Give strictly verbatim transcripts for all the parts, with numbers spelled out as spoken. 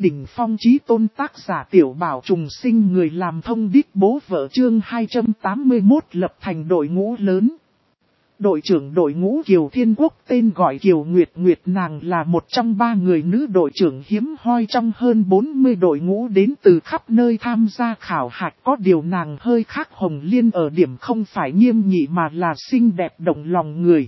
đỉnh phong chí tôn tác giả Tiểu Bảo trùng sinh người làm thông đích bố vợ chương hai trăm tám mươi mốt lập thành đội ngũ lớn. Đội trưởng đội ngũ Kiều Thiên Quốc tên gọi Kiều Nguyệt Nguyệt, nàng là một trong ba người nữ đội trưởng hiếm hoi trong hơn bốn mươi đội ngũ đến từ khắp nơi tham gia khảo hạch. Có điều nàng hơi khác Hồng Liên ở điểm không phải nghiêm nghị mà là xinh đẹp động lòng người.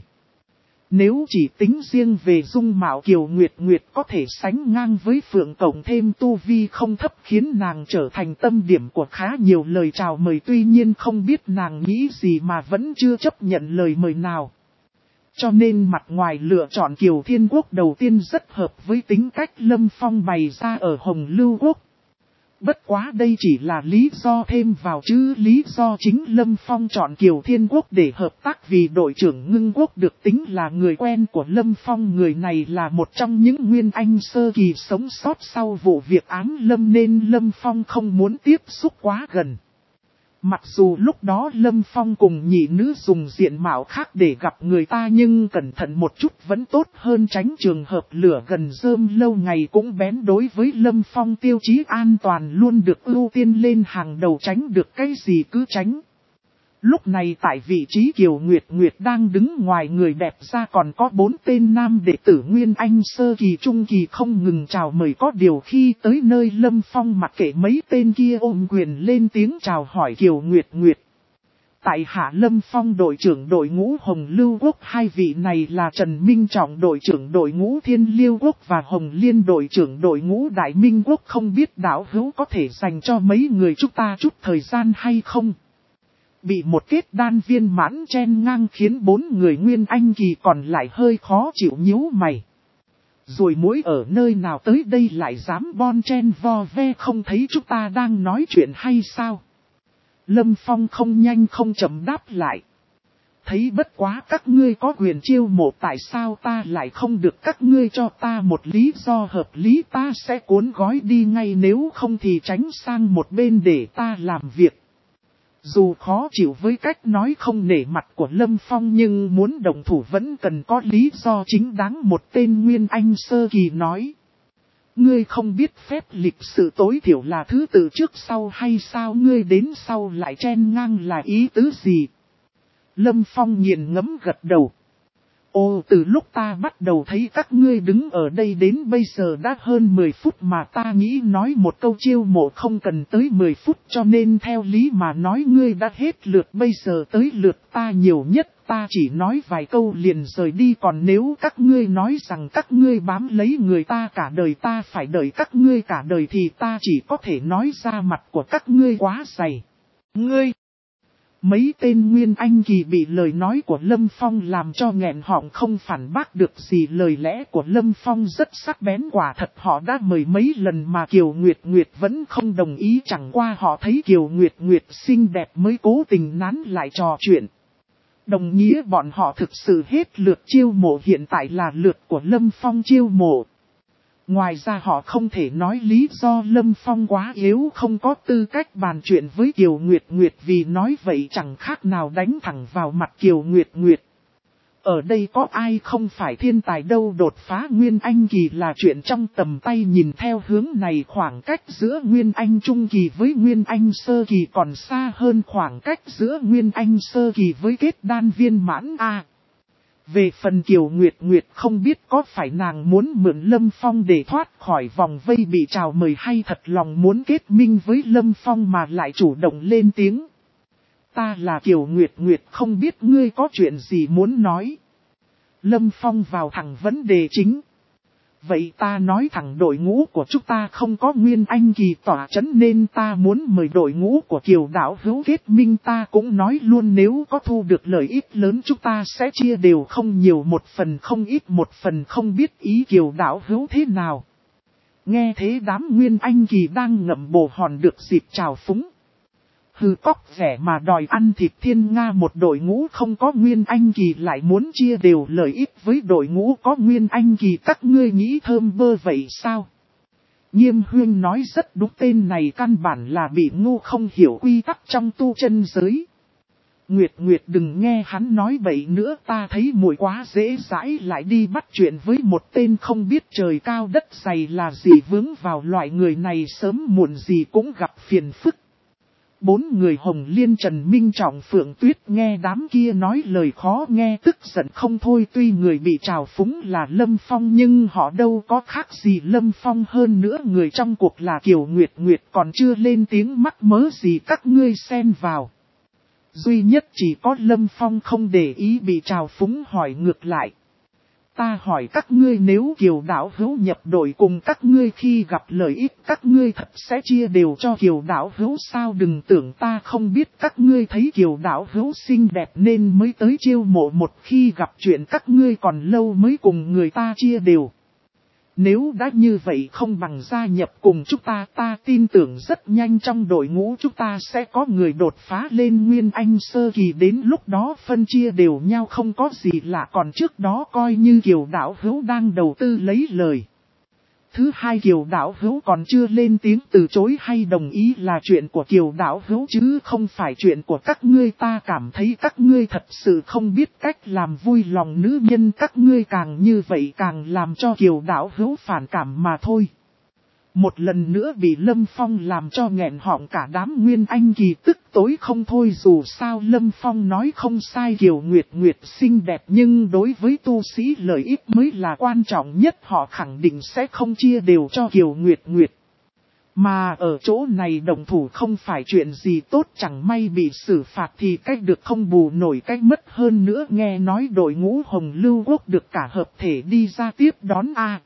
Nếu chỉ tính riêng về dung mạo, Kiều Nguyệt Nguyệt có thể sánh ngang với Phượng Cộng, thêm tu vi không thấp khiến nàng trở thành tâm điểm của khá nhiều lời chào mời. Tuy nhiên không biết nàng nghĩ gì mà vẫn chưa chấp nhận lời mời nào. Cho nên mặt ngoài lựa chọn Kiều Thiên Quốc đầu tiên rất hợp với tính cách Lâm Phong bày ra ở Hồng Lưu Quốc. Bất quá đây chỉ là lý do thêm vào chứ lý do chính Lâm Phong chọn Kiều Thiên Quốc để hợp tác vì đội trưởng Ngưng Quốc được tính là người quen của Lâm Phong. Người này là một trong những Nguyên Anh sơ kỳ sống sót sau vụ việc án Lâm nên Lâm Phong không muốn tiếp xúc quá gần. Mặc dù lúc đó Lâm Phong cùng nhị nữ dùng diện mạo khác để gặp người ta, nhưng cẩn thận một chút vẫn tốt hơn tránh trường hợp lửa gần rơm lâu ngày cũng bén. Đối với Lâm Phong tiêu chí an toàn luôn được ưu tiên lên hàng đầu, tránh được cái gì cứ tránh. Lúc này tại vị trí Kiều Nguyệt Nguyệt đang đứng ngoài người đẹp ra còn có bốn tên nam đệ tử Nguyên Anh sơ kỳ trung kỳ không ngừng chào mời. Có điều khi tới nơi Lâm Phong mặc kệ mấy tên kia ôm quyền lên tiếng chào hỏi Kiều Nguyệt Nguyệt. Tại hạ Lâm Phong đội trưởng đội ngũ Hồng Lưu Quốc, hai vị này là Trần Minh Trọng đội trưởng đội ngũ Thiên Liêu Quốc và Hồng Liên đội trưởng đội ngũ Đại Minh Quốc. Không biết đạo hữu có thể dành cho mấy người chúng ta chút thời gian hay không? Bị một kết đan viên mãn chen ngang khiến bốn người Nguyên Anh kỳ còn lại hơi khó chịu nhíu mày. Rồi mỗi ở nơi nào tới đây lại dám bon chen vo ve, không thấy chúng ta đang nói chuyện hay sao? Lâm Phong không nhanh không chậm đáp lại. Thấy bất quá các ngươi có quyền chiêu mộ, tại sao ta lại không được? Các ngươi cho ta một lý do hợp lý ta sẽ cuốn gói đi ngay, nếu không thì tránh sang một bên để ta làm việc. Dù khó chịu với cách nói không nể mặt của Lâm Phong nhưng muốn đồng thủ vẫn cần có lý do chính đáng. Một tên Nguyên Anh sơ kỳ nói. Ngươi không biết phép lịch sự tối thiểu là thứ tự trước sau hay sao? Ngươi đến sau lại chen ngang là ý tứ gì? Lâm Phong nghiền ngẫm gật đầu. Ồ, từ lúc ta bắt đầu thấy các ngươi đứng ở đây đến bây giờ đã hơn mười phút mà ta nghĩ nói một câu chiêu mộ không cần tới mười phút, cho nên theo lý mà nói ngươi đã hết lượt, bây giờ tới lượt ta nhiều nhất, ta chỉ nói vài câu liền rời đi. Còn nếu các ngươi nói rằng các ngươi bám lấy người ta cả đời, ta phải đợi các ngươi cả đời thì ta chỉ có thể nói ra mặt của các ngươi quá dày. Ngươi! Mấy tên Nguyên Anh kỳ bị lời nói của Lâm Phong làm cho nghẹn họng không phản bác được gì. Lời lẽ của Lâm Phong rất sắc bén, quả thật họ đã mời mấy lần mà Kiều Nguyệt Nguyệt vẫn không đồng ý. Chẳng qua họ thấy Kiều Nguyệt Nguyệt xinh đẹp mới cố tình nán lại trò chuyện. Đồng nghĩa bọn họ thực sự hết lượt chiêu mộ, hiện tại là lượt của Lâm Phong chiêu mộ. Ngoài ra họ không thể nói lý do Lâm Phong quá yếu không có tư cách bàn chuyện với Kiều Nguyệt Nguyệt, vì nói vậy chẳng khác nào đánh thẳng vào mặt Kiều Nguyệt Nguyệt. Ở đây có ai không phải thiên tài đâu, đột phá Nguyên Anh kỳ là chuyện trong tầm tay. Nhìn theo hướng này khoảng cách giữa Nguyên Anh trung kỳ với Nguyên Anh sơ kỳ còn xa hơn khoảng cách giữa Nguyên Anh sơ kỳ với kết đan viên mãn A. Về phần Kiều Nguyệt Nguyệt không biết có phải nàng muốn mượn Lâm Phong để thoát khỏi vòng vây bị chào mời, hay thật lòng muốn kết minh với Lâm Phong mà lại chủ động lên tiếng. Ta là Kiều Nguyệt Nguyệt, không biết ngươi có chuyện gì muốn nói. Lâm Phong vào thẳng vấn đề chính. Vậy ta nói thẳng, đội ngũ của chúng ta không có Nguyên Anh kỳ tỏa chấn nên ta muốn mời đội ngũ của Kiều đạo hữu kết minh. Ta cũng nói luôn, nếu có thu được lợi ích lớn chúng ta sẽ chia đều, không nhiều một phần không ít một phần. Không biết ý Kiều đạo hữu thế nào? Nghe thế đám Nguyên Anh kỳ đang ngậm bồ hòn được dịp trào phúng. Hừ, cóc vẻ mà đòi ăn thịt thiên nga, một đội ngũ không có Nguyên Anh kỳ lại muốn chia đều lợi ích với đội ngũ có Nguyên Anh kỳ, các ngươi nghĩ thơm bơ vậy sao? Nghiêm Huyên nói rất đúng, tên này căn bản là bị ngu, không hiểu quy tắc trong tu chân giới. Nguyệt Nguyệt đừng nghe hắn nói bậy nữa, ta thấy muội quá dễ dãi lại đi bắt chuyện với một tên không biết trời cao đất dày là gì, vướng vào loại người này sớm muộn gì cũng gặp phiền phức. Bốn người Hồng Liên, Trần Minh Trọng, Phượng Tuyết nghe đám kia nói lời khó nghe tức giận không thôi. Tuy người bị trào phúng là Lâm Phong nhưng họ đâu có khác gì Lâm Phong, hơn nữa người trong cuộc là Kiều Nguyệt Nguyệt còn chưa lên tiếng mắc mớ gì các ngươi xen vào. Duy nhất chỉ có Lâm Phong không để ý bị trào phúng, hỏi ngược lại. Ta hỏi các ngươi, nếu Kiều Đạo Hữu nhập đội cùng các ngươi khi gặp lợi ích các ngươi thật sẽ chia đều cho Kiều Đạo Hữu sao? Đừng tưởng ta không biết, các ngươi thấy Kiều Đạo Hữu xinh đẹp nên mới tới chiêu mộ, một khi gặp chuyện các ngươi còn lâu mới cùng người ta chia đều. Nếu đã như vậy không bằng gia nhập cùng chúng ta, ta tin tưởng rất nhanh trong đội ngũ chúng ta sẽ có người đột phá lên Nguyên Anh sơ kỳ, đến lúc đó phân chia đều nhau không có gì lạ, còn trước đó coi như Kiều Đạo Hữu đang đầu tư lấy lời. Thứ hai, Kiều Đạo Hữu còn chưa lên tiếng từ chối hay đồng ý là chuyện của Kiều Đạo Hữu chứ không phải chuyện của các ngươi. Ta cảm thấy các ngươi thật sự không biết cách làm vui lòng nữ nhân, các ngươi càng như vậy càng làm cho Kiều Đạo Hữu phản cảm mà thôi. Một lần nữa bị Lâm Phong làm cho nghẹn họng, cả đám Nguyên Anh kỳ tức tối không thôi. Dù sao Lâm Phong nói không sai, Kiều Nguyệt Nguyệt xinh đẹp nhưng đối với tu sĩ lợi ích mới là quan trọng nhất, họ khẳng định sẽ không chia đều cho Kiều Nguyệt Nguyệt. Mà ở chỗ này đồng thủ không phải chuyện gì tốt, chẳng may bị xử phạt thì cách được không bù nổi cách mất. Hơn nữa nghe nói đội ngũ Hồng Lưu Quốc được cả hợp thể đi ra tiếp đón a.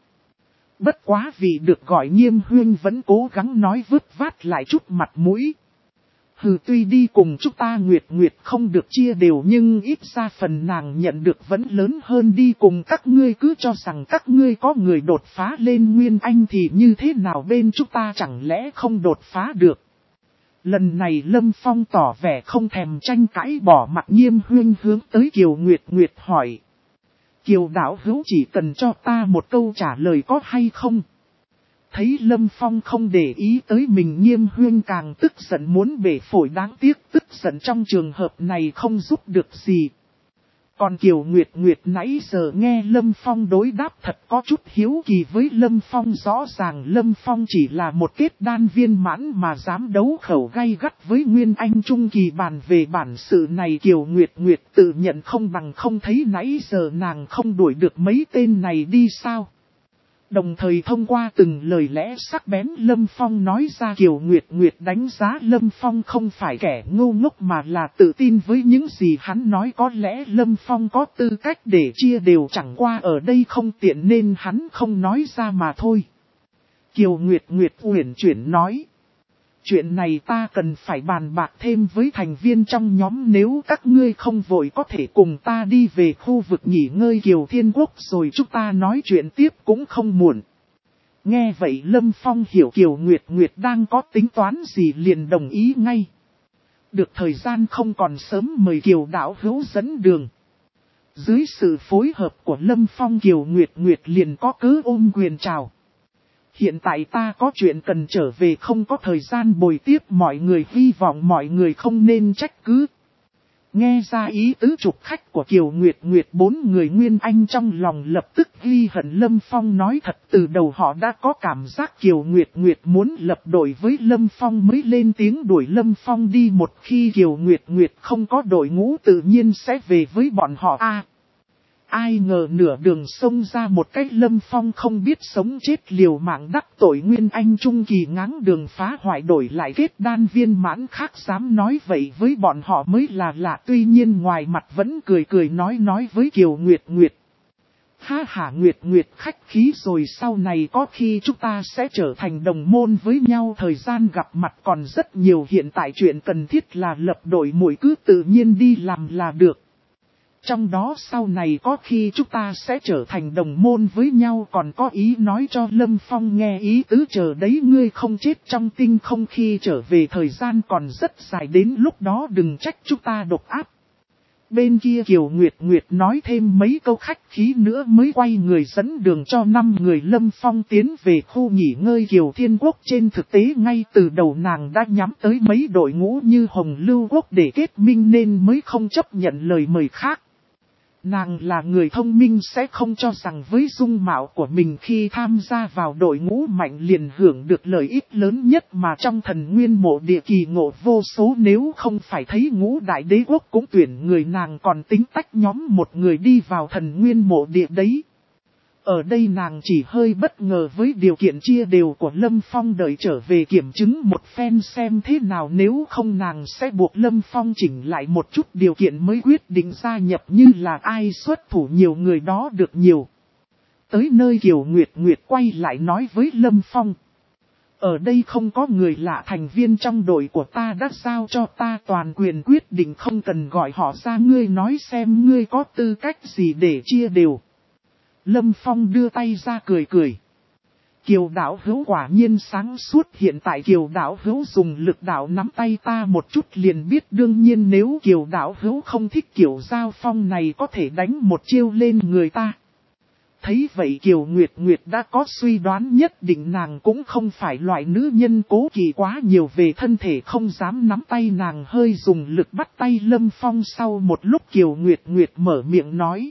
Bất quá vì được gọi Nghiêm Huyên vẫn cố gắng nói vứt vát lại chút mặt mũi. Hừ, tuy đi cùng chúng ta Nguyệt Nguyệt không được chia đều nhưng ít ra phần nàng nhận được vẫn lớn hơn đi cùng các ngươi. Cứ cho rằng các ngươi có người đột phá lên Nguyên Anh thì như thế nào, bên chúng ta chẳng lẽ không đột phá được. Lần này Lâm Phong tỏ vẻ không thèm tranh cãi, bỏ mặt Nghiêm Huyên hướng tới Kiều Nguyệt Nguyệt hỏi. Kiều Đạo Hữu chỉ cần cho ta một câu trả lời có hay không? Thấy Lâm Phong không để ý tới mình, Nghiêm Huyên càng tức giận muốn bể phổi, đáng tiếc tức giận trong trường hợp này không giúp được gì. Còn Kiều Nguyệt Nguyệt nãy giờ nghe Lâm Phong đối đáp thật có chút hiếu kỳ với Lâm Phong, rõ ràng Lâm Phong chỉ là một kết đan viên mãn mà dám đấu khẩu gay gắt với Nguyên Anh trung kỳ. Bàn về bản sự này Kiều Nguyệt Nguyệt tự nhận không bằng không, thấy nãy giờ nàng không đuổi được mấy tên này đi sao. Đồng thời thông qua từng lời lẽ sắc bén Lâm Phong nói ra, Kiều Nguyệt Nguyệt đánh giá Lâm Phong không phải kẻ ngu ngốc mà là tự tin với những gì hắn nói. Có lẽ Lâm Phong có tư cách để chia đều, chẳng qua ở đây không tiện nên hắn không nói ra mà thôi. Kiều Nguyệt Nguyệt uyển chuyển nói. Chuyện này ta cần phải bàn bạc thêm với thành viên trong nhóm, nếu các ngươi không vội có thể cùng ta đi về khu vực nghỉ ngơi Kiều Thiên Quốc rồi chúng ta nói chuyện tiếp cũng không muộn. Nghe vậy Lâm Phong hiểu Kiều Nguyệt Nguyệt đang có tính toán gì liền đồng ý ngay. Được, thời gian không còn sớm, mời Kiều Đạo Hữu dẫn đường. Dưới sự phối hợp của Lâm Phong, Kiều Nguyệt Nguyệt liền có cớ ôm quyền chào. Hiện tại ta có chuyện cần trở về, không có thời gian bồi tiếp mọi người, hy vọng mọi người không nên trách cứ. Nghe ra ý tứ trục khách của Kiều Nguyệt Nguyệt, bốn người Nguyên Anh trong lòng lập tức ghi hận Lâm Phong. nói thật từ đầu họ đã có cảm giác Kiều Nguyệt Nguyệt muốn lập đội với Lâm Phong mới lên tiếng đuổi Lâm Phong đi, một khi Kiều Nguyệt Nguyệt không có đội ngũ tự nhiên sẽ về với bọn họ a. À, ai ngờ nửa đường xông ra một cách Lâm Phong không biết sống chết liều mạng đắc tội Nguyên Anh trung kỳ, ngáng đường phá hoại đổi lại kết đan viên mãn khác dám nói vậy với bọn họ mới là lạ. Tuy nhiên ngoài mặt vẫn cười cười nói nói với Kiều Nguyệt Nguyệt. Ha ha Nguyệt Nguyệt khách khí rồi, sau này có khi chúng ta sẽ trở thành đồng môn với nhau, thời gian gặp mặt còn rất nhiều, hiện tại chuyện cần thiết là lập đội, muội cứ tự nhiên đi làm là được. Trong đó sau này có khi chúng ta sẽ trở thành đồng môn với nhau, còn có ý nói cho Lâm Phong nghe, ý tứ chờ đấy ngươi không chết trong tinh không khi trở về, thời gian còn rất dài, đến lúc đó đừng trách chúng ta độc ác. Bên kia Kiều Nguyệt Nguyệt nói thêm mấy câu khách khí nữa mới quay người dẫn đường cho năm người Lâm Phong tiến về khu nghỉ ngơi Kiều Thiên Quốc. Trên thực tế ngay từ đầu nàng đã nhắm tới mấy đội ngũ như Hồng Lưu Quốc để kết minh nên mới không chấp nhận lời mời khác. Nàng là người thông minh sẽ không cho rằng với dung mạo của mình khi tham gia vào đội ngũ mạnh liền hưởng được lợi ích lớn nhất mà trong thần nguyên mộ địa kỳ ngộ vô số, nếu không phải thấy ngũ đại đế quốc cũng tuyển người nàng còn tính tách nhóm một người đi vào thần nguyên mộ địa đấy. Ở đây nàng chỉ hơi bất ngờ với điều kiện chia đều của Lâm Phong, đợi trở về kiểm chứng một phen xem thế nào, nếu không nàng sẽ buộc Lâm Phong chỉnh lại một chút điều kiện mới quyết định gia nhập, như là ai xuất thủ nhiều người đó được nhiều. Tới nơi Kiều Nguyệt Nguyệt quay lại nói với Lâm Phong. Ở đây không có người lạ, thành viên trong đội của ta đã giao cho ta toàn quyền quyết định, không cần gọi họ ra, ngươi nói xem ngươi có tư cách gì để chia đều. Lâm Phong đưa tay ra cười cười. Kiều đạo hữu quả nhiên sáng suốt, hiện tại Kiều đạo hữu dùng lực đạo nắm tay ta một chút liền biết, đương nhiên nếu Kiều đạo hữu không thích kiểu giao phong này có thể đánh một chiêu lên người ta. Thấy vậy Kiều Nguyệt Nguyệt đã có suy đoán nhất định, nàng cũng không phải loại nữ nhân cố kỵ quá nhiều về thân thể, không dám nắm tay, nàng hơi dùng lực bắt tay Lâm Phong. Sau một lúc Kiều Nguyệt Nguyệt mở miệng nói.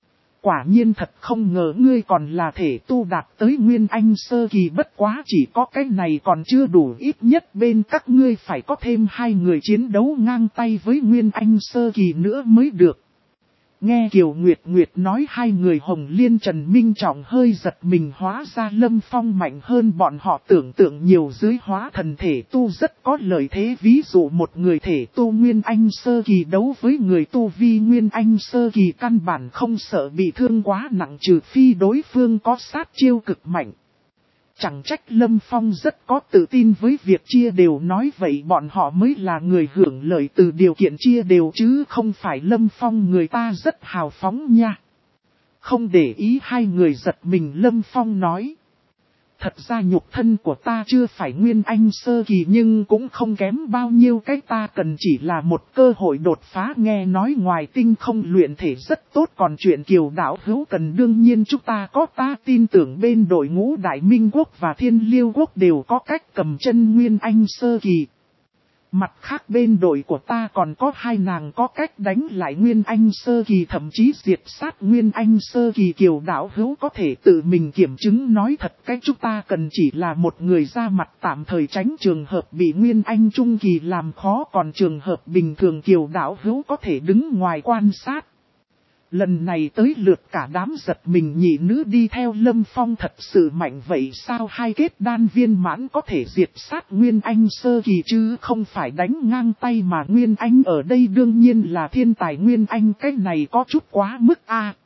Quả nhiên thật không ngờ ngươi còn là thể tu đạt tới Nguyên Anh sơ kỳ, bất quá chỉ có cái này còn chưa đủ, ít nhất bên các ngươi phải có thêm hai người chiến đấu ngang tay với Nguyên Anh sơ kỳ nữa mới được. Nghe Kiều Nguyệt Nguyệt nói hai người Hồng Liên Trần Minh Trọng hơi giật mình, hóa ra Lâm Phong mạnh hơn bọn họ tưởng tượng nhiều, dưới hóa thần thể tu rất có lợi thế, ví dụ một người thể tu Nguyên Anh sơ kỳ đấu với người tu vi Nguyên Anh sơ kỳ căn bản không sợ bị thương quá nặng, trừ phi đối phương có sát chiêu cực mạnh. Chẳng trách Lâm Phong rất có tự tin với việc chia đều, nói vậy bọn họ mới là người hưởng lợi từ điều kiện chia đều chứ không phải Lâm Phong người ta rất hào phóng nha. Không để ý hai người giật mình, Lâm Phong nói. Thật ra nhục thân của ta chưa phải Nguyên Anh sơ kỳ nhưng cũng không kém bao nhiêu, cái ta cần chỉ là một cơ hội đột phá, nghe nói ngoài tinh không luyện thể rất tốt, còn chuyện Kiều đạo hữu cần đương nhiên chúng ta có, ta tin tưởng bên đội ngũ Đại Minh Quốc và Thiên Liêu Quốc đều có cách cầm chân Nguyên Anh sơ kỳ. Mặt khác bên đội của ta còn có hai nàng có cách đánh lại Nguyên Anh sơ kỳ, thậm chí diệt sát Nguyên Anh sơ kỳ, Kiều đạo hữu có thể tự mình kiểm chứng. Nói thật cách chúng ta cần chỉ là một người ra mặt tạm thời tránh trường hợp bị Nguyên Anh trung kỳ làm khó, còn trường hợp bình thường Kiều đạo hữu có thể đứng ngoài quan sát. Lần này tới lượt cả đám giật mình, nhị nữ đi theo Lâm Phong thật sự mạnh vậy sao, hai kết đan viên mãn có thể diệt sát Nguyên Anh sơ kỳ chứ không phải đánh ngang tay, mà Nguyên Anh ở đây đương nhiên là thiên tài Nguyên Anh, cái này có chút quá mức a.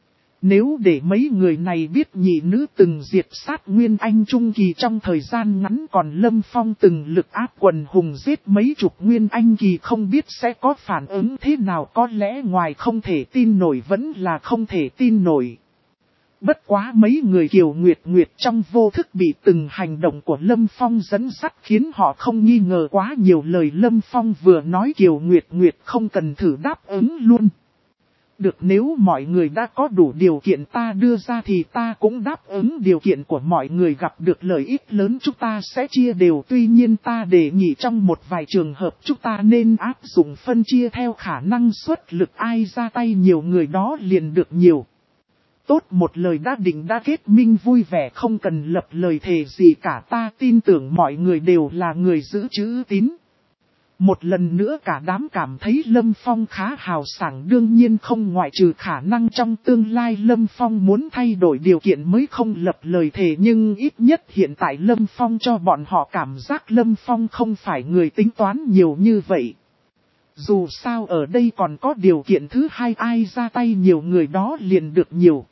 Nếu để mấy người này biết nhị nữ từng diệt sát Nguyên Anh trung kỳ trong thời gian ngắn, còn Lâm Phong từng lực áp quần hùng giết mấy chục Nguyên Anh kỳ, không biết sẽ có phản ứng thế nào, có lẽ ngoài không thể tin nổi vẫn là không thể tin nổi. Bất quá mấy người Kiều Nguyệt Nguyệt trong vô thức bị từng hành động của Lâm Phong dẫn dắt khiến họ không nghi ngờ quá nhiều, lời Lâm Phong vừa nói Kiều Nguyệt Nguyệt không cần thử đáp ứng luôn. Được, nếu mọi người đã có đủ điều kiện ta đưa ra thì ta cũng đáp ứng điều kiện của mọi người, gặp được lợi ích lớn chúng ta sẽ chia đều, tuy nhiên ta đề nghị trong một vài trường hợp chúng ta nên áp dụng phân chia theo khả năng xuất lực, ai ra tay nhiều người đó liền được nhiều. Tốt, một lời đã định đã kết minh vui vẻ, không cần lập lời thề gì cả, ta tin tưởng mọi người đều là người giữ chữ tín. Một lần nữa cả đám cảm thấy Lâm Phong khá hào sảng, đương nhiên không ngoại trừ khả năng trong tương lai Lâm Phong muốn thay đổi điều kiện mới không lập lời thề, nhưng ít nhất hiện tại Lâm Phong cho bọn họ cảm giác Lâm Phong không phải người tính toán nhiều như vậy. Dù sao ở đây còn có điều kiện thứ hai, ai ra tay nhiều người đó liền được nhiều.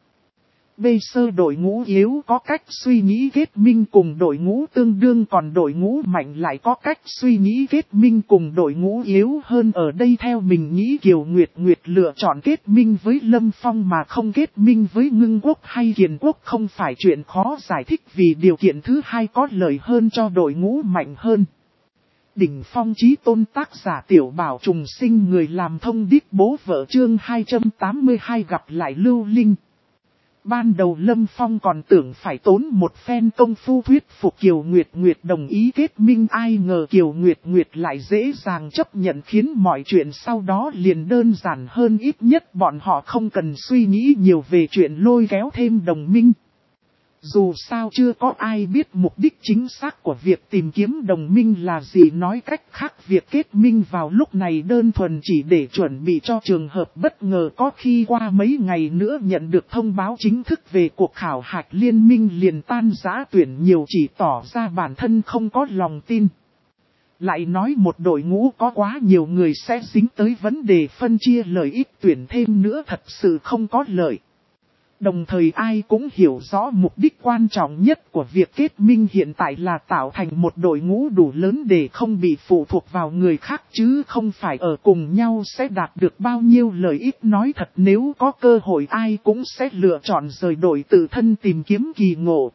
B sơ đội ngũ yếu có cách suy nghĩ kết minh cùng đội ngũ tương đương, còn đội ngũ mạnh lại có cách suy nghĩ kết minh cùng đội ngũ yếu hơn. Ở đây theo mình nghĩ Kiều Nguyệt Nguyệt lựa chọn kết minh với Lâm Phong mà không kết minh với Ngưng Quốc hay Kiền Quốc không phải chuyện khó giải thích, vì điều kiện thứ hai có lợi hơn cho đội ngũ mạnh hơn. Đỉnh phong chí tôn tác giả Tiểu Bảo trùng sinh, người làm thông điệp bố vợ, chương hai trăm tám mươi hai gặp lại Lưu Linh. Ban đầu Lâm Phong còn tưởng phải tốn một phen công phu thuyết phục Kiều Nguyệt Nguyệt đồng ý kết minh, ai ngờ Kiều Nguyệt Nguyệt lại dễ dàng chấp nhận, khiến mọi chuyện sau đó liền đơn giản hơn, ít nhất bọn họ không cần suy nghĩ nhiều về chuyện lôi kéo thêm đồng minh. Dù sao chưa có ai biết mục đích chính xác của việc tìm kiếm đồng minh là gì, nói cách khác việc kết minh vào lúc này đơn thuần chỉ để chuẩn bị cho trường hợp bất ngờ có khi qua mấy ngày nữa nhận được thông báo chính thức về cuộc khảo hạch liên minh liền tan rã tuyển nhiều, chỉ tỏ ra bản thân không có lòng tin. Lại nói một đội ngũ có quá nhiều người sẽ dính tới vấn đề phân chia lợi ích, tuyển thêm nữa thật sự không có lợi. Đồng thời ai cũng hiểu rõ mục đích quan trọng nhất của việc kết minh hiện tại là tạo thành một đội ngũ đủ lớn để không bị phụ thuộc vào người khác, chứ không phải ở cùng nhau sẽ đạt được bao nhiêu lợi ích. Nói thật, nếu có cơ hội ai cũng sẽ lựa chọn rời đội tự thân tìm kiếm kỳ ngộ.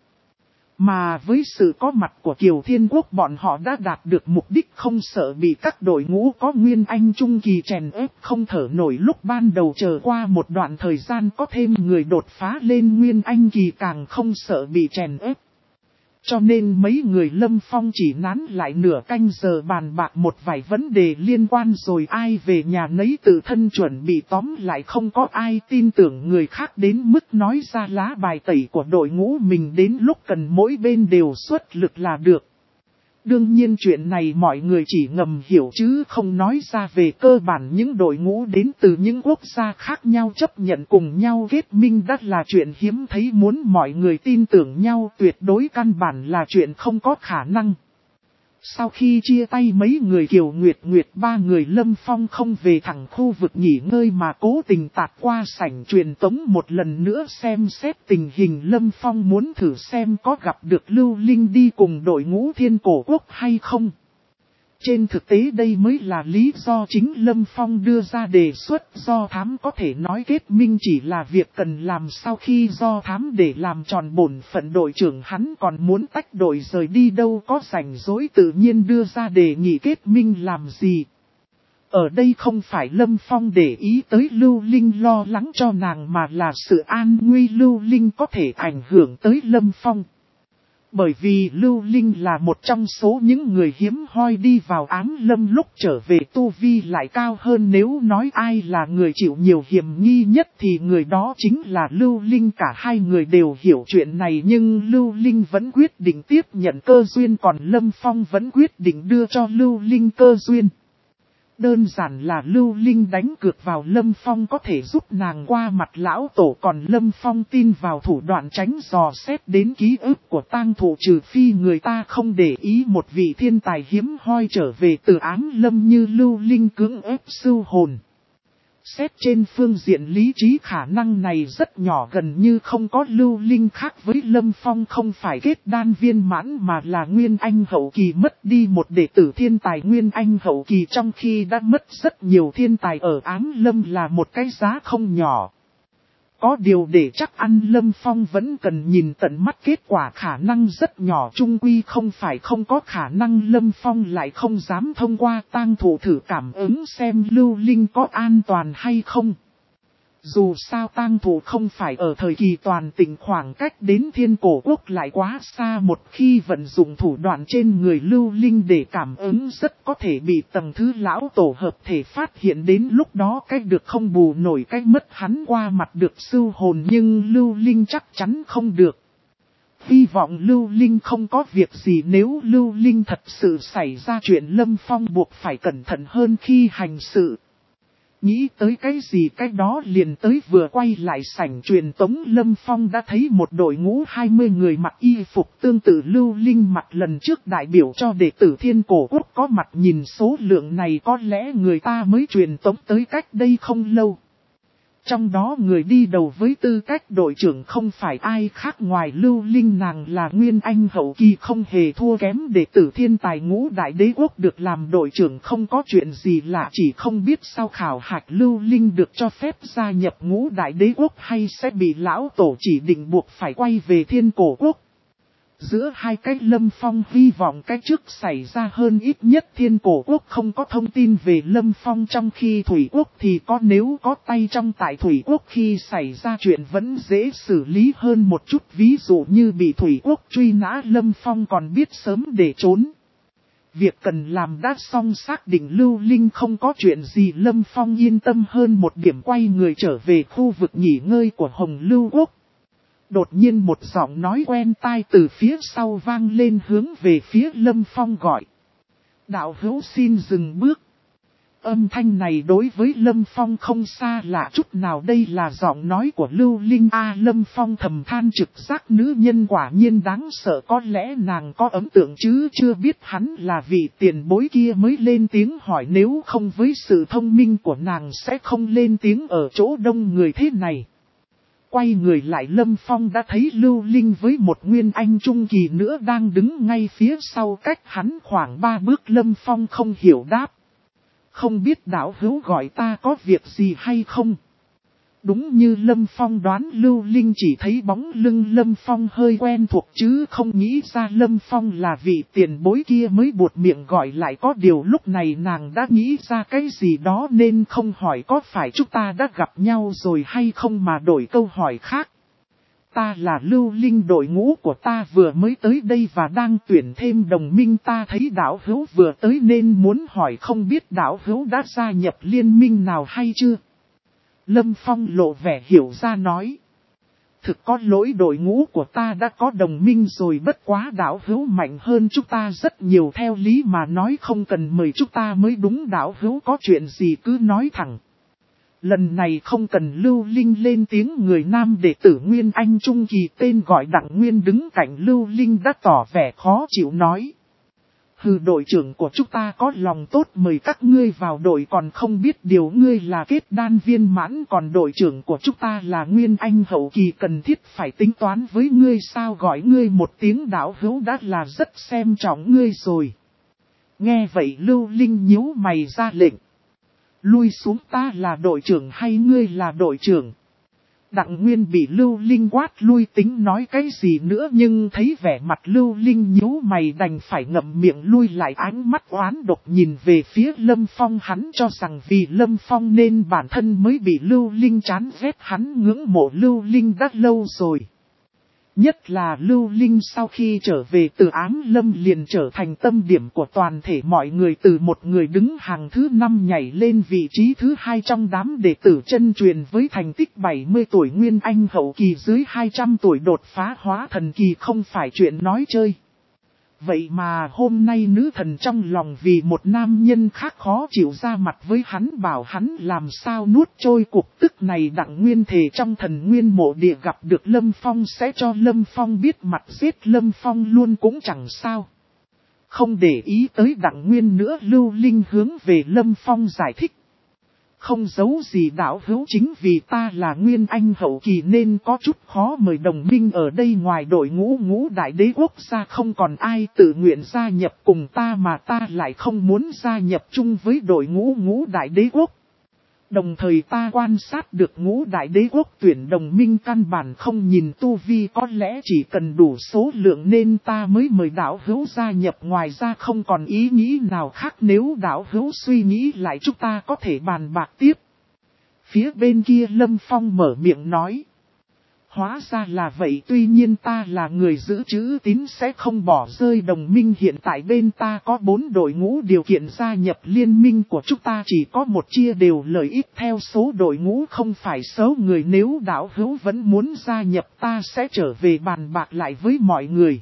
Mà với sự có mặt của Kiều Thiên Quốc, bọn họ đã đạt được mục đích, không sợ bị các đội ngũ có Nguyên Anh Trung Kỳ chèn ép không thở nổi. Lúc ban đầu chờ qua một đoạn thời gian có thêm người đột phá lên Nguyên Anh Kỳ càng không sợ bị chèn ép. Cho nên mấy người Lâm Phong chỉ nán lại nửa canh giờ bàn bạc một vài vấn đề liên quan rồi ai về nhà nấy tự thân chuẩn bị, tóm lại không có ai tin tưởng người khác đến mức nói ra lá bài tẩy của đội ngũ mình, đến lúc cần mỗi bên đều xuất lực là được. Đương nhiên chuyện này mọi người chỉ ngầm hiểu chứ không nói ra, về cơ bản những đội ngũ đến từ những quốc gia khác nhau chấp nhận cùng nhau kết minh đã là chuyện hiếm thấy, muốn mọi người tin tưởng nhau tuyệt đối căn bản là chuyện không có khả năng. Sau khi chia tay mấy người Kiều Nguyệt Nguyệt, ba người Lâm Phong không về thẳng khu vực nghỉ ngơi mà cố tình tạt qua sảnh truyền tống một lần nữa xem xét tình hình. Lâm Phong muốn thử xem có gặp được Lưu Linh đi cùng đội ngũ Thiên Cổ Quốc hay không. Trên thực tế đây mới là lý do chính Lâm Phong đưa ra đề xuất. Do thám có thể nói kết minh chỉ là việc cần làm, sau khi do thám để làm tròn bổn phận đội trưởng, hắn còn muốn tách đội rời đi đâu có rảnh rỗi tự nhiên đưa ra đề nghị kết minh làm gì. Ở đây không phải Lâm Phong để ý tới Lưu Linh lo lắng cho nàng, mà là sự an nguy Lưu Linh có thể ảnh hưởng tới Lâm Phong. Bởi vì Lưu Linh là một trong số những người hiếm hoi đi vào ám lâm lúc trở về tu vi lại cao hơn, nếu nói ai là người chịu nhiều hiểm nghi nhất thì người đó chính là Lưu Linh. Cả hai người đều hiểu chuyện này nhưng Lưu Linh vẫn quyết định tiếp nhận cơ duyên, còn Lâm Phong vẫn quyết định đưa cho Lưu Linh cơ duyên. Đơn giản là Lưu Linh đánh cược vào Lâm Phong có thể giúp nàng qua mặt lão tổ, còn Lâm Phong tin vào thủ đoạn tránh dò xét đến ký ức của tang thụ, trừ phi người ta không để ý một vị thiên tài hiếm hoi trở về từ ám lâm như Lưu Linh cưỡng ép sưu hồn. Xét trên phương diện lý trí khả năng này rất nhỏ, gần như không có. Lưu Linh khác với Lâm Phong không phải kết đan viên mãn mà là Nguyên Anh hậu kỳ, mất đi một đệ tử thiên tài Nguyên Anh hậu kỳ trong khi đã mất rất nhiều thiên tài ở ám lâm là một cái giá không nhỏ. Có điều để chắc ăn Lâm Phong vẫn cần nhìn tận mắt, kết quả khả năng rất nhỏ, chung quy không phải không có khả năng. Lâm Phong lại không dám thông qua tang thụ thử cảm ứng xem Lưu Linh có an toàn hay không. Dù sao tang thụ không phải ở thời kỳ toàn tịnh, khoảng cách đến Thiên Cổ Quốc lại quá xa, một khi vận dụng thủ đoạn trên người Lưu Linh để cảm ứng rất có thể bị tầng thứ lão tổ hợp thể phát hiện, đến lúc đó cách được không bù nổi cách mất, hắn qua mặt được sưu hồn nhưng Lưu Linh chắc chắn không được. Hy vọng Lưu Linh không có việc gì, nếu Lưu Linh thật sự xảy ra chuyện Lâm Phong buộc phải cẩn thận hơn khi hành sự. Nghĩ tới cái gì cái đó liền tới, vừa quay lại sảnh truyền tống Lâm Phong đã thấy một đội ngũ hai mươi người mặc y phục tương tự Lưu Linh mặc lần trước đại biểu cho đệ tử Thiên Cổ Quốc có mặt. Nhìn số lượng này có lẽ người ta mới truyền tống tới cách đây không lâu. Trong đó người đi đầu với tư cách đội trưởng không phải ai khác ngoài Lưu Linh, nàng là Nguyên Anh hậu kỳ không hề thua kém đệ tử thiên tài Ngũ Đại Đế Quốc, được làm đội trưởng không có chuyện gì lạ, chỉ không biết sau khảo hạch Lưu Linh được cho phép gia nhập Ngũ Đại Đế Quốc hay sẽ bị lão tổ chỉ định buộc phải quay về Thiên Cổ Quốc. Giữa hai cái Lâm Phong hy vọng cái trước xảy ra hơn ít nhất Thiên Cổ Quốc không có thông tin về Lâm Phong, trong khi Thủy Quốc thì có, nếu có tay trong tại Thủy Quốc khi xảy ra chuyện vẫn dễ xử lý hơn một chút, ví dụ như bị Thủy Quốc truy nã Lâm Phong còn biết sớm để trốn. Việc cần làm đã xong, xác định Lưu Linh không có chuyện gì, Lâm Phong yên tâm hơn một điểm, quay người trở về khu vực nghỉ ngơi của Hồng Lưu Quốc. Đột nhiên một giọng nói quen tai từ phía sau vang lên, hướng về phía Lâm Phong gọi. Đạo hữu xin dừng bước. Âm thanh này đối với Lâm Phong không xa lạ chút nào, đây là giọng nói của Lưu Linh. A Lâm Phong thầm than, trực giác nữ nhân quả nhiên đáng sợ, có lẽ nàng có ấn tượng chứ chưa biết hắn là vị tiền bối kia mới lên tiếng hỏi, nếu không với sự thông minh của nàng sẽ không lên tiếng ở chỗ đông người thế này. Quay người lại Lâm Phong đã thấy Lưu Linh với một nguyên anh trung kỳ nữa đang đứng ngay phía sau cách hắn khoảng ba bước. Lâm Phong không hiểu đáp. Không biết đạo hữu gọi ta có việc gì hay không? Đúng như Lâm Phong đoán, Lưu Linh chỉ thấy bóng lưng Lâm Phong hơi quen thuộc chứ không nghĩ ra Lâm Phong là vị tiền bối kia mới buột miệng gọi lại. Có điều lúc này nàng đã nghĩ ra cái gì đó nên không hỏi có phải chúng ta đã gặp nhau rồi hay không mà đổi câu hỏi khác. Ta là Lưu Linh, đội ngũ của ta vừa mới tới đây và đang tuyển thêm đồng minh, ta thấy đạo hữu vừa tới nên muốn hỏi không biết đạo hữu đã gia nhập liên minh nào hay chưa? Lâm Phong lộ vẻ hiểu ra nói. Thực có lỗi, đội ngũ của ta đã có đồng minh rồi, bất quá đạo hữu mạnh hơn chúng ta rất nhiều, theo lý mà nói không cần mời chúng ta mới đúng, đạo hữu có chuyện gì cứ nói thẳng. Lần này không cần Lưu Linh lên tiếng, người nam đệ tử Nguyên Anh Trung Kỳ tên gọi Đặng Nguyên đứng cạnh Lưu Linh đã tỏ vẻ khó chịu nói. Hừ, đội trưởng của chúng ta có lòng tốt mời các ngươi vào đội, còn không biết điều ngươi là kết đan viên mãn, còn đội trưởng của chúng ta là Nguyên Anh hậu kỳ, cần thiết phải tính toán với ngươi sao? Gọi ngươi một tiếng đạo hữu đã là rất xem trọng ngươi rồi. Nghe vậy Lưu Linh nhíu mày ra lệnh. Lui xuống, ta là đội trưởng hay ngươi là đội trưởng? Đặng Nguyên bị Lưu Linh quát lui tính nói cái gì nữa, nhưng thấy vẻ mặt Lưu Linh nhíu mày đành phải ngậm miệng lui lại, ánh mắt oán độc nhìn về phía Lâm Phong. Hắn cho rằng vì Lâm Phong nên bản thân mới bị Lưu Linh chán ghét, hắn ngưỡng mộ Lưu Linh đã lâu rồi. Nhất là Lưu Linh sau khi trở về từ Ám Lâm liền trở thành tâm điểm của toàn thể mọi người, từ một người đứng hàng thứ năm nhảy lên vị trí thứ hai trong đám đệ tử chân truyền với thành tích bảy mươi tuổi Nguyên Anh hậu kỳ dưới hai trăm tuổi đột phá hóa thần kỳ không phải chuyện nói chơi. Vậy mà hôm nay nữ thần trong lòng vì một nam nhân khác khó chịu ra mặt với hắn, bảo hắn làm sao nuốt trôi cuộc tức này. Đặng Nguyên thề trong thần nguyên mộ địa gặp được Lâm Phong sẽ cho Lâm Phong biết mặt, giết Lâm Phong luôn cũng chẳng sao. Không để ý tới Đặng Nguyên nữa, Lưu Linh hướng về Lâm Phong giải thích. Không giấu gì đạo hữu, chính vì ta là Nguyên Anh hậu kỳ nên có chút khó mời đồng minh ở đây, ngoài đội ngũ ngũ đại đế quốc ra không còn ai tự nguyện gia nhập cùng ta, mà ta lại không muốn gia nhập chung với đội ngũ ngũ đại đế quốc. Đồng thời ta quan sát được ngũ đại đế quốc tuyển đồng minh căn bản không nhìn tu vi, có lẽ chỉ cần đủ số lượng nên ta mới mời đạo hữu gia nhập, ngoài ra không còn ý nghĩ nào khác. Nếu đạo hữu suy nghĩ lại chúng ta có thể bàn bạc tiếp. Phía bên kia Lâm Phong mở miệng nói. Hóa ra là vậy, tuy nhiên ta là người giữ chữ tín sẽ không bỏ rơi đồng minh, hiện tại bên ta có bốn đội ngũ điều kiện gia nhập liên minh của chúng ta chỉ có một, chia đều lợi ích theo số đội ngũ không phải số người, nếu đạo hữu vẫn muốn gia nhập ta sẽ trở về bàn bạc lại với mọi người.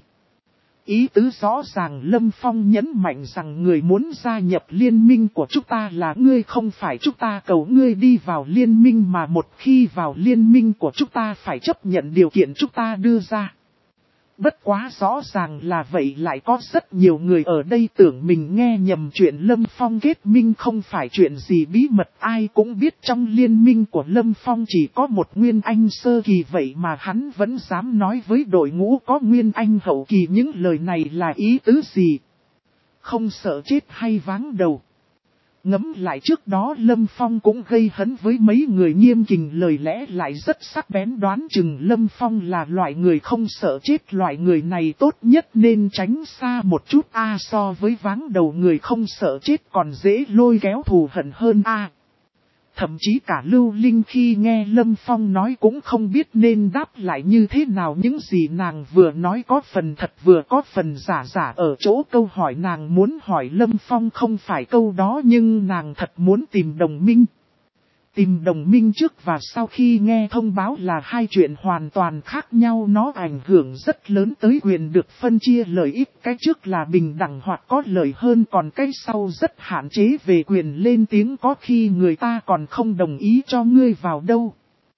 Ý tứ rõ ràng, Lâm Phong nhấn mạnh rằng người muốn gia nhập liên minh của chúng ta là ngươi, không phải chúng ta cầu ngươi đi vào liên minh, mà một khi vào liên minh của chúng ta phải chấp nhận điều kiện chúng ta đưa ra. Bất quá rõ ràng là vậy, lại có rất nhiều người ở đây tưởng mình nghe nhầm chuyện Lâm Phong kết minh không phải chuyện gì bí mật, ai cũng biết trong liên minh của Lâm Phong chỉ có một Nguyên Anh sơ kỳ, vậy mà hắn vẫn dám nói với đội ngũ có Nguyên Anh hậu kỳ những lời này là ý tứ gì? Không sợ chết hay váng đầu? Ngẫm lại trước đó Lâm Phong cũng gây hấn với mấy người Nghiêm Kình, lời lẽ lại rất sắc bén, đoán chừng Lâm Phong là loại người không sợ chết, loại người này tốt nhất nên tránh xa một chút a, so với váng đầu người không sợ chết còn dễ lôi kéo thù hận hơn a. Thậm chí cả Lưu Linh khi nghe Lâm Phong nói cũng không biết nên đáp lại như thế nào, những gì nàng vừa nói có phần thật vừa có phần giả giả. Ở chỗ câu hỏi nàng muốn hỏi Lâm Phong không phải câu đó, nhưng nàng thật muốn tìm đồng minh. Tìm đồng minh trước và sau khi nghe thông báo là hai chuyện hoàn toàn khác nhau, nó ảnh hưởng rất lớn tới quyền được phân chia lợi ích. Cái trước là bình đẳng hoặc có lợi hơn, còn cái sau rất hạn chế về quyền lên tiếng, có khi người ta còn không đồng ý cho ngươi vào đâu.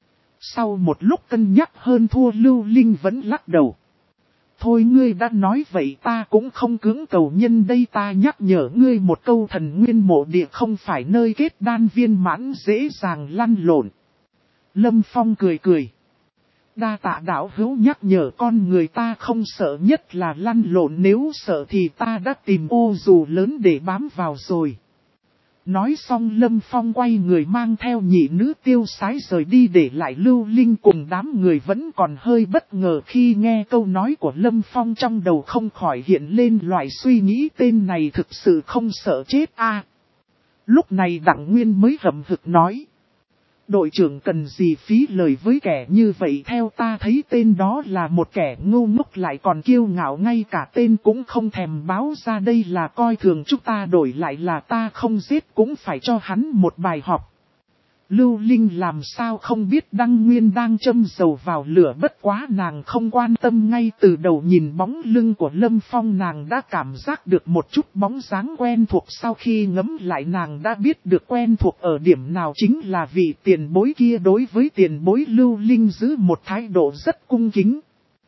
Sau một lúc cân nhắc hơn thua, Lưu Linh vẫn lắc đầu. Thôi ngươi đã nói vậy ta cũng không cưỡng cầu, nhân đây ta nhắc nhở ngươi một câu, thần nguyên mộ địa không phải nơi kết đan viên mãn dễ dàng lăn lộn. Lâm Phong cười cười. Đa tạ đạo hữu nhắc nhở, con người ta không sợ nhất là lăn lộn, nếu sợ thì ta đã tìm ô dù lớn để bám vào rồi. Nói xong Lâm Phong quay người mang theo nhị nữ tiêu sái rời đi, để lại Lưu Linh cùng đám người vẫn còn hơi bất ngờ khi nghe câu nói của Lâm Phong, trong đầu không khỏi hiện lên loại suy nghĩ tên này thực sự không sợ chết a. Lúc này Đặng Nguyên mới hậm hực nói. Đội trưởng cần gì phí lời với kẻ như vậy, theo ta thấy tên đó là một kẻ ngu ngốc lại còn kiêu ngạo, ngay cả tên cũng không thèm báo ra, đây là coi thường chúng ta, đổi lại là ta không giết cũng phải cho hắn một bài học. Lưu Linh làm sao không biết Đăng Nguyên đang châm dầu vào lửa, bất quá nàng không quan tâm, ngay từ đầu nhìn bóng lưng của Lâm Phong nàng đã cảm giác được một chút bóng dáng quen thuộc, sau khi ngẫm lại nàng đã biết được quen thuộc ở điểm nào, chính là vị tiền bối kia. Đối với tiền bối, Lưu Linh giữ một thái độ rất cung kính.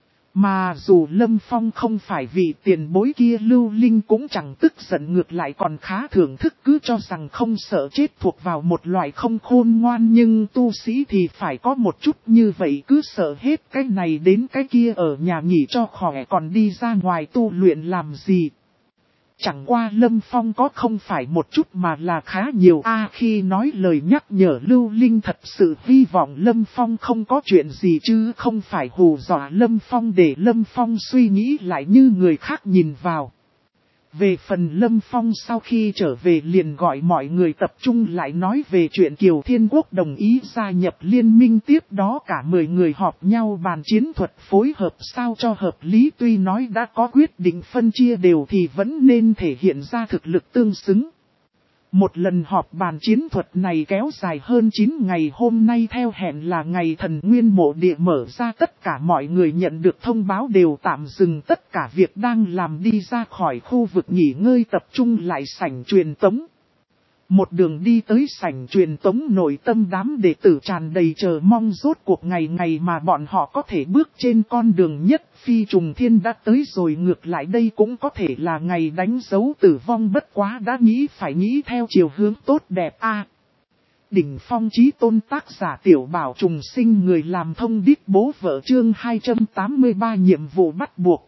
Mà dù Lâm Phong không phải vị tiền bối kia, Lưu Linh cũng chẳng tức giận, ngược lại còn khá thưởng thức, cứ cho rằng không sợ chết thuộc vào một loại không khôn ngoan, nhưng tu sĩ thì phải có một chút như vậy, cứ sợ hết cái này đến cái kia, ở nhà nghỉ cho khỏe còn đi ra ngoài tu luyện làm gì. Chẳng qua Lâm Phong có không phải một chút mà là khá nhiều a. Khi nói lời nhắc nhở, Lưu Linh thật sự hy vọng Lâm Phong không có chuyện gì chứ không phải hù dọa Lâm Phong để Lâm Phong suy nghĩ lại như người khác nhìn vào. Về phần Lâm Phong sau khi trở về liền gọi mọi người tập trung lại nói về chuyện Kiều Thiên Quốc đồng ý gia nhập liên minh, tiếp đó cả mười người họp nhau bàn chiến thuật phối hợp sao cho hợp lý, tuy nói đã có quyết định phân chia đều thì vẫn nên thể hiện ra thực lực tương xứng. Một lần họp bàn chiến thuật này kéo dài hơn chín ngày, hôm nay theo hẹn là ngày thần nguyên mộ địa mở ra, tất cả mọi người nhận được thông báo đều tạm dừng tất cả việc đang làm, đi ra khỏi khu vực nghỉ ngơi tập trung lại sảnh truyền tống. Một đường đi tới sảnh truyền tống, nội tâm đám đệ tử tràn đầy chờ mong, rốt cuộc ngày ngày mà bọn họ có thể bước trên con đường nhất phi trùng thiên đã tới rồi, ngược lại đây cũng có thể là ngày đánh dấu tử vong, bất quá đã nghĩ phải nghĩ theo chiều hướng tốt đẹp a. Đỉnh phong chí tôn, tác giả Tiểu Bảo Trùng Sinh, người làm thông điệp bố vợ, chương hai trăm tám mươi ba nhiệm vụ bắt buộc.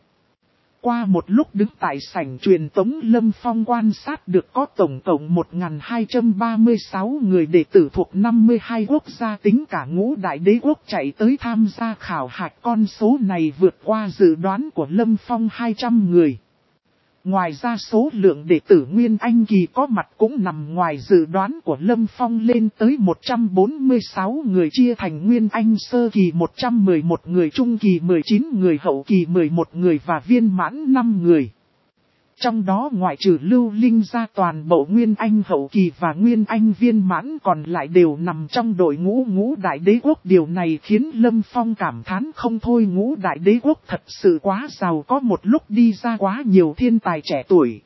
Qua một lúc đứng tại sảnh truyền tống, Lâm Phong quan sát được có tổng cộng một nghìn hai trăm ba mươi sáu người đệ tử thuộc năm mươi hai quốc gia, tính cả ngũ đại đế quốc chạy tới tham gia khảo hạch, con số này vượt qua dự đoán của Lâm Phong hai trăm người. Ngoài ra số lượng đệ tử Nguyên Anh kỳ có mặt cũng nằm ngoài dự đoán của Lâm Phong, lên tới một trăm bốn mươi sáu người, chia thành Nguyên Anh sơ kỳ một trăm mười một người, trung kỳ mười chín người, hậu kỳ mười một người và viên mãn năm người. Trong đó ngoại trừ Lưu Linh ra, toàn bộ Nguyên Anh hậu kỳ và Nguyên Anh viên mãn còn lại đều nằm trong đội ngũ ngũ đại đế quốc. Điều này khiến Lâm Phong cảm thán không thôi, ngũ đại đế quốc thật sự quá giàu có, một lúc đi ra quá nhiều thiên tài trẻ tuổi.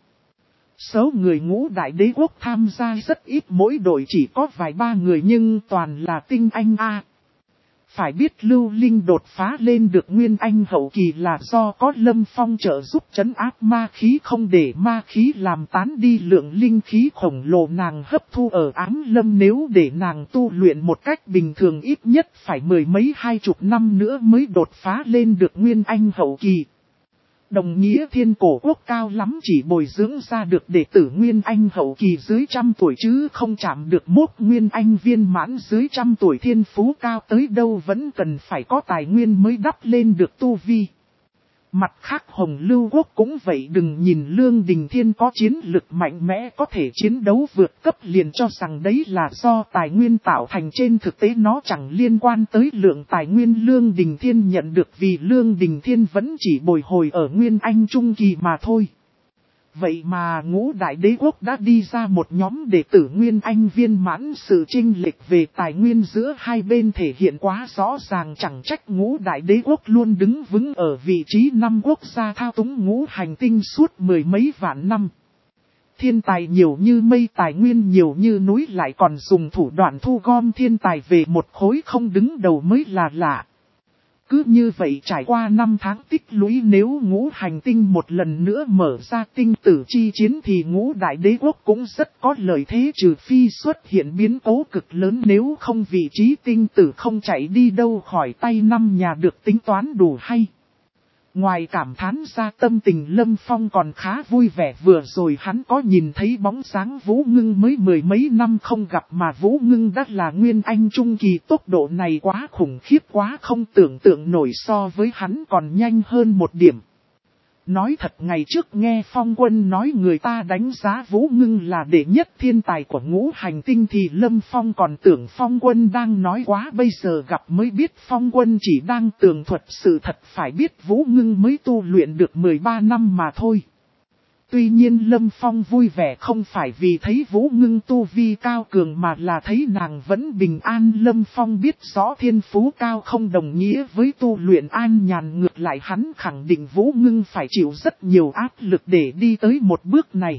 Số người ngũ đại đế quốc tham gia rất ít, mỗi đội chỉ có vài ba người nhưng toàn là tinh anh a. Phải biết Lưu Linh đột phá lên được Nguyên Anh hậu kỳ là do có Lâm Phong trợ giúp trấn áp ma khí, không để ma khí làm tán đi lượng linh khí khổng lồ nàng hấp thu ở Ám Lâm, nếu để nàng tu luyện một cách bình thường ít nhất phải mười mấy hai chục năm nữa mới đột phá lên được Nguyên Anh hậu kỳ. Đồng nghĩa thiên cổ quốc cao lắm chỉ bồi dưỡng ra được đệ tử Nguyên Anh hậu kỳ dưới trăm tuổi chứ không chạm được mốt Nguyên Anh viên mãn dưới trăm tuổi, thiên phú cao tới đâu vẫn cần phải có tài nguyên mới đắp lên được tu vi. Mặt khác Hồng Lưu Quốc cũng vậy, đừng nhìn Lương Đình Thiên có chiến lực mạnh mẽ có thể chiến đấu vượt cấp liền cho rằng đấy là do tài nguyên tạo thành, trên thực tế nó chẳng liên quan tới lượng tài nguyên Lương Đình Thiên nhận được, vì Lương Đình Thiên vẫn chỉ bồi hồi ở Nguyên Anh Trung Kỳ mà thôi. Vậy mà Ngũ Đại Đế Quốc đã đi ra một nhóm đệ tử Nguyên Anh viên mãn, sự chênh lệch về tài nguyên giữa hai bên thể hiện quá rõ ràng, chẳng trách Ngũ Đại Đế Quốc luôn đứng vững ở vị trí năm quốc gia thao túng ngũ hành tinh suốt mười mấy vạn năm. Thiên tài nhiều như mây, tài nguyên nhiều như núi, lại còn dùng thủ đoạn thu gom thiên tài về một khối không đứng đầu mới là lạ. Cứ như vậy trải qua năm tháng tích lũy, nếu ngũ hành tinh một lần nữa mở ra tinh tử chi chiến thì Ngũ Đại Đế Quốc cũng rất có lợi thế, trừ phi xuất hiện biến cố cực lớn, nếu không vị trí tinh tử không chạy đi đâu khỏi tay năm nhà được tính toán đủ hay. Ngoài cảm thán ra, tâm tình Lâm Phong còn khá vui vẻ, vừa rồi hắn có nhìn thấy bóng dáng Vũ Ngưng, mới mười mấy năm không gặp mà Vũ Ngưng đã là Nguyên Anh Trung Kỳ, tốc độ này quá khủng khiếp, quá không tưởng tượng nổi, so với hắn còn nhanh hơn một điểm. Nói thật, ngày trước nghe Phong Quân nói người ta đánh giá Vũ Ngưng là đệ nhất thiên tài của ngũ hành tinh thì Lâm Phong còn tưởng Phong Quân đang nói quá, bây giờ gặp mới biết Phong Quân chỉ đang tường thuật sự thật, phải biết Vũ Ngưng mới tu luyện được mười ba năm mà thôi. Tuy nhiên Lâm Phong vui vẻ không phải vì thấy Vũ Ngưng tu vi cao cường mà là thấy nàng vẫn bình an. Lâm Phong biết rõ thiên phú cao không đồng nghĩa với tu luyện an nhàn, ngược lại hắn khẳng định Vũ Ngưng phải chịu rất nhiều áp lực để đi tới một bước này.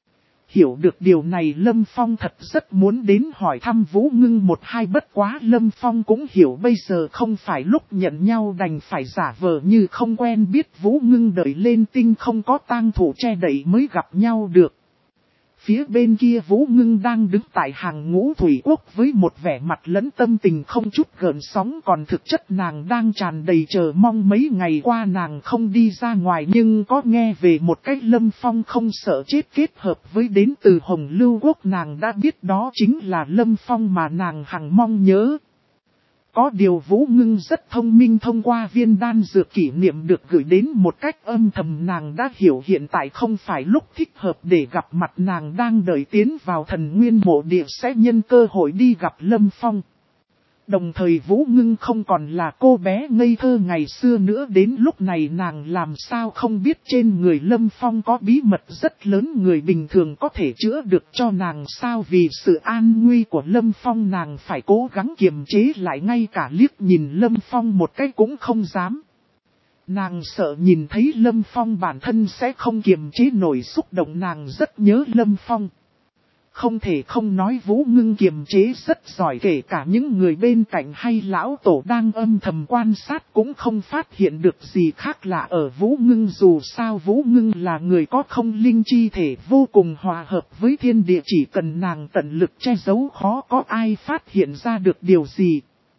Hiểu được điều này Lâm Phong thật rất muốn đến hỏi thăm Vũ Ngưng một hai, bất quá Lâm Phong cũng hiểu bây giờ không phải lúc nhận nhau, đành phải giả vờ như không quen biết Vũ Ngưng, đợi lên tinh không có tang thủ che đậy mới gặp nhau được. Phía bên kia Vũ Ngưng đang đứng tại hàng ngũ thủy quốc với một vẻ mặt lẫn tâm tình không chút gợn sóng, còn thực chất nàng đang tràn đầy chờ mong. Mấy ngày qua nàng không đi ra ngoài nhưng có nghe về một cách Lâm Phong không sợ chết kết hợp với đến từ Hồng Lưu Quốc, nàng đã biết đó chính là Lâm Phong mà nàng hằng mong nhớ. Có điều Vũ Ngưng rất thông minh, thông qua viên đan dược kỷ niệm được gửi đến một cách âm thầm, nàng đã hiểu hiện tại không phải lúc thích hợp để gặp mặt, nàng đang đợi tiến vào Thần Nguyên Mộ Địa sẽ nhân cơ hội đi gặp Lâm Phong. Đồng thời Vũ Ngưng không còn là cô bé ngây thơ ngày xưa nữa, đến lúc này nàng làm sao không biết trên người Lâm Phong có bí mật rất lớn, người bình thường có thể chữa được cho nàng sao? Vì sự an nguy của Lâm Phong nàng phải cố gắng kiềm chế lại, ngay cả liếc nhìn Lâm Phong một cái cũng không dám. Nàng sợ nhìn thấy Lâm Phong bản thân sẽ không kiềm chế nổi xúc động, nàng rất nhớ Lâm Phong. Không thể không nói Vũ Ngưng kiềm chế rất giỏi, kể cả những người bên cạnh hay lão tổ đang âm thầm quan sát cũng không phát hiện được gì khác lạ ở Vũ Ngưng. Dù sao Vũ Ngưng là người có không linh chi thể, vô cùng hòa hợp với thiên địa, chỉ cần nàng tận lực che giấu khó có ai phát hiện ra được điều gì.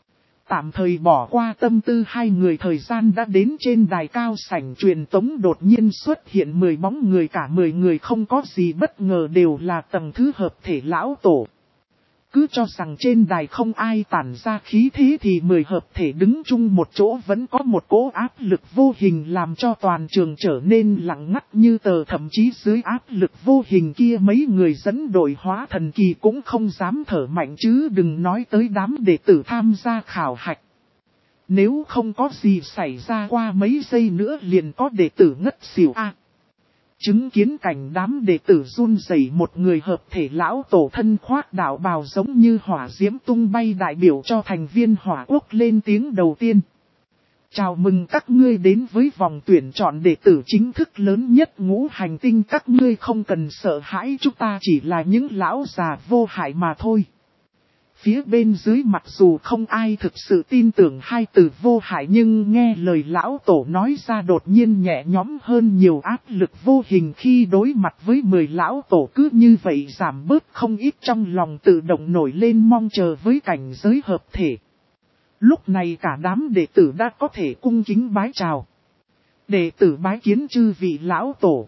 Tạm thời bỏ qua tâm tư hai người, thời gian đã đến trên đài cao sảnh truyền tống đột nhiên xuất hiện mười bóng người, cả mười người không có gì bất ngờ đều là tầng thứ hợp thể lão tổ. Cứ cho rằng trên đài không ai tản ra khí thế thì mười hợp thể đứng chung một chỗ vẫn có một cỗ áp lực vô hình làm cho toàn trường trở nên lặng ngắt như tờ, thậm chí dưới áp lực vô hình kia mấy người dẫn đội hóa thần kỳ cũng không dám thở mạnh, chứ đừng nói tới đám đệ tử tham gia khảo hạch. Nếu không có gì xảy ra qua mấy giây nữa liền có đệ tử ngất xỉu a. À, chứng kiến cảnh đám đệ tử run rẩy, một người hợp thể lão tổ thân khoác đạo bào giống như hỏa diễm tung bay đại biểu cho thành viên hỏa quốc lên tiếng đầu tiên. Chào mừng các ngươi đến với vòng tuyển chọn đệ tử chính thức lớn nhất ngũ hành tinh, các ngươi không cần sợ hãi, chúng ta chỉ là những lão già vô hại mà thôi. Phía bên dưới mặc dù không ai thực sự tin tưởng hai từ vô hại nhưng nghe lời lão tổ nói ra đột nhiên nhẹ nhõm hơn nhiều, áp lực vô hình khi đối mặt với mười lão tổ cứ như vậy giảm bớt không ít, trong lòng tự động nổi lên mong chờ với cảnh giới hợp thể. Lúc này cả đám đệ tử đã có thể cung kính bái chào. Đệ tử bái kiến chư vị lão tổ.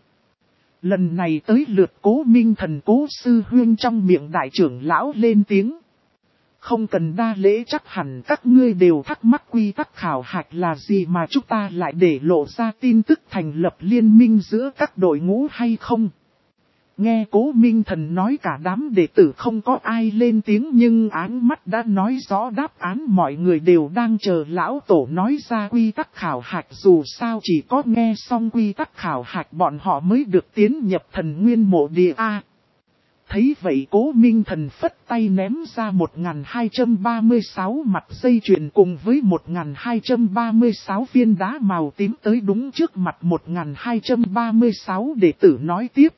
Lần này tới lượt Cố Minh Thần Cố sư huynh trong miệng đại trưởng lão lên tiếng. Không cần đa lễ, chắc hẳn các ngươi đều thắc mắc quy tắc khảo hạch là gì mà chúng ta lại để lộ ra tin tức thành lập liên minh giữa các đội ngũ hay không? Nghe Cố Minh Thần nói, cả đám đệ tử không có ai lên tiếng, nhưng áng mắt đã nói rõ đáp án. Mọi người đều đang chờ lão tổ nói ra quy tắc khảo hạch, dù sao chỉ có nghe xong quy tắc khảo hạch bọn họ mới được tiến nhập Thần Nguyên Mộ Địa A. Thấy vậy Cố Minh Thần phất tay ném ra một nghìn hai trăm ba mươi sáu mặt dây chuyền cùng với một nghìn hai trăm ba mươi sáu viên đá màu tím tới đúng trước mặt một nghìn hai trăm ba mươi sáu đệ tử, nói tiếp.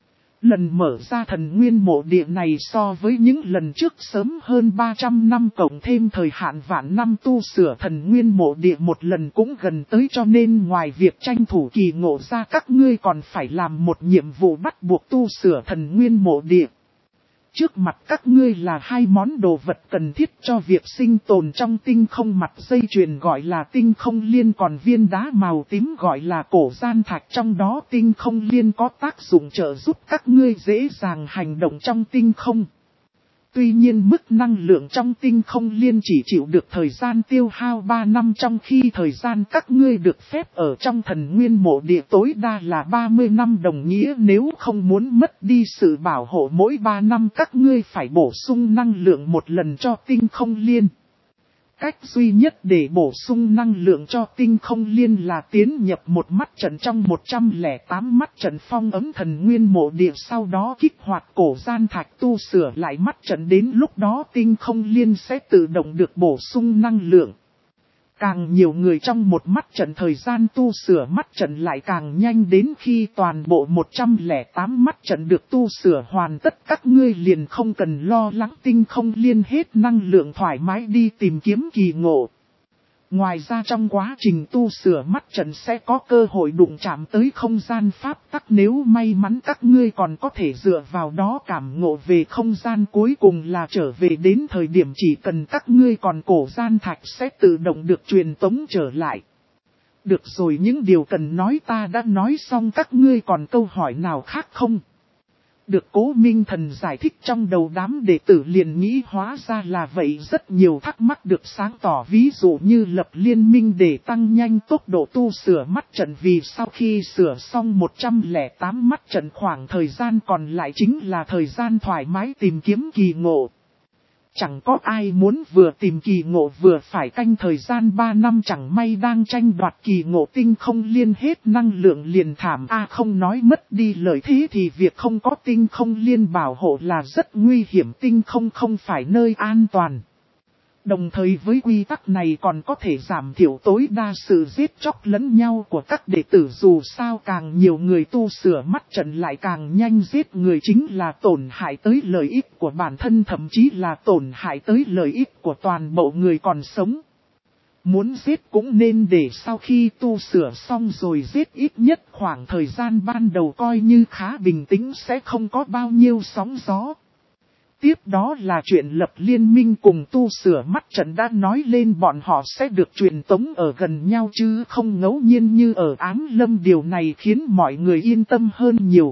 Lần mở ra Thần Nguyên Mộ Địa này so với những lần trước sớm hơn ba trăm năm, cộng thêm thời hạn vạn năm tu sửa Thần Nguyên Mộ Địa một lần cũng gần tới, cho nên ngoài việc tranh thủ kỳ ngộ ra, các ngươi còn phải làm một nhiệm vụ bắt buộc tu sửa Thần Nguyên Mộ Địa. Trước mặt các ngươi là hai món đồ vật cần thiết cho việc sinh tồn trong tinh không, mặt dây chuyền gọi là tinh không liên, còn viên đá màu tím gọi là cổ gian thạch. Trong đó tinh không liên có tác dụng trợ giúp các ngươi dễ dàng hành động trong tinh không. Tuy nhiên mức năng lượng trong tinh không liên chỉ chịu được thời gian tiêu hao ba năm, trong khi thời gian các ngươi được phép ở trong Thần Nguyên Mộ Địa tối đa là ba mươi năm, đồng nghĩa nếu không muốn mất đi sự bảo hộ mỗi ba năm các ngươi phải bổ sung năng lượng một lần cho tinh không liên. Cách duy nhất để bổ sung năng lượng cho tinh không liên là tiến nhập một mắt trận trong một trăm lẻ tám mắt trận phong ấm Thần Nguyên Mộ Địa, sau đó kích hoạt cổ gian thạch tu sửa lại mắt trận, đến lúc đó tinh không liên sẽ tự động được bổ sung năng lượng. Càng nhiều người trong một mắt trận, thời gian tu sửa mắt trận lại càng nhanh, đến khi toàn bộ một trăm lẻ tám mắt trận được tu sửa hoàn tất, các ngươi liền không cần lo lắng tinh không liên hết năng lượng, thoải mái đi tìm kiếm kỳ ngộ. Ngoài ra trong quá trình tu sửa mắt trận sẽ có cơ hội đụng chạm tới không gian pháp tắc, nếu may mắn các ngươi còn có thể dựa vào đó cảm ngộ về không gian, cuối cùng là trở về đến thời điểm chỉ cần các ngươi còn cổ gian thạch sẽ tự động được truyền tống trở lại. Được rồi, những điều cần nói ta đã nói xong, các ngươi còn câu hỏi nào khác không? Được Cố Minh Thần giải thích, trong đầu đám đệ tử liền nghĩ hóa ra là vậy, rất nhiều thắc mắc được sáng tỏ, ví dụ như lập liên minh để tăng nhanh tốc độ tu sửa mắt trận, vì sau khi sửa xong một trăm lẻ tám mắt trận khoảng thời gian còn lại chính là thời gian thoải mái tìm kiếm kỳ ngộ. Chẳng có ai muốn vừa tìm kỳ ngộ vừa phải canh thời gian ba năm, chẳng may đang tranh đoạt kỳ ngộ tinh không liên hết năng lượng liền thảm a, không nói mất đi lợi thế thì việc không có tinh không liên bảo hộ là rất nguy hiểm, tinh không không phải nơi an toàn. Đồng thời với quy tắc này còn có thể giảm thiểu tối đa sự giết chóc lẫn nhau của các đệ tử, dù sao càng nhiều người tu sửa mắt trận lại càng nhanh giết người, chính là tổn hại tới lợi ích của bản thân, thậm chí là tổn hại tới lợi ích của toàn bộ người còn sống. Muốn giết cũng nên để sau khi tu sửa xong rồi giết, ít nhất khoảng thời gian ban đầu coi như khá bình tĩnh, sẽ không có bao nhiêu sóng gió. Tiếp đó là chuyện lập liên minh cùng tu sửa mắt trận đã nói lên, bọn họ sẽ được truyền tống ở gần nhau chứ không ngẫu nhiên như ở Ám Lâm, điều này khiến mọi người yên tâm hơn nhiều.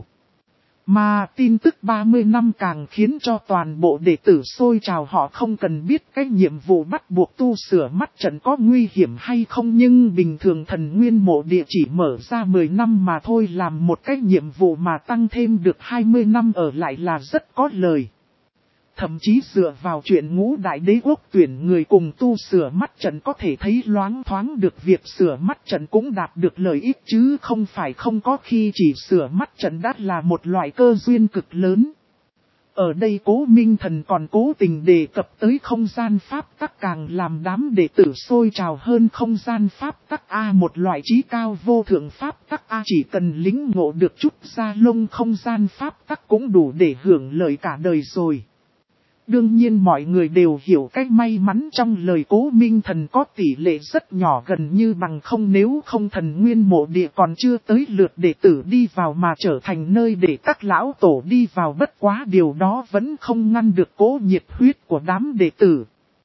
Mà tin tức ba mươi năm càng khiến cho toàn bộ đệ tử sôi trào, họ không cần biết cái nhiệm vụ bắt buộc tu sửa mắt trận có nguy hiểm hay không, nhưng bình thường Thần Nguyên Mộ Địa chỉ mở ra mười năm mà thôi, làm một cái nhiệm vụ mà tăng thêm được hai mươi năm ở lại là rất có lời. Thậm chí dựa vào chuyện Ngũ Đại Đế Quốc tuyển người cùng tu sửa mắt trận có thể thấy loáng thoáng được việc sửa mắt trận cũng đạt được lợi ích chứ không phải không có, khi chỉ sửa mắt trận đã là một loại cơ duyên cực lớn. Ở đây Cố Minh Thần còn cố tình đề cập tới không gian pháp tắc, càng làm đám đệ tử sôi trào hơn. Không gian pháp tắc A, một loại trí cao vô thượng pháp tắc A, chỉ cần lĩnh ngộ được chút ra lông không gian pháp tắc cũng đủ để hưởng lợi cả đời rồi. Đương nhiên mọi người đều hiểu cách may mắn trong lời Cố Minh Thần có tỷ lệ rất nhỏ, gần như bằng không, nếu không Thần Nguyên Mộ Địa còn chưa tới lượt đệ tử đi vào mà trở thành nơi để các lão tổ đi vào, bất quá điều đó vẫn không ngăn được cố nhiệt huyết của đám đệ tử.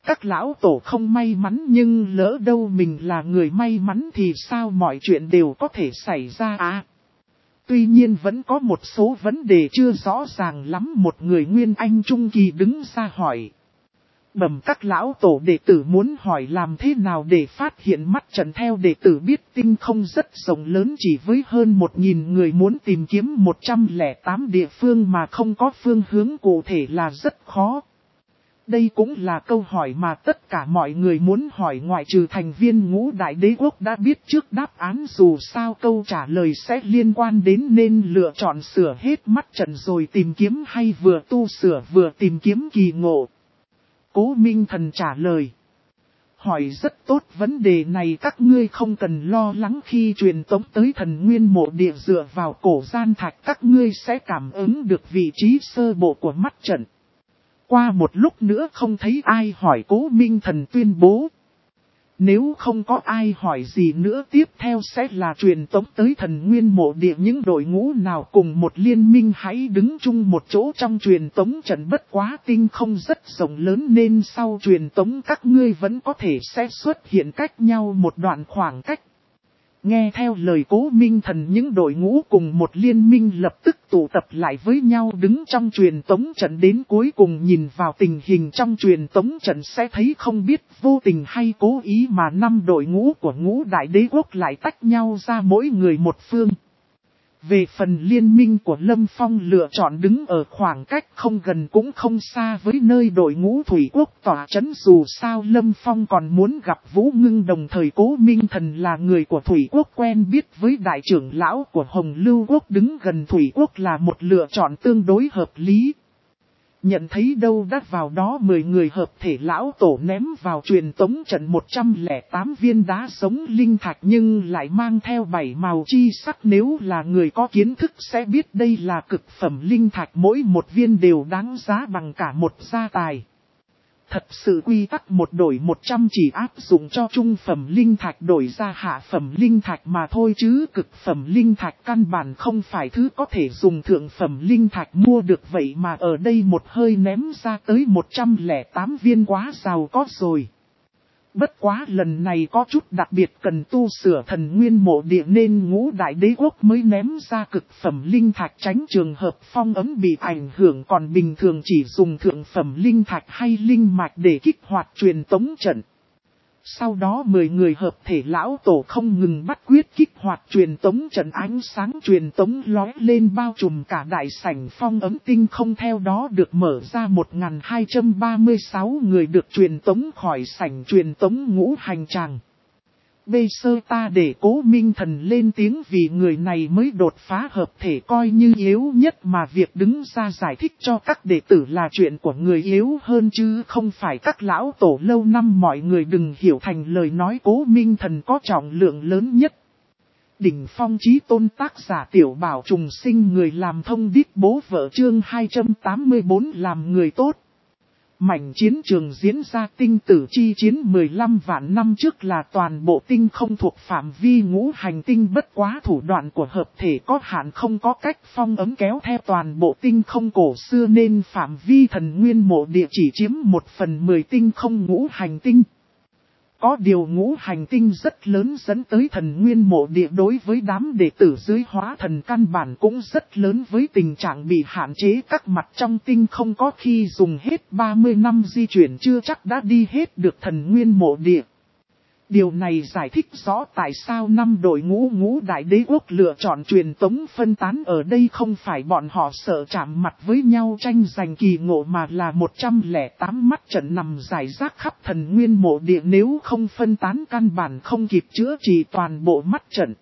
Các lão tổ không may mắn nhưng lỡ đâu mình là người may mắn thì sao mọi chuyện đều có thể xảy ra à. Tuy nhiên vẫn có một số vấn đề chưa rõ ràng lắm. Một người nguyên anh trung kỳ đứng ra hỏi. Bẩm các lão tổ, đệ tử muốn hỏi làm thế nào để phát hiện mắt trận. Theo đệ tử biết tinh không rất rộng lớn, chỉ với hơn một nghìn người muốn tìm kiếm một trăm lẻ tám địa phương mà không có phương hướng cụ thể là rất khó. Đây cũng là câu hỏi mà tất cả mọi người muốn hỏi ngoại trừ thành viên Ngũ Đại Đế Quốc đã biết trước đáp án, dù sao câu trả lời sẽ liên quan đến nên lựa chọn sửa hết mắt trận rồi tìm kiếm hay vừa tu sửa vừa tìm kiếm kỳ ngộ. Cố Minh Thần trả lời. Hỏi rất tốt, vấn đề này các ngươi không cần lo lắng, khi truyền tống tới thần nguyên mộ địa dựa vào cổ gian thạch các ngươi sẽ cảm ứng được vị trí sơ bộ của mắt trận. Qua một lúc nữa không thấy ai hỏi, Cố Minh Thần tuyên bố. Nếu không có ai hỏi gì nữa, tiếp theo sẽ là truyền tống tới thần nguyên mộ địa. Những đội ngũ nào cùng một liên minh hãy đứng chung một chỗ trong truyền tống trận, bất quá tinh không rất rộng lớn nên sau truyền tống các ngươi vẫn có thể sẽ xuất hiện cách nhau một đoạn khoảng cách. Nghe theo lời Cố Minh Thần, những đội ngũ cùng một liên minh lập tức tụ tập lại với nhau đứng trong truyền tống trận, đến cuối cùng nhìn vào tình hình trong truyền tống trận sẽ thấy không biết vô tình hay cố ý mà năm đội ngũ của Ngũ Đại Đế Quốc lại tách nhau ra mỗi người một phương. Về phần liên minh của Lâm Phong lựa chọn đứng ở khoảng cách không gần cũng không xa với nơi đội ngũ Thủy Quốc tỏa chấn, dù sao Lâm Phong còn muốn gặp Vũ Ngưng, đồng thời Cố Minh Thần là người của Thủy Quốc quen biết với đại trưởng lão của Hồng Lưu Quốc, đứng gần Thủy Quốc là một lựa chọn tương đối hợp lý. Nhận thấy đâu đã vào đó, mười người hợp thể lão tổ ném vào truyền tống trận một trăm lẻ tám viên đá sống linh thạch nhưng lại mang theo bảy màu chi sắc. Nếu là người có kiến thức sẽ biết đây là cực phẩm linh thạch, mỗi một viên đều đáng giá bằng cả một gia tài. Thật sự quy tắc một đổi một trăm chỉ áp dụng cho trung phẩm linh thạch đổi ra hạ phẩm linh thạch mà thôi, chứ cực phẩm linh thạch căn bản không phải thứ có thể dùng thượng phẩm linh thạch mua được, vậy mà ở đây một hơi ném ra tới một trăm lẻ tám viên, quá giàu có rồi. Bất quá lần này có chút đặc biệt, cần tu sửa thần nguyên mộ địa nên Ngũ Đại Đế Quốc mới ném ra cực phẩm linh thạch, tránh trường hợp phong ấn bị ảnh hưởng, còn bình thường chỉ dùng thượng phẩm linh thạch hay linh mạch để kích hoạt truyền tống trận. Sau đó mười người hợp thể lão tổ không ngừng bắt quyết kích hoạt truyền tống trận, ánh sáng truyền tống lóe lên bao trùm cả đại sảnh, phong ấn tinh không theo đó được mở ra. Một nghìn hai trăm ba mươi sáu người được truyền tống khỏi sảnh truyền tống ngũ hành tràng. Bây giờ ta để Cố Minh Thần lên tiếng, vì người này mới đột phá hợp thể coi như yếu nhất, mà việc đứng ra giải thích cho các đệ tử là chuyện của người yếu hơn chứ không phải các lão tổ lâu năm. Mọi người đừng hiểu thành lời nói Cố Minh Thần có trọng lượng lớn nhất. Đỉnh phong chí tôn tác giả Tiểu Bảo Trùng Sinh, người làm thông điệp bố vợ, chương hai trăm tám mươi bốn làm người tốt. Mảnh chiến trường diễn ra tinh tử chi chiến mười lăm vạn năm trước là toàn bộ tinh không thuộc phạm vi ngũ hành tinh, bất quá thủ đoạn của hợp thể có hạn, không có cách phong ấm kéo theo toàn bộ tinh không cổ xưa nên phạm vi thần nguyên mộ địa chỉ chiếm một phần mười tinh không ngũ hành tinh. Có điều ngũ hành tinh rất lớn dẫn tới thần nguyên mộ địa đối với đám đệ tử dưới hóa thần căn bản cũng rất lớn, với tình trạng bị hạn chế các mặt trong tinh không, có khi dùng hết ba mươi năm di chuyển chưa chắc đã đi hết được thần nguyên mộ địa. Điều này giải thích rõ tại sao năm đội ngũ Ngũ Đại Đế Quốc lựa chọn truyền tống phân tán ở đây, không phải bọn họ sợ chạm mặt với nhau tranh giành kỳ ngộ, mà là một trăm lẻ tám mắt trận nằm rải rác khắp thần nguyên mộ địa, nếu không phân tán căn bản không kịp chữa trị toàn bộ mắt trận.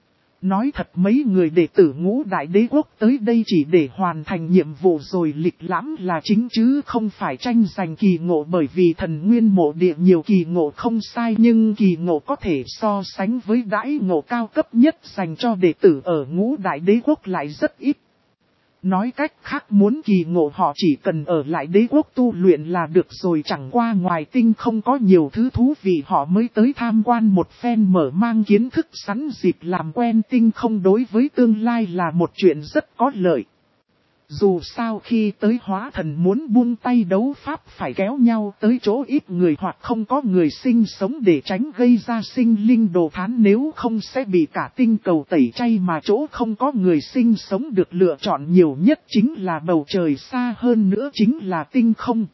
Nói thật, mấy người đệ tử Ngũ Đại Đế Quốc tới đây chỉ để hoàn thành nhiệm vụ rồi lịch lãm là chính, chứ không phải tranh giành kỳ ngộ, bởi vì thần nguyên mộ địa nhiều kỳ ngộ không sai, nhưng kỳ ngộ có thể so sánh với đãi ngộ cao cấp nhất dành cho đệ tử ở Ngũ Đại Đế Quốc lại rất ít. Nói cách khác, muốn kỳ ngộ họ chỉ cần ở lại đế quốc tu luyện là được rồi, chẳng qua ngoài tinh không có nhiều thứ thú vị họ mới tới tham quan một phen, mở mang kiến thức, sẵn dịp làm quen tinh không, đối với tương lai là một chuyện rất có lợi. Dù sao khi tới hóa thần muốn buông tay đấu pháp phải kéo nhau tới chỗ ít người hoặc không có người sinh sống để tránh gây ra sinh linh đồ thán, nếu không sẽ bị cả tinh cầu tẩy chay, mà chỗ không có người sinh sống được lựa chọn nhiều nhất chính là bầu trời, xa hơn nữa chính là tinh không.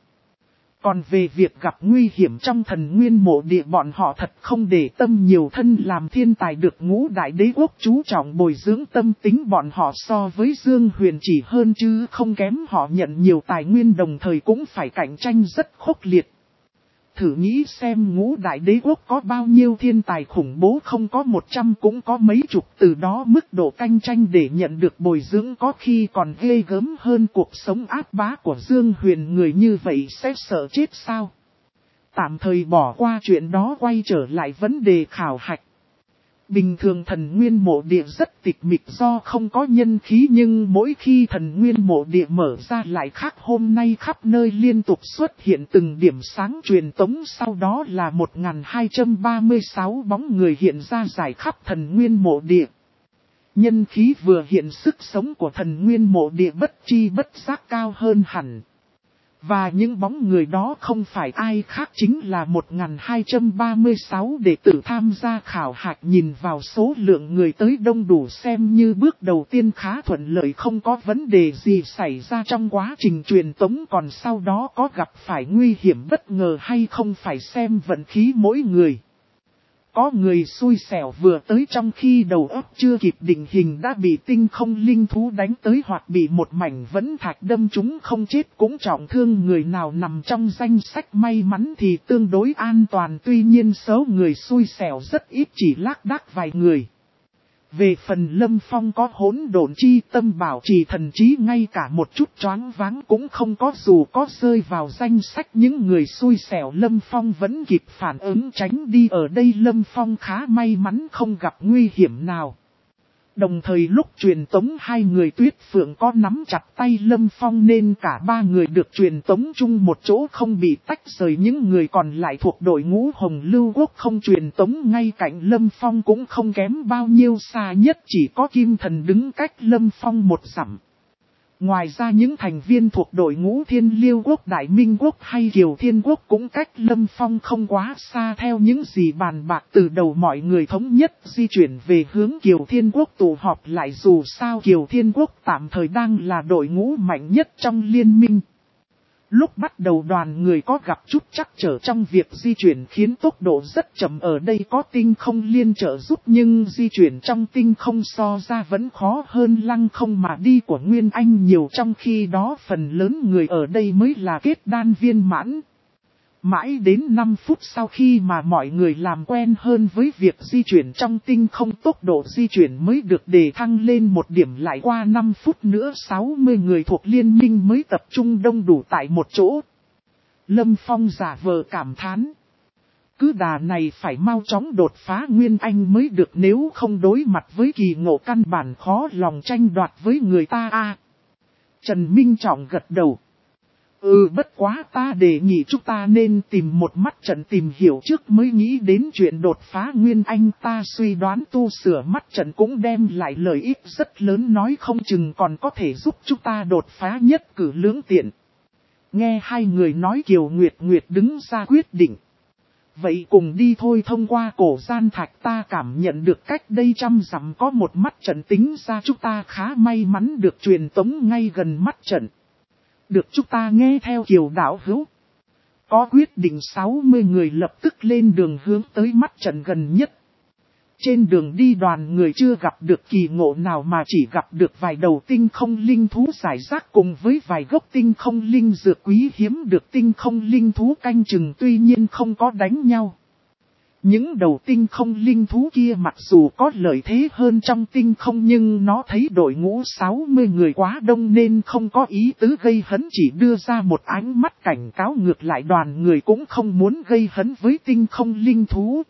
Còn về việc gặp nguy hiểm trong thần nguyên mộ địa, bọn họ thật không để tâm nhiều, thân làm thiên tài được ngũ đại đế quốc chú trọng bồi dưỡng tâm tính, bọn họ so với Dương Huyền chỉ hơn chứ không kém, họ nhận nhiều tài nguyên đồng thời cũng phải cạnh tranh rất khốc liệt. Thử nghĩ xem ngũ đại đế quốc có bao nhiêu thiên tài khủng bố, không có một trăm cũng có mấy chục, từ đó mức độ cạnh tranh để nhận được bồi dưỡng có khi còn ghê gớm hơn cuộc sống áp bá của Dương Huyền, người như vậy sẽ sợ chết sao? Tạm thời bỏ qua chuyện đó, quay trở lại vấn đề khảo hạch. Bình thường thần nguyên mộ địa rất tịch mịch do không có nhân khí, nhưng mỗi khi thần nguyên mộ địa mở ra lại khác, hôm nay khắp nơi liên tục xuất hiện từng điểm sáng truyền tống, sau đó là một nghìn hai trăm ba mươi sáu bóng người hiện ra rải khắp thần nguyên mộ địa. Nhân khí vừa hiện, sức sống của thần nguyên mộ địa bất chi bất giác cao hơn hẳn. Và những bóng người đó không phải ai khác chính là một nghìn hai trăm ba mươi sáu đệ tử tham gia khảo hạch. Nhìn vào số lượng người tới đông đủ xem như bước đầu tiên khá thuận lợi, không có vấn đề gì xảy ra trong quá trình truyền tống, còn sau đó có gặp phải nguy hiểm bất ngờ hay không phải xem vận khí mỗi người. Có người xui xẻo vừa tới trong khi đầu óc chưa kịp định hình đã bị tinh không linh thú đánh tới, hoặc bị một mảnh vẫn thạch đâm trúng không chết cũng trọng thương. Người nào nằm trong danh sách may mắn thì tương đối an toàn, tuy nhiên số người xui xẻo rất ít, chỉ lác đác vài người. Về phần Lâm Phong có hỗn độn chi tâm bảo trì thần trí, ngay cả một chút choáng váng cũng không có, dù có rơi vào danh sách những người xui xẻo Lâm Phong vẫn kịp phản ứng tránh đi. Ở đây Lâm Phong khá may mắn không gặp nguy hiểm nào. Đồng thời lúc truyền tống hai người Tuyết Phượng có nắm chặt tay Lâm Phong nên cả ba người được truyền tống chung một chỗ, không bị tách rời. Những người còn lại thuộc đội ngũ Hồng Lưu Quốc không truyền tống ngay cạnh Lâm Phong cũng không kém bao nhiêu, xa nhất chỉ có Kim Thần đứng cách Lâm Phong một dặm. Ngoài ra những thành viên thuộc đội ngũ Thiên Liêu Quốc, Đại Minh Quốc hay Kiều Thiên Quốc cũng cách Lâm Phong không quá xa. Theo những gì bàn bạc từ đầu, mọi người thống nhất di chuyển về hướng Kiều Thiên Quốc tụ họp lại, dù sao Kiều Thiên Quốc tạm thời đang là đội ngũ mạnh nhất trong liên minh. Lúc bắt đầu đoàn người có gặp chút trắc trở trong việc di chuyển khiến tốc độ rất chậm, ở đây có tinh không liên trợ giúp nhưng di chuyển trong tinh không so ra vẫn khó hơn lăng không mà đi của Nguyên Anh nhiều, trong khi đó phần lớn người ở đây mới là kết đan viên mãn. Mãi đến năm phút sau khi mà mọi người làm quen hơn với việc di chuyển trong tinh không, tốc độ di chuyển mới được đề thăng lên một điểm. Lại qua năm phút nữa sáu mươi người thuộc liên minh mới tập trung đông đủ tại một chỗ. Lâm Phong giả vờ cảm thán. Cứ đà này phải mau chóng đột phá Nguyên Anh mới được, nếu không đối mặt với kỳ ngộ căn bản khó lòng tranh đoạt với người ta a. Trần Minh Trọng gật đầu. Ừ, bất quá ta đề nghị chúng ta nên tìm một mắt trận tìm hiểu trước mới nghĩ đến chuyện đột phá Nguyên Anh. Ta suy đoán tu sửa mắt trận cũng đem lại lợi ích rất lớn, nói không chừng còn có thể giúp chúng ta đột phá nhất cử lưỡng tiện. Nghe hai người nói, Kiều Nguyệt Nguyệt đứng ra quyết định. Vậy cùng đi thôi. Thông qua cổ gian thạch ta cảm nhận được cách đây trăm dặm có một mắt trận, tính ra chúng ta khá may mắn được truyền tống ngay gần mắt trận. Được, chúng ta nghe theo Kiều đạo hữu. Có quyết định, sáu mươi người lập tức lên đường hướng tới mắt trận gần nhất. Trên đường đi đoàn người chưa gặp được kỳ ngộ nào mà chỉ gặp được vài đầu tinh không linh thú rải rác cùng với vài gốc tinh không linh dược quý hiếm được tinh không linh thú canh chừng, tuy nhiên không có đánh nhau. Những đầu tinh không linh thú kia mặc dù có lợi thế hơn trong tinh không nhưng nó thấy đội ngũ sáu mươi người quá đông nên không có ý tứ gây hấn, chỉ đưa ra một ánh mắt cảnh cáo. Ngược lại đoàn người cũng không muốn gây hấn với tinh không linh thú.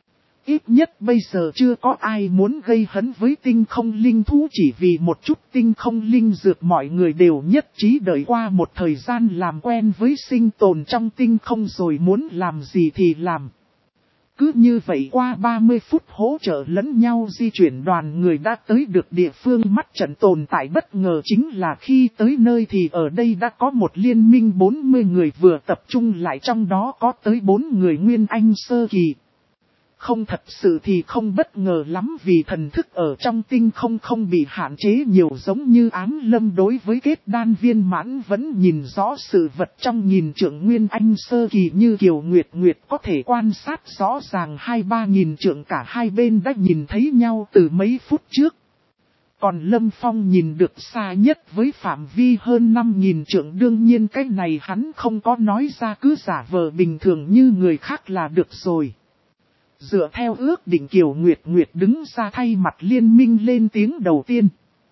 Ít nhất bây giờ chưa có ai muốn gây hấn với tinh không linh thú, chỉ vì một chút tinh không linh dược mọi người đều nhất trí đợi qua một thời gian làm quen với sinh tồn trong tinh không rồi muốn làm gì thì làm. Cứ như vậy qua ba mươi phút hỗ trợ lẫn nhau di chuyển, đoàn người đã tới được địa phương mắt trận. Tồn tại bất ngờ chính là khi tới nơi thì ở đây đã có một liên minh bốn mươi người vừa tập trung lại, trong đó có tới bốn người Nguyên Anh sơ kỳ. Không, thật sự thì không bất ngờ lắm, vì thần thức ở trong tinh không không bị hạn chế nhiều giống như Ám Lâm đối với kết đan viên mãn vẫn nhìn rõ sự vật trong nghìn trượng. Nguyên Anh sơ kỳ như Kiều Nguyệt Nguyệt có thể quan sát rõ ràng hai ba nghìn trượng, cả hai bên đã nhìn thấy nhau từ mấy phút trước. Còn Lâm Phong nhìn được xa nhất với phạm vi hơn năm nghìn trượng, đương nhiên cái này hắn không có nói ra, cứ giả vờ bình thường như người khác là được rồi. Dựa theo ước định, Kiều Nguyệt Nguyệt đứng ra thay mặt liên minh lên tiếng đầu tiên.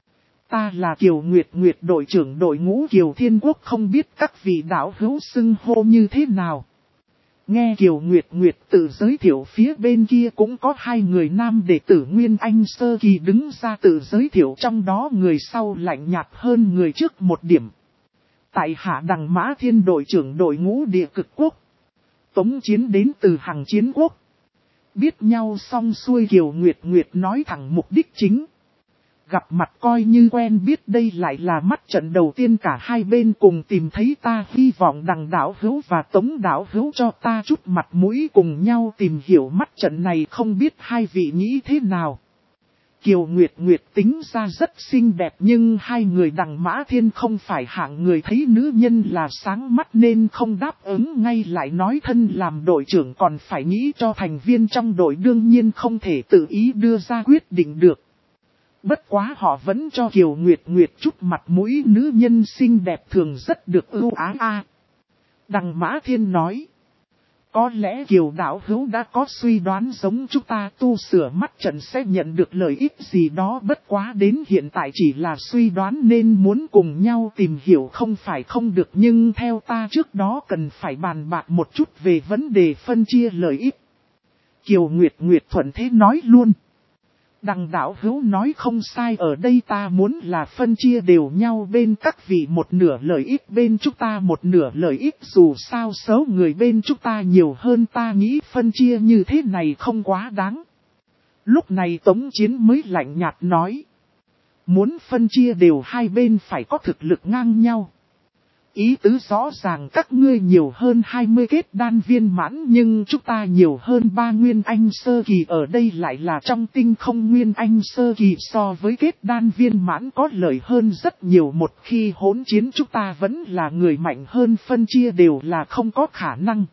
Ta là Kiều Nguyệt Nguyệt, đội trưởng đội ngũ Kiều Thiên Quốc, không biết các vị đạo hữu xưng hô như thế nào. Nghe Kiều Nguyệt Nguyệt tự giới thiệu, phía bên kia cũng có hai người nam đệ tử Nguyên Anh sơ kỳ đứng ra tự giới thiệu, trong đó người sau lạnh nhạt hơn người trước một điểm. Tại hạ Đằng Mã Thiên, đội trưởng đội ngũ Địa Cực Quốc. Tống Chiến đến từ Hằng Chiến Quốc. Biết nhau xong xuôi, Kiều Nguyệt Nguyệt nói thẳng mục đích chính. Gặp mặt coi như quen biết, đây lại là mắt trận đầu tiên cả hai bên cùng tìm thấy ta, hy vọng Đằng đạo hữu và Tống đạo hữu cho ta chút mặt mũi cùng nhau tìm hiểu mắt trận này, không biết hai vị nghĩ thế nào. Kiều Nguyệt Nguyệt tính ra rất xinh đẹp, nhưng hai người Đằng Mã Thiên không phải hạng người thấy nữ nhân là sáng mắt nên không đáp ứng ngay, lại nói thân làm đội trưởng còn phải nghĩ cho thành viên trong đội, đương nhiên không thể tự ý đưa ra quyết định được. Bất quá họ vẫn cho Kiều Nguyệt Nguyệt chút mặt mũi, nữ nhân xinh đẹp thường rất được ưu ái a. Đằng Mã Thiên nói. Có lẽ Kiều đạo hữu đã có suy đoán giống chúng ta, tu sửa mắt trận sẽ nhận được lợi ích gì đó, bất quá đến hiện tại chỉ là suy đoán nên muốn cùng nhau tìm hiểu không phải không được, nhưng theo ta trước đó cần phải bàn bạc một chút về vấn đề phân chia lợi ích. Kiều Nguyệt Nguyệt thuận thế nói luôn. Đằng đạo hữu nói không sai, ở đây ta muốn là phân chia đều nhau, bên các vị một nửa lợi ích, bên chúng ta một nửa lợi ích, dù sao số người bên chúng ta nhiều hơn, ta nghĩ phân chia như thế này không quá đáng. Lúc này Tống Chiến mới lạnh nhạt nói. Muốn phân chia đều hai bên phải có thực lực ngang nhau. Ý tứ rõ ràng các ngươi nhiều hơn hai mươi kết đan viên mãn, nhưng chúng ta nhiều hơn ba Nguyên Anh sơ kỳ, ở đây lại là trong tinh không Nguyên Anh sơ kỳ, so với kết đan viên mãn có lợi hơn rất nhiều, một khi hỗn chiến chúng ta vẫn là người mạnh hơn, phân chia đều là không có khả năng.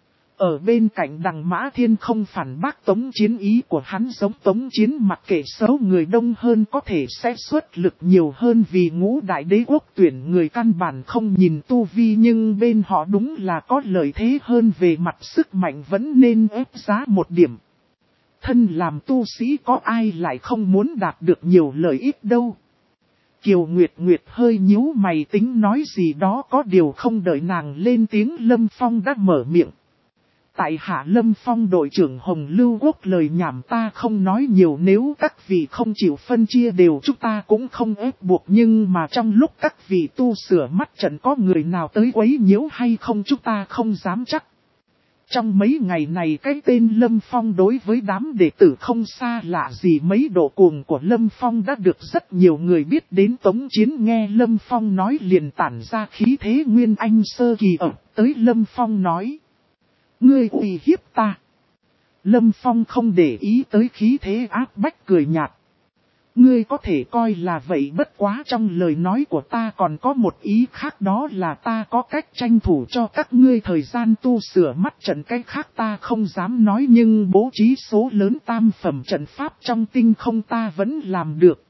Ở bên cạnh Đằng Mã Thiên không phản bác Tống Chiến, ý của hắn giống Tống Chiến, mặc kệ số người đông hơn có thể sẽ xuất lực nhiều hơn, vì Ngũ Đại Đế Quốc tuyển người căn bản không nhìn tu vi, nhưng bên họ đúng là có lợi thế hơn về mặt sức mạnh, vẫn nên ép giá một điểm. Thân làm tu sĩ có ai lại không muốn đạt được nhiều lợi ích đâu. Kiều Nguyệt Nguyệt hơi nhíu mày tính nói gì đó, có điều không đợi nàng lên tiếng Lâm Phong đã mở miệng. Tại hạ Lâm Phong, đội trưởng Hồng Lưu Quốc, lời nhảm ta không nói nhiều, nếu các vị không chịu phân chia đều chúng ta cũng không ép buộc, nhưng mà trong lúc các vị tu sửa mắt trận có người nào tới quấy nhiễu hay không chúng ta không dám chắc. Trong mấy ngày này cái tên Lâm Phong đối với đám đệ tử không xa lạ gì, mấy độ cuồng của Lâm Phong đã được rất nhiều người biết đến. Tống Chiến nghe Lâm Phong nói liền tản ra khí thế Nguyên Anh sơ kỳ ập tới. Lâm Phong nói. Ngươi uy hiếp ta. Lâm Phong không để ý tới khí thế áp bách, cười nhạt. Ngươi có thể coi là vậy, bất quá trong lời nói của ta còn có một ý khác, đó là ta có cách tranh thủ cho các ngươi thời gian tu sửa mắt trận, cách khác ta không dám nói, nhưng bố trí số lớn tam phẩm trận pháp trong tinh không ta vẫn làm được.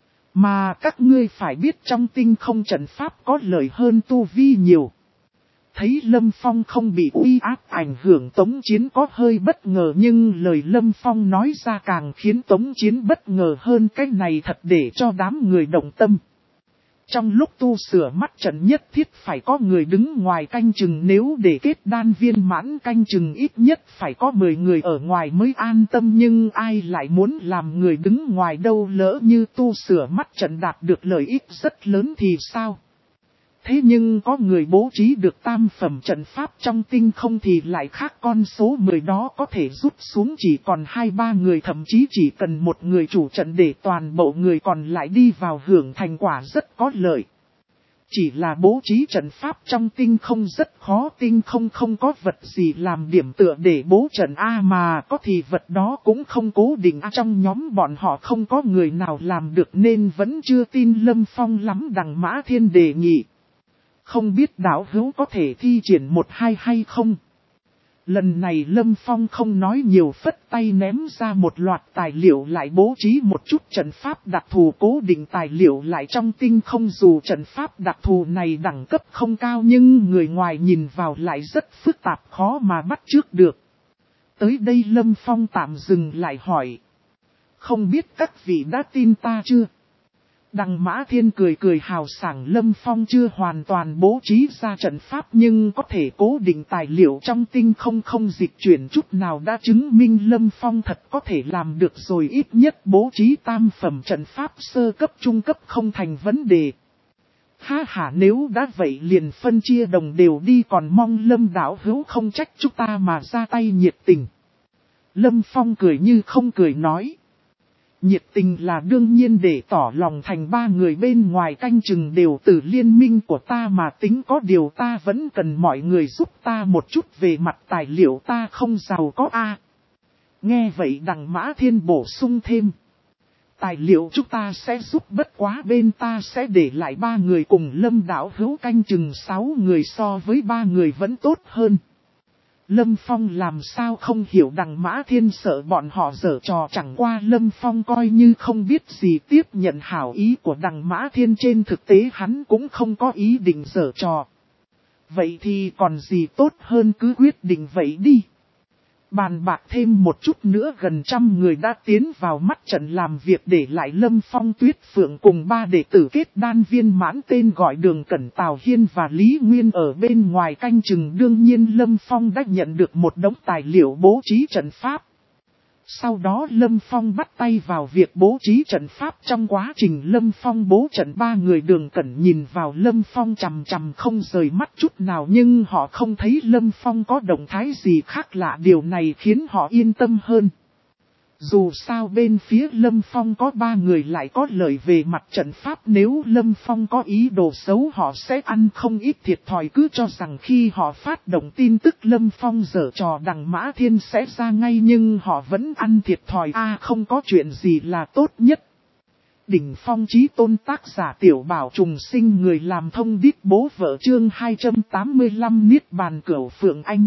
Mà các ngươi phải biết trong tinh không trận pháp có lợi hơn tu vi nhiều. Thấy Lâm Phong không bị uy áp ảnh hưởng, Tống Chiến có hơi bất ngờ, nhưng lời Lâm Phong nói ra càng khiến Tống Chiến bất ngờ hơn, cái này thật để cho đám người động tâm. Trong lúc tu sửa mắt trận nhất thiết phải có người đứng ngoài canh chừng, nếu để kết đan viên mãn canh chừng ít nhất phải có mười người ở ngoài mới an tâm, nhưng ai lại muốn làm người đứng ngoài đâu, lỡ như tu sửa mắt trận đạt được lợi ích rất lớn thì sao? thế nhưng có người bố trí được tam phẩm trận pháp trong tinh không thì lại khác, con số mười đó có thể rút xuống chỉ còn hai ba người, thậm chí chỉ cần một người chủ trận để toàn bộ người còn lại đi vào hưởng thành quả rất có lợi. Chỉ là bố trí trận pháp trong tinh không rất khó, tinh không không có vật gì làm điểm tựa để bố trận A, mà có thì vật đó cũng không cố định A. Trong nhóm bọn họ không có người nào làm được nên vẫn chưa tin Lâm Phong lắm. Đằng Mã Thiên đề nghị: không biết đạo hữu có thể thi triển một hai hay không? Lần này Lâm Phong không nói nhiều, phất tay ném ra một loạt tài liệu, lại bố trí một chút trận pháp đặc thù cố định tài liệu lại trong tinh không. Dù trận pháp đặc thù này đẳng cấp không cao nhưng người ngoài nhìn vào lại rất phức tạp, khó mà bắt chước được. Tới đây Lâm Phong tạm dừng lại hỏi: không biết các vị đã tin ta chưa? Đằng Mã Thiên cười cười hào sảng: Lâm Phong chưa hoàn toàn bố trí ra trận pháp nhưng có thể cố định tài liệu trong tinh không không dịch chuyển chút nào đã chứng minh Lâm Phong thật có thể làm được rồi. Ít nhất bố trí tam phẩm trận pháp sơ cấp trung cấp không thành vấn đề. Ha ha, nếu đã vậy liền phân chia đồng đều đi, còn mong Lâm đạo hữu không trách chúng ta mà ra tay nhiệt tình. Lâm Phong cười như không cười nói: nhiệt tình là đương nhiên, để tỏ lòng thành ba người bên ngoài canh chừng đều từ liên minh của ta mà tính, có điều ta vẫn cần mọi người giúp ta một chút, về mặt tài liệu ta không giàu có a. Nghe vậy đằng Mã Thiên bổ sung thêm: tài liệu chúng ta sẽ giúp, bất quá bên ta sẽ để lại ba người cùng Lâm đạo hữu canh chừng sáu người, so với ba người vẫn tốt hơn. Lâm Phong làm sao không hiểu đằng Mã Thiên sợ bọn họ giở trò, chẳng qua Lâm Phong coi như không biết gì tiếp nhận hảo ý của đằng Mã Thiên, trên thực tế hắn cũng không có ý định giở trò. Vậy thì còn gì tốt hơn, cứ quyết định vậy đi. Bàn bạc thêm một chút nữa, gần trăm người đã tiến vào mắt trận làm việc, để lại Lâm Phong, Tuyết Phượng cùng ba đệ tử kết đan viên mãn tên gọi Đường Cẩn, Tào Hiên và Lý Nguyên ở bên ngoài canh chừng. Đương nhiên Lâm Phong đã nhận được một đống tài liệu bố trí trận pháp. Sau đó Lâm Phong bắt tay vào việc bố trí trận pháp. Trong quá trình Lâm Phong bố trận, ba người Đường Cẩn nhìn vào Lâm Phong chằm chằm không rời mắt chút nào, nhưng họ không thấy Lâm Phong có động thái gì khác lạ, điều này khiến họ yên tâm hơn. Dù sao bên phía Lâm Phong có ba người lại có lợi về mặt trận pháp, nếu Lâm Phong có ý đồ xấu họ sẽ ăn không ít thiệt thòi, cứ cho rằng khi họ phát động tin tức Lâm Phong giở trò đằng Mã Thiên sẽ ra ngay, nhưng họ vẫn ăn thiệt thòi a. À, không có chuyện gì là tốt nhất. Đỉnh Phong Chí Tôn, tác giả Tiểu Bảo Trùng Sinh, người làm thông điệp bố vợ, chương hai trăm tám mươi lăm Niết Bàn Cửu Phượng Anh.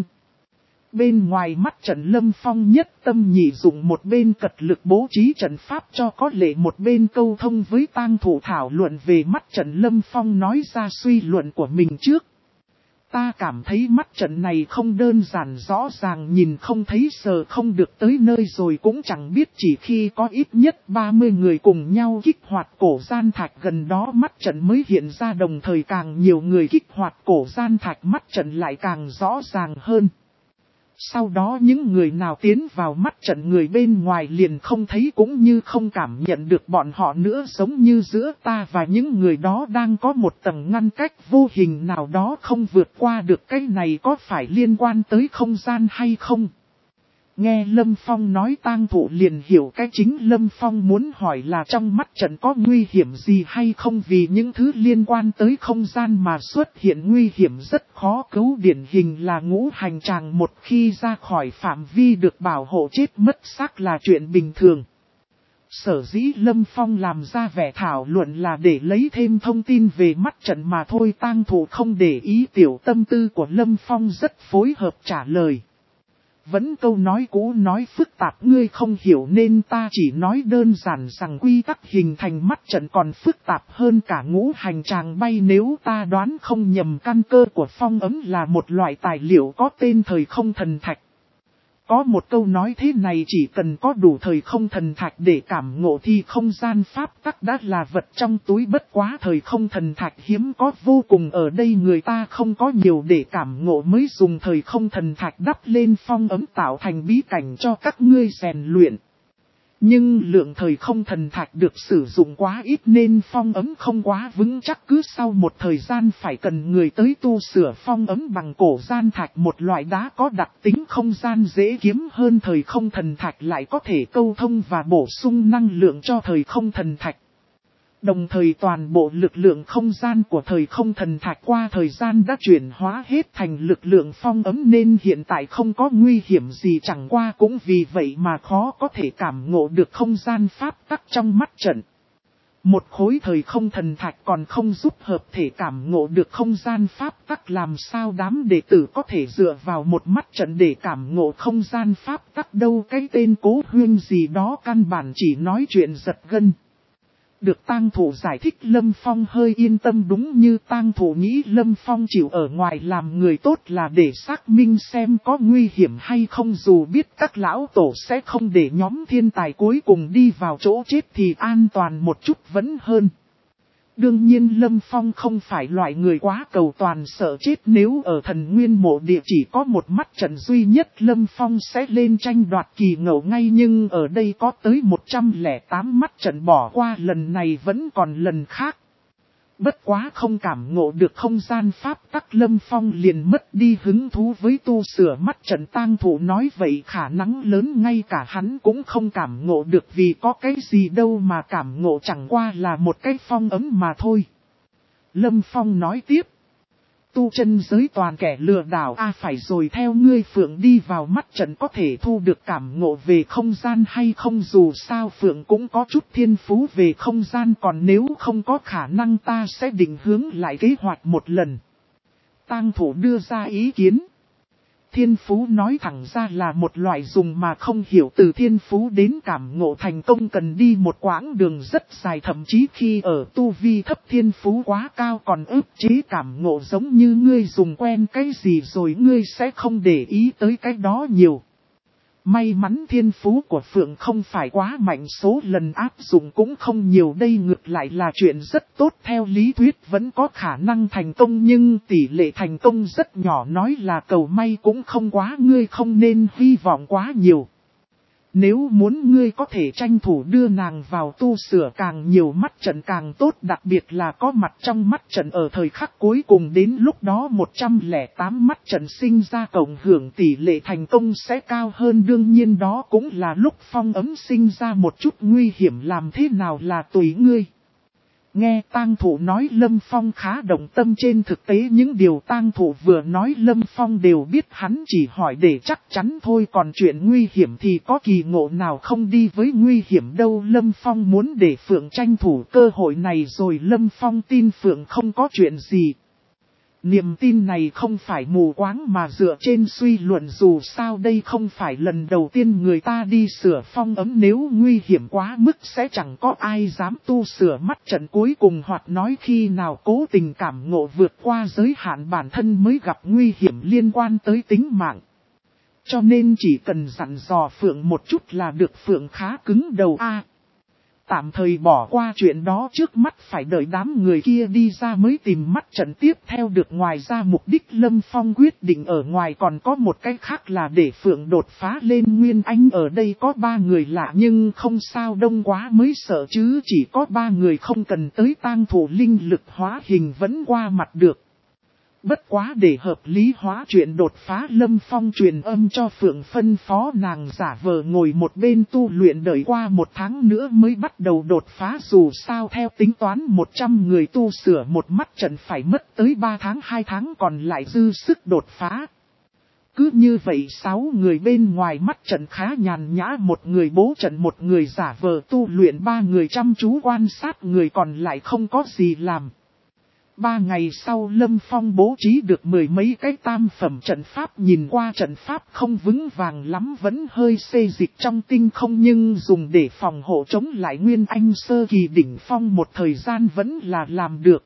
Bên ngoài mắt trận Lâm Phong nhất tâm nhị dụng, một bên cật lực bố trí trận pháp cho có lệ, một bên câu thông với tang thủ thảo luận về mắt trận. Lâm Phong nói ra suy luận của mình trước. Ta cảm thấy mắt trận này không đơn giản, rõ ràng nhìn không thấy sờ không được tới nơi, rồi cũng chẳng biết chỉ khi có ít nhất ba mươi người cùng nhau kích hoạt cổ gian thạch gần đó mắt trận mới hiện ra, đồng thời càng nhiều người kích hoạt cổ gian thạch mắt trận lại càng rõ ràng hơn. Sau đó những người nào tiến vào mắt trận người bên ngoài liền không thấy cũng như không cảm nhận được bọn họ nữa, giống như giữa ta và những người đó đang có một tầng ngăn cách vô hình nào đó không vượt qua được. Cái này có phải liên quan tới không gian hay không? Nghe Lâm Phong nói, tang thủ liền hiểu cái chính Lâm Phong muốn hỏi là trong mắt trận có nguy hiểm gì hay không, vì những thứ liên quan tới không gian mà xuất hiện nguy hiểm rất khó cứu, điển hình là ngũ hành tràng, một khi ra khỏi phạm vi được bảo hộ chết mất xác là chuyện bình thường. Sở dĩ Lâm Phong làm ra vẻ thảo luận là để lấy thêm thông tin về mắt trận mà thôi. Tang thủ không để ý tiểu tâm tư của Lâm Phong, rất phối hợp trả lời. Vẫn câu nói cũ nói phức tạp ngươi không hiểu nên ta chỉ nói đơn giản rằng quy tắc hình thành mắt trận còn phức tạp hơn cả ngũ hành tràng bay. Nếu ta đoán không nhầm, căn cơ của phong ấm là một loại tài liệu có tên thời không thần thạch. Có một câu nói thế này, chỉ cần có đủ thời không thần thạch để cảm ngộ thì không gian pháp tắc đã là vật trong túi, bất quá thời không thần thạch hiếm có vô cùng, ở đây người ta không có nhiều để cảm ngộ mới dùng thời không thần thạch đắp lên phong ấm tạo thành bí cảnh cho các ngươi rèn luyện. Nhưng lượng thời không thần thạch được sử dụng quá ít nên phong ấm không quá vững chắc, cứ sau một thời gian phải cần người tới tu sửa phong ấm bằng cổ gian thạch, một loại đá có đặc tính không gian dễ kiếm hơn thời không thần thạch, lại có thể câu thông và bổ sung năng lượng cho thời không thần thạch. Đồng thời toàn bộ lực lượng không gian của thời không thần thạch qua thời gian đã chuyển hóa hết thành lực lượng phong ấm nên hiện tại không có nguy hiểm gì, chẳng qua cũng vì vậy mà khó có thể cảm ngộ được không gian pháp tắc trong mắt trận. Một khối thời không thần thạch còn không giúp hợp thể cảm ngộ được không gian pháp tắc, làm sao đám đệ tử có thể dựa vào một mắt trận để cảm ngộ không gian pháp tắc đâu. Cái tên Cố Huyên gì đó căn bản chỉ nói chuyện giật gân. Được tang thủ giải thích, Lâm Phong hơi yên tâm, đúng như tang thủ nghĩ, Lâm Phong chịu ở ngoài làm người tốt là để xác minh xem có nguy hiểm hay không, dù biết các lão tổ sẽ không để nhóm thiên tài cuối cùng đi vào chỗ chết thì an toàn một chút vẫn hơn. Đương nhiên Lâm Phong không phải loại người quá cầu toàn sợ chết, nếu ở thần nguyên mộ địa chỉ có một mắt trận duy nhất Lâm Phong sẽ lên tranh đoạt kỳ ngẫu ngay, nhưng ở đây có tới một trăm lẻ tám mắt trận, bỏ qua lần này vẫn còn lần khác. Bất quá không cảm ngộ được không gian pháp tắc, Lâm Phong liền mất đi hứng thú với tu sửa mắt trận. Tang thủ nói vậy khả năng lớn ngay cả hắn cũng không cảm ngộ được, vì có cái gì đâu mà cảm ngộ, chẳng qua là một cái phong ấm mà thôi. Lâm Phong nói tiếp. Tu chân giới toàn kẻ lừa đảo, a à, phải rồi, theo ngươi Phượng đi vào mắt trận có thể thu được cảm ngộ về không gian hay không? Dù sao Phượng cũng có chút thiên phú về không gian, còn nếu không có khả năng ta sẽ định hướng lại kế hoạch một lần. Tang thủ đưa ra ý kiến. Thiên phú nói thẳng ra là một loại dùng mà không hiểu, từ thiên phú đến cảm ngộ thành công cần đi một quãng đường rất dài, thậm chí khi ở tu vi thấp thiên phú quá cao còn ức chế cảm ngộ, giống như ngươi dùng quen cái gì rồi ngươi sẽ không để ý tới cái đó nhiều. May mắn thiên phú của Phượng không phải quá mạnh, số lần áp dụng cũng không nhiều, đây ngược lại là chuyện rất tốt, theo lý thuyết vẫn có khả năng thành công nhưng tỷ lệ thành công rất nhỏ, nói là cầu may cũng không quá, ngươi không nên hy vọng quá nhiều. Nếu muốn ngươi có thể tranh thủ đưa nàng vào tu sửa càng nhiều mắt trận càng tốt, đặc biệt là có mặt trong mắt trận ở thời khắc cuối cùng, đến lúc đó một trăm lẻ tám mắt trận sinh ra cộng hưởng tỷ lệ thành công sẽ cao hơn. Đương nhiên đó cũng là lúc phong ấm sinh ra một chút nguy hiểm, làm thế nào là tùy ngươi. Nghe tang thủ nói Lâm Phong khá động tâm, trên thực tế những điều tang thủ vừa nói Lâm Phong đều biết, hắn chỉ hỏi để chắc chắn thôi, còn chuyện nguy hiểm thì có kỳ ngộ nào không đi với nguy hiểm đâu. Lâm Phong muốn để Phượng tranh thủ cơ hội này rồi, Lâm Phong tin Phượng không có chuyện gì. Niềm tin này không phải mù quáng mà dựa trên suy luận, dù sao đây không phải lần đầu tiên người ta đi sửa phong ấm, nếu nguy hiểm quá mức sẽ chẳng có ai dám tu sửa mắt trận cuối cùng, hoặc nói khi nào cố tình cảm ngộ vượt qua giới hạn bản thân mới gặp nguy hiểm liên quan tới tính mạng. Cho nên chỉ cần dặn dò Phượng một chút là được. Phượng khá cứng đầu a. À, tạm thời bỏ qua chuyện đó, trước mắt phải đợi đám người kia đi ra mới tìm mắt trận tiếp theo được. Ngoài ra mục đích Lâm Phong quyết định ở ngoài còn có một cái khác là để Phượng đột phá lên Nguyên Anh. Ở đây có ba người lạ nhưng không sao, đông quá mới sợ chứ, chỉ có ba người không cần tới tang thủ linh lực hóa hình vẫn qua mặt được. Bất quá để hợp lý hóa chuyện đột phá, Lâm Phong truyền âm cho Phượng phân phó nàng giả vờ ngồi một bên tu luyện, đợi qua một tháng nữa mới bắt đầu đột phá. Dù sao theo tính toán một trăm người tu sửa một mắt trận phải mất tới ba tháng, hai tháng còn lại dư sức đột phá. Cứ như vậy sáu người bên ngoài mắt trận khá nhàn nhã, một người bố trận, một người giả vờ tu luyện, ba người chăm chú quan sát, người còn lại không có gì làm. Ba ngày sau Lâm Phong bố trí được mười mấy cái tam phẩm trận pháp, nhìn qua trận pháp không vững vàng lắm, vẫn hơi xê dịch trong tinh không, nhưng dùng để phòng hộ chống lại Nguyên Anh sơ kỳ đỉnh phong một thời gian vẫn là làm được.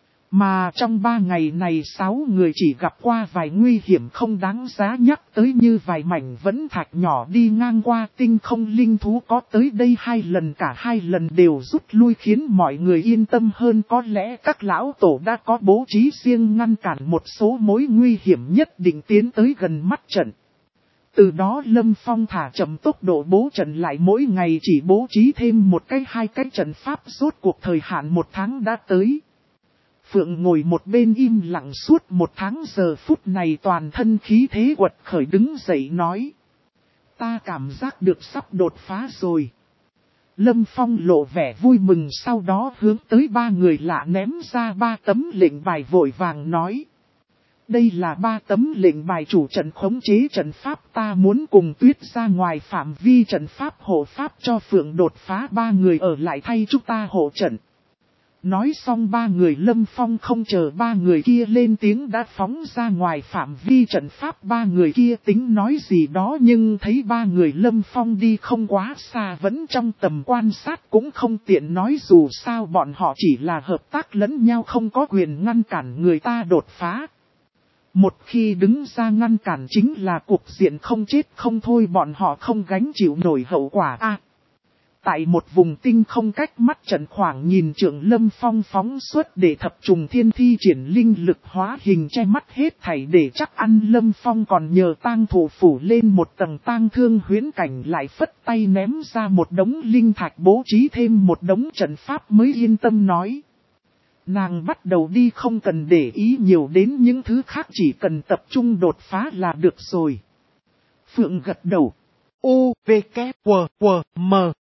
Mà trong ba ngày này sáu người chỉ gặp qua vài nguy hiểm không đáng giá nhắc tới, như vài mảnh vẫn thạch nhỏ đi ngang qua tinh không, linh thú có tới đây hai lần, cả hai lần đều rút lui khiến mọi người yên tâm hơn. Có lẽ các lão tổ đã có bố trí riêng ngăn cản một số mối nguy hiểm nhất định tiến tới gần mắt trận. Từ đó Lâm Phong thả chậm tốc độ bố trận lại, mỗi ngày chỉ bố trí thêm một cái hai cái trận pháp, rốt cuộc thời hạn một tháng đã tới. Phượng ngồi một bên im lặng suốt một tháng, giờ phút này toàn thân khí thế quật khởi đứng dậy nói. Ta cảm giác được sắp đột phá rồi. Lâm Phong lộ vẻ vui mừng, sau đó hướng tới ba người lạ ném ra ba tấm lệnh bài, vội vàng nói. Đây là ba tấm lệnh bài chủ trận khống chế trận pháp, ta muốn cùng Tuyết ra ngoài phạm vi trận pháp hộ pháp cho Phượng đột phá, ba người ở lại thay chúng ta hộ trận. Nói xong ba người Lâm Phong không chờ ba người kia lên tiếng đã phóng ra ngoài phạm vi trận pháp. Ba người kia tính nói gì đó nhưng thấy ba người Lâm Phong đi không quá xa, vẫn trong tầm quan sát, cũng không tiện nói, dù sao bọn họ chỉ là hợp tác lẫn nhau, không có quyền ngăn cản người ta đột phá. Một khi đứng ra ngăn cản chính là cục diện không chết không thôi, bọn họ không gánh chịu nổi hậu quả a. À, tại một vùng tinh không cách mắt trận khoảng nhìn trượng, Lâm Phong phóng xuất để thập trùng thiên thi triển linh lực hóa hình che mắt hết thảy để chắc ăn. Lâm Phong còn nhờ tang thủ phủ lên một tầng tang thương huyễn cảnh, lại phất tay ném ra một đống linh thạch, bố trí thêm một đống trận pháp mới yên tâm nói. Nàng bắt đầu đi, không cần để ý nhiều đến những thứ khác, chỉ cần tập trung đột phá là được rồi. Phượng gật đầu. U, V, K, W, W, M.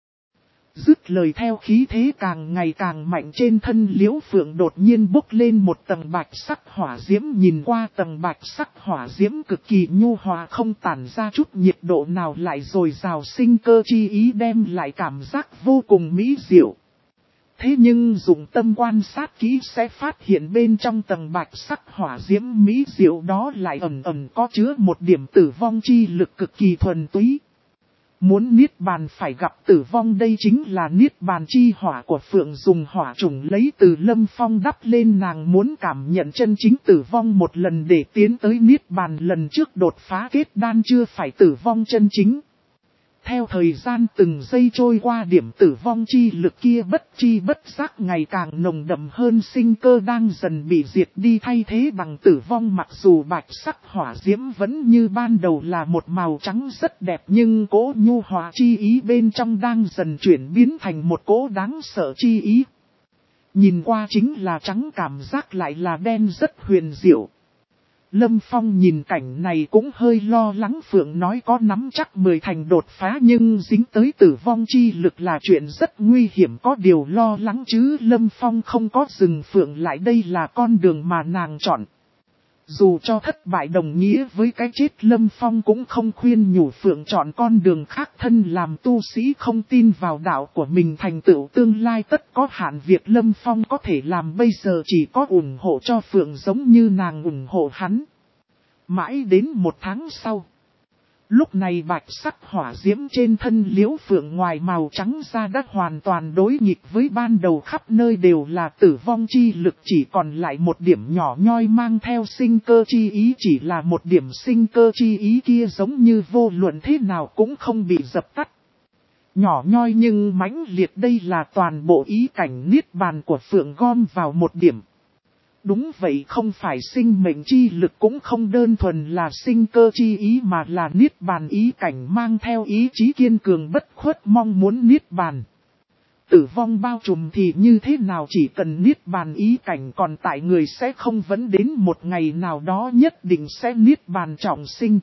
Dứt lời, theo khí thế càng ngày càng mạnh trên thân Liễu Phượng đột nhiên bốc lên một tầng bạch sắc hỏa diễm, nhìn qua tầng bạch sắc hỏa diễm cực kỳ nhu hòa, không tản ra chút nhiệt độ nào, lại dồi dào sinh cơ chi ý, đem lại cảm giác vô cùng mỹ diệu. Thế nhưng dùng tâm quan sát kỹ sẽ phát hiện bên trong tầng bạch sắc hỏa diễm mỹ diệu đó lại ẩn ẩn có chứa một điểm tử vong chi lực cực kỳ thuần túy. Muốn niết bàn phải gặp tử vong, đây chính là niết bàn chi hỏa của Phượng, dùng hỏa chủng lấy từ Lâm Phong đắp lên, nàng muốn cảm nhận chân chính tử vong một lần để tiến tới niết bàn. Lần trước đột phá kết đan chưa phải tử vong chân chính. Theo thời gian từng giây trôi qua, điểm tử vong chi lực kia bất chi bất giác ngày càng nồng đậm hơn, sinh cơ đang dần bị diệt đi, thay thế bằng tử vong. Mặc dù bạch sắc hỏa diễm vẫn như ban đầu là một màu trắng rất đẹp, nhưng cỗ nhu hòa chi ý bên trong đang dần chuyển biến thành một cỗ đáng sợ chi ý. Nhìn qua chính là trắng, cảm giác lại là đen, rất huyền diệu. Lâm Phong nhìn cảnh này cũng hơi lo lắng, Phượng nói có nắm chắc mười thành đột phá, nhưng dính tới tử vong chi lực là chuyện rất nguy hiểm, có điều lo lắng chứ Lâm Phong không có dừng Phượng lại, đây là con đường mà nàng chọn. Dù cho thất bại đồng nghĩa với cái chết, Lâm Phong cũng không khuyên nhủ Phượng chọn con đường khác, thân làm tu sĩ không tin vào đạo của mình, thành tựu tương lai tất có hạn, việc Lâm Phong có thể làm bây giờ chỉ có ủng hộ cho Phượng giống như nàng ủng hộ hắn. Mãi đến một tháng sau, lúc này bạch sắc hỏa diễm trên thân Liễu Phượng ngoài màu trắng ra đã hoàn toàn đối nghịch với ban đầu, khắp nơi đều là tử vong chi lực, chỉ còn lại một điểm nhỏ nhoi mang theo sinh cơ chi ý, chỉ là một điểm sinh cơ chi ý kia giống như vô luận thế nào cũng không bị dập tắt. Nhỏ nhoi nhưng mãnh liệt, đây là toàn bộ ý cảnh niết bàn của Phượng gom vào một điểm. Đúng vậy, không phải sinh mệnh chi lực, cũng không đơn thuần là sinh cơ chi ý, mà là niết bàn ý cảnh mang theo ý chí kiên cường bất khuất mong muốn niết bàn. Tử vong bao trùm thì như thế nào, chỉ cần niết bàn ý cảnh còn tại người sẽ không vấn đến một ngày nào đó nhất định sẽ niết bàn trọng sinh.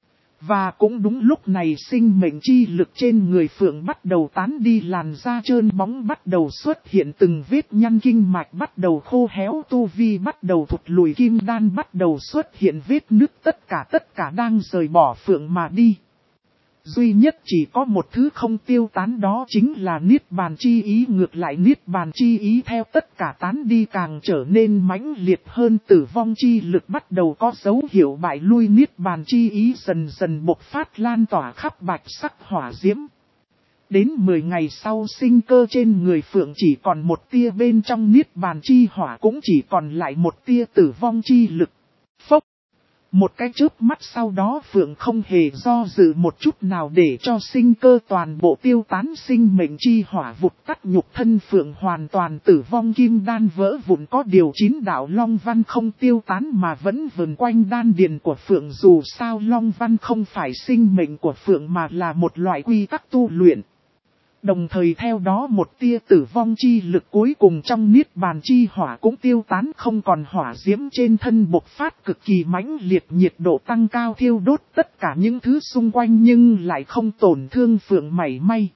Và cũng đúng lúc này sinh mệnh chi lực trên người Phượng bắt đầu tán đi, làn da trơn bóng bắt đầu xuất hiện từng vết nhăn, kinh mạch bắt đầu khô héo, tu vi bắt đầu thụt lùi, kim đan bắt đầu xuất hiện vết nứt, tất cả tất cả đang rời bỏ Phượng mà đi. Duy nhất chỉ có một thứ không tiêu tán, đó chính là niết bàn chi ý. Ngược lại niết bàn chi ý theo tất cả tán đi càng trở nên mãnh liệt hơn, tử vong chi lực bắt đầu có dấu hiệu bại lui, niết bàn chi ý dần dần bộc phát lan tỏa khắp bạch sắc hỏa diễm. Đến mười ngày sau, sinh cơ trên người Phượng chỉ còn một tia, bên trong niết bàn chi hỏa cũng chỉ còn lại một tia tử vong chi lực. Phốc! Một cái chớp mắt sau đó Phượng không hề do dự một chút nào để cho sinh cơ toàn bộ tiêu tán, sinh mệnh chi hỏa vụt tắt, nhục thân Phượng hoàn toàn tử vong, kim đan vỡ vụn. Có điều chín đạo long văn không tiêu tán mà vẫn vần quanh đan điền của Phượng. Dù sao long văn không phải sinh mệnh của Phượng mà là một loại quy tắc tu luyện. Đồng thời theo đó một tia tử vong chi lực cuối cùng trong niết bàn chi hỏa cũng tiêu tán không còn, hỏa diễm trên thân bộc phát cực kỳ mãnh liệt, nhiệt độ tăng cao thiêu đốt tất cả những thứ xung quanh nhưng lại không tổn thương Phượng mảy may.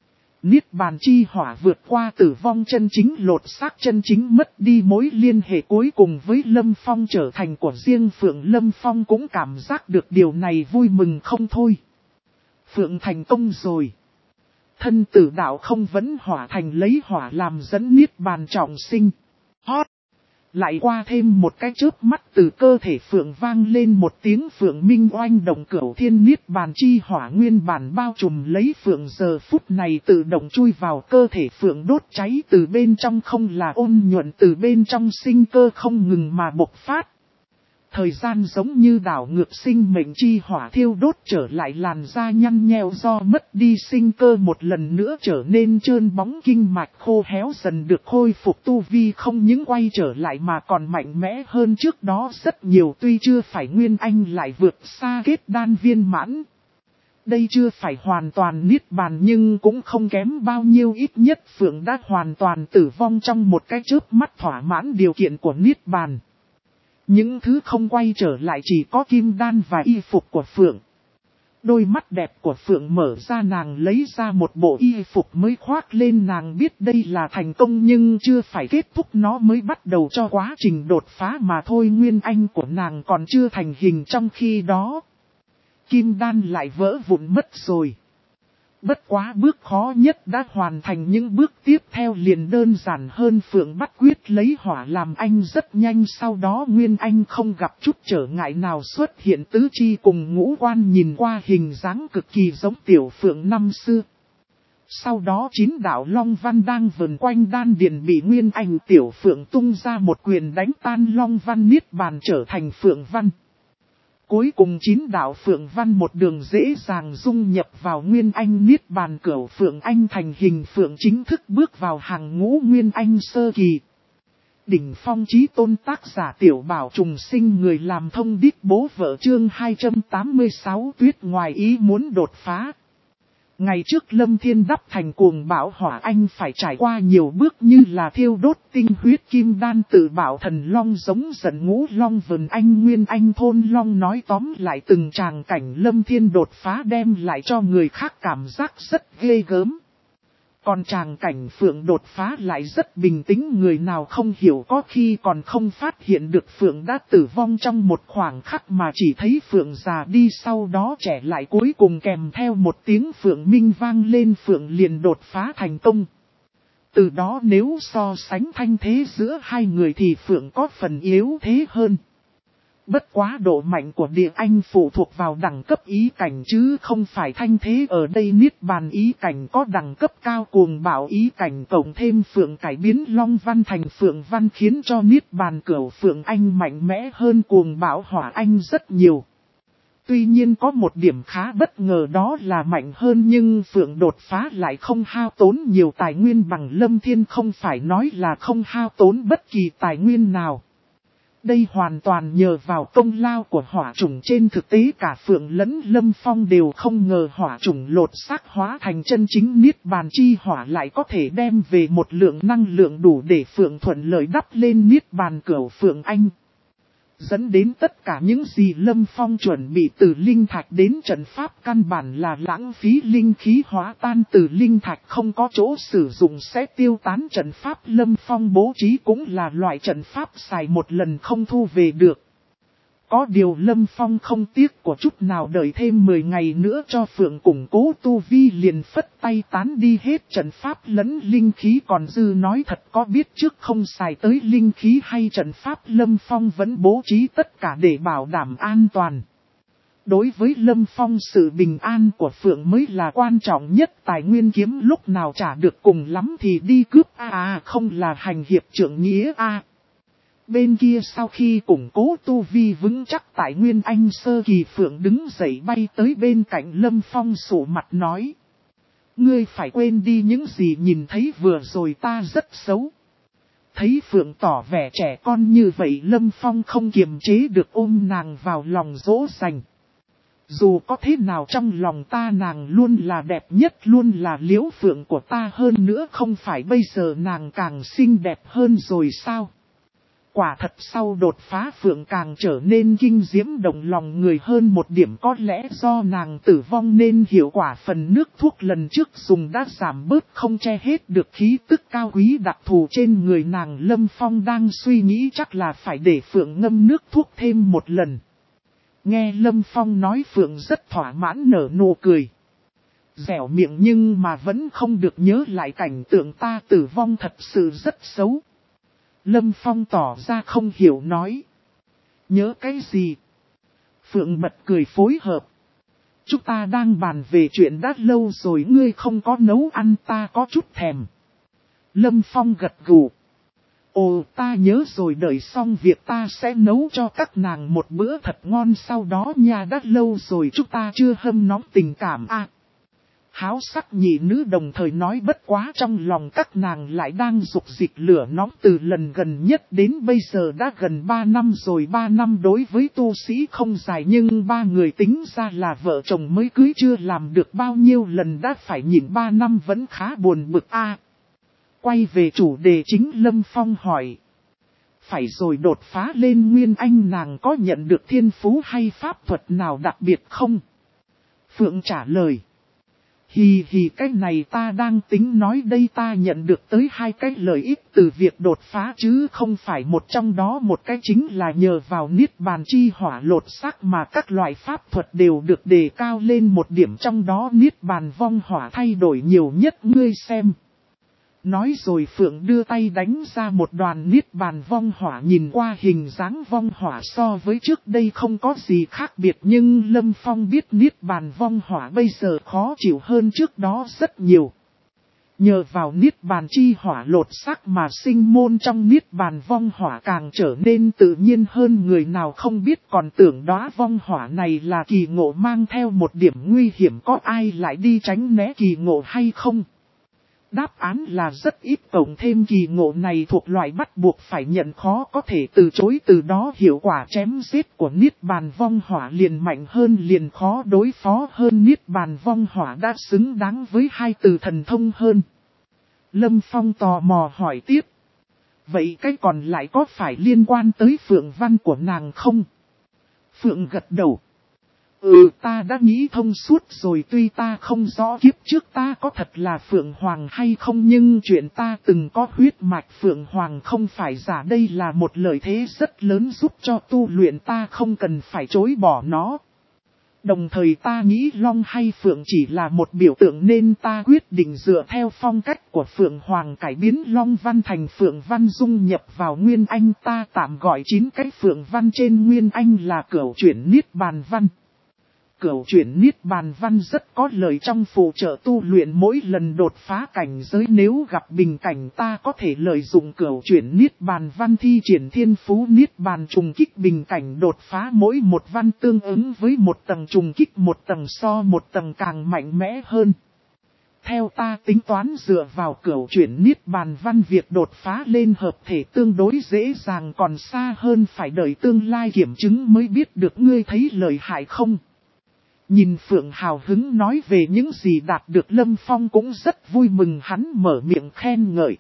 Niết bàn chi hỏa vượt qua tử vong chân chính, lột xác chân chính, mất đi mối liên hệ cuối cùng với Lâm Phong trở thành của riêng Phượng. Lâm Phong cũng cảm giác được điều này, vui mừng không thôi. Phượng thành công rồi. Thân tử đạo không vấn hỏa thành, lấy hỏa làm dẫn niết bàn trọng sinh. Hót! Lại qua thêm một cái chớp mắt, từ cơ thể Phượng vang lên một tiếng Phượng minh oanh động, cửu thiên niết bàn chi hỏa nguyên bản bao trùm lấy Phượng giờ phút này tự động chui vào cơ thể Phượng, đốt cháy từ bên trong, không là ôn nhuận, từ bên trong sinh cơ không ngừng mà bộc phát. Thời gian giống như đảo ngược, sinh mệnh chi hỏa thiêu đốt trở lại làn da nhăn nheo do mất đi sinh cơ một lần nữa trở nên trơn bóng, kinh mạch khô héo dần được khôi phục, tu vi không những quay trở lại mà còn mạnh mẽ hơn trước đó rất nhiều. Tuy chưa phải nguyên anh lại vượt xa kết đan viên mãn. Đây chưa phải hoàn toàn niết bàn nhưng cũng không kém bao nhiêu, ít nhất Phượng đã hoàn toàn tử vong trong một cái chớp mắt, thỏa mãn điều kiện của niết bàn. Những thứ không quay trở lại chỉ có kim đan và y phục của Phượng. Đôi mắt đẹp của Phượng mở ra, nàng lấy ra một bộ y phục mới khoác lên, nàng biết đây là thành công nhưng chưa phải kết thúc, nó mới bắt đầu cho quá trình đột phá mà thôi. Nguyên anh của nàng còn chưa thành hình, trong khi đó kim đan lại vỡ vụn mất rồi. Bất quá bước khó nhất đã hoàn thành, những bước tiếp theo liền đơn giản hơn. Phượng bắt quyết lấy hỏa làm anh rất nhanh, sau đó Nguyên Anh không gặp chút trở ngại nào xuất hiện, tứ chi cùng ngũ quan nhìn qua hình dáng cực kỳ giống tiểu Phượng năm xưa. Sau đó chín đạo Long Văn đang vần quanh đan điền bị Nguyên Anh tiểu Phượng tung ra một quyền đánh tan, Long Văn niết bàn trở thành Phượng Văn. Cuối cùng chín đạo Phượng Văn một đường dễ dàng dung nhập vào Nguyên Anh niết bàn, cửu Phượng Anh thành hình, Phượng chính thức bước vào hàng ngũ Nguyên Anh sơ kỳ. Đỉnh phong chí tôn, tác giả Tiểu Bảo Trùng Sinh, người làm thông đích bố vợ, chương hai trăm tám mươi sáu, Tuyết ngoài ý muốn đột phá. Ngày trước Lâm Thiên đắp thành cuồng bão hỏa anh phải trải qua nhiều bước như là thiêu đốt tinh huyết kim đan, tự bảo thần long giống giận ngũ long vần anh nguyên anh thôn long, nói tóm lại từng tràng cảnh Lâm Thiên đột phá đem lại cho người khác cảm giác rất ghê gớm. Còn tràng cảnh Phượng đột phá lại rất bình tĩnh, người nào không hiểu có khi còn không phát hiện được Phượng đã tử vong trong một khoảng khắc mà chỉ thấy Phượng già đi, sau đó trẻ lại, cuối cùng kèm theo một tiếng Phượng minh vang lên, Phượng liền đột phá thành công. Từ đó nếu so sánh thanh thế giữa hai người thì Phượng có phần yếu thế hơn. Bất quá độ mạnh của địa anh phụ thuộc vào đẳng cấp ý cảnh chứ không phải thanh thế, ở đây niết bàn ý cảnh có đẳng cấp cao, cuồng bạo ý cảnh cộng thêm Phượng cải biến Long Văn thành Phượng Văn khiến cho niết bàn cửu Phượng Anh mạnh mẽ hơn cuồng bạo hỏa anh rất nhiều. Tuy nhiên có một điểm khá bất ngờ, đó là mạnh hơn nhưng Phượng đột phá lại không hao tốn nhiều tài nguyên bằng Lâm Thiên, không phải nói là không hao tốn bất kỳ tài nguyên nào. Đây hoàn toàn nhờ vào công lao của hỏa chủng, trên thực tế cả Phượng lẫn Lâm Phong đều không ngờ hỏa chủng lột xác hóa thành chân chính niết bàn chi hỏa lại có thể đem về một lượng năng lượng đủ để Phượng thuận lợi đắp lên niết bàn cửu Phượng Anh. Dẫn đến tất cả những gì Lâm Phong chuẩn bị từ linh thạch đến trận pháp căn bản là lãng phí, linh khí hóa tan từ linh thạch không có chỗ sử dụng sẽ tiêu tán, trận pháp Lâm Phong bố trí cũng là loại trận pháp xài một lần không thu về được. Có điều Lâm Phong không tiếc của chút nào, đợi thêm mười ngày nữa cho Phượng củng cố tu vi liền phất tay tán đi hết trận pháp lẫn linh khí còn dư, nói thật có biết trước không xài tới linh khí hay trận pháp Lâm Phong vẫn bố trí tất cả để bảo đảm an toàn. Đối với Lâm Phong sự bình an của Phượng mới là quan trọng nhất, tài nguyên kiếm lúc nào trả được cùng lắm thì đi cướp a à, không là hành hiệp trượng nghĩa a. À. Bên kia sau khi củng cố tu vi vững chắc tại Nguyên Anh sơ kỳ, Phượng đứng dậy bay tới bên cạnh Lâm Phong sụ mặt nói. Ngươi phải quên đi những gì nhìn thấy vừa rồi, ta rất xấu. Thấy Phượng tỏ vẻ trẻ con như vậy, Lâm Phong không kiềm chế được ôm nàng vào lòng dỗ dành. Dù có thế nào trong lòng ta nàng luôn là đẹp nhất, luôn là Liễu Phượng của ta, hơn nữa không phải bây giờ nàng càng xinh đẹp hơn rồi sao? Quả thật sau đột phá Phượng càng trở nên kinh diễm động lòng người hơn một điểm, có lẽ do nàng tử vong nên hiệu quả phần nước thuốc lần trước dùng đã giảm bớt, không che hết được khí tức cao quý đặc thù trên người nàng. Lâm Phong đang suy nghĩ chắc là phải để Phượng ngâm nước thuốc thêm một lần. Nghe Lâm Phong nói, Phượng rất thỏa mãn nở nụ cười. Dẻo miệng nhưng mà vẫn không được nhớ lại cảnh tượng ta tử vong thật sự rất xấu. Lâm Phong tỏ ra không hiểu nói. Nhớ cái gì? Phượng bật cười phối hợp. Chúng ta đang bàn về chuyện đã lâu rồi, ngươi không có nấu ăn, ta có chút thèm. Lâm Phong gật gù. Ồ, ta nhớ rồi, đợi xong việc ta sẽ nấu cho các nàng một bữa thật ngon sau đó nha, đã lâu rồi chúng ta chưa hâm nóng tình cảm à. Háo sắc nhị nữ đồng thời nói, bất quá trong lòng các nàng lại đang dục dịch lửa nóng từ lần gần nhất đến bây giờ đã gần ba năm rồi. Ba năm đối với tu sĩ không dài, nhưng ba người tính ra là vợ chồng mới cưới chưa làm được bao nhiêu lần đã phải nhịn ba năm vẫn khá buồn bực a. À, quay về chủ đề chính, Lâm Phong hỏi. Phải rồi, đột phá lên Nguyên Anh nàng có nhận được thiên phú hay pháp thuật nào đặc biệt không? Phượng trả lời. Hì hì, cái này ta đang tính nói đây, ta nhận được tới hai cái lợi ích từ việc đột phá chứ không phải một trong đó. Một cái chính là nhờ vào Niết Bàn chi hỏa lột xác mà các loại pháp thuật đều được đề cao lên một điểm, trong đó Niết Bàn vong hỏa thay đổi nhiều nhất, ngươi xem. Nói rồi Phượng đưa tay đánh ra một đoàn Niết Bàn vong hỏa, nhìn qua hình dáng vong hỏa so với trước đây không có gì khác biệt, nhưng Lâm Phong biết Niết Bàn vong hỏa bây giờ khó chịu hơn trước đó rất nhiều. Nhờ vào Niết Bàn chi hỏa lột xác mà sinh môn trong Niết Bàn vong hỏa càng trở nên tự nhiên hơn, người nào không biết còn tưởng đóa vong hỏa này là kỳ ngộ mang theo một điểm nguy hiểm, có ai lại đi tránh né kỳ ngộ hay không? Đáp án là rất ít, cộng thêm kỳ ngộ này thuộc loại bắt buộc phải nhận, khó có thể từ chối, từ đó hiệu quả chém giết của Niết Bàn vong hỏa liền mạnh hơn, liền khó đối phó hơn. Niết Bàn vong hỏa đã xứng đáng với hai từ thần thông hơn. Lâm Phong tò mò hỏi tiếp. Vậy cái còn lại có phải liên quan tới Phượng văn của nàng không? Phượng gật đầu. Ừ, ta đã nghĩ thông suốt rồi, tuy ta không rõ kiếp trước ta có thật là Phượng Hoàng hay không, nhưng chuyện ta từng có huyết mạch Phượng Hoàng không phải giả, đây là một lợi thế rất lớn giúp cho tu luyện, ta không cần phải chối bỏ nó. Đồng thời ta nghĩ Long hay Phượng chỉ là một biểu tượng nên ta quyết định dựa theo phong cách của Phượng Hoàng cải biến Long văn thành Phượng văn dung nhập vào Nguyên Anh, ta tạm gọi chín cái Phượng văn trên Nguyên Anh là cửu chuyển Niết Bàn văn. Cửu chuyển Niết Bàn văn rất có lợi trong phụ trợ tu luyện, mỗi lần đột phá cảnh giới nếu gặp bình cảnh ta có thể lợi dụng cửu chuyển Niết Bàn văn thi triển thiên phú Niết Bàn trùng kích bình cảnh, đột phá mỗi một văn tương ứng với một tầng trùng kích, một tầng so một tầng càng mạnh mẽ hơn. Theo ta tính toán, dựa vào cửu chuyển Niết Bàn văn việc đột phá lên hợp thể tương đối dễ dàng, còn xa hơn phải đợi tương lai kiểm chứng mới biết được, ngươi thấy lợi hại không? Nhìn Phượng hào hứng nói về những gì đạt được, Lâm Phong cũng rất vui mừng, hắn mở miệng khen ngợi.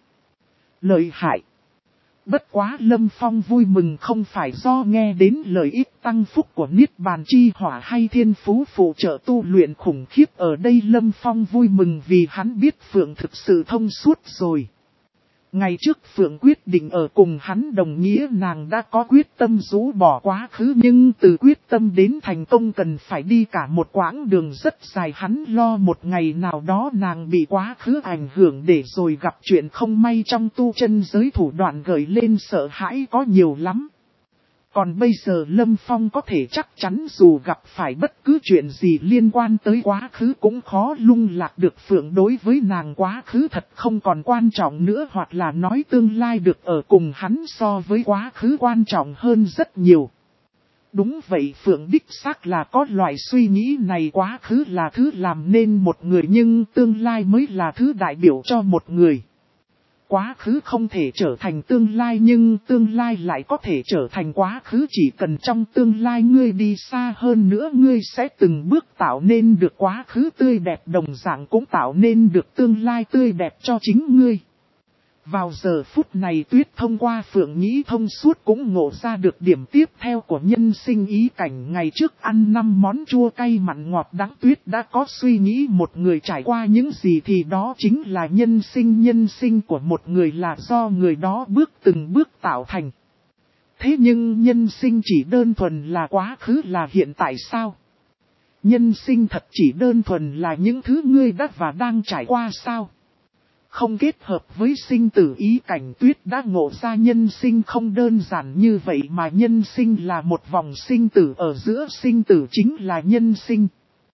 Lợi hại. Bất quá Lâm Phong vui mừng không phải do nghe đến lợi ích tăng phúc của Niết Bàn chi hỏa hay thiên phú phụ trợ tu luyện khủng khiếp, ở đây Lâm Phong vui mừng vì hắn biết Phượng thực sự thông suốt rồi. Ngày trước Phượng quyết định ở cùng hắn đồng nghĩa nàng đã có quyết tâm rũ bỏ quá khứ, nhưng từ quyết tâm đến thành công cần phải đi cả một quãng đường rất dài, hắn lo một ngày nào đó nàng bị quá khứ ảnh hưởng để rồi gặp chuyện không may trong tu chân giới, thủ đoạn gợi lên sợ hãi có nhiều lắm. Còn bây giờ Lâm Phong có thể chắc chắn dù gặp phải bất cứ chuyện gì liên quan tới quá khứ cũng khó lung lạc được Phượng. Đối với nàng quá khứ thật không còn quan trọng nữa, hoặc là nói tương lai được ở cùng hắn so với quá khứ quan trọng hơn rất nhiều. Đúng vậy, Phượng đích xác là có loại suy nghĩ này, quá khứ là thứ làm nên một người nhưng tương lai mới là thứ đại biểu cho một người. Quá khứ không thể trở thành tương lai nhưng tương lai lại có thể trở thành quá khứ, chỉ cần trong tương lai ngươi đi xa hơn nữa ngươi sẽ từng bước tạo nên được quá khứ tươi đẹp, đồng dạng cũng tạo nên được tương lai tươi đẹp cho chính ngươi. Vào giờ phút này Tuyết thông qua Phượng nghĩ thông suốt cũng ngộ ra được điểm tiếp theo của nhân sinh ý cảnh. Ngày trước ăn năm món chua cay mặn ngọt đắng, Tuyết đã có suy nghĩ một người trải qua những gì thì đó chính là nhân sinh. Nhân sinh của một người là do người đó bước từng bước tạo thành. Thế nhưng nhân sinh chỉ đơn thuần là quá khứ là hiện tại sao? Nhân sinh thật chỉ đơn thuần là những thứ ngươi đã và đang trải qua sao? Không kết hợp với sinh tử ý cảnh, Tuyết đã ngộ ra nhân sinh không đơn giản như vậy, mà nhân sinh là một vòng sinh tử, ở giữa sinh tử chính là nhân sinh.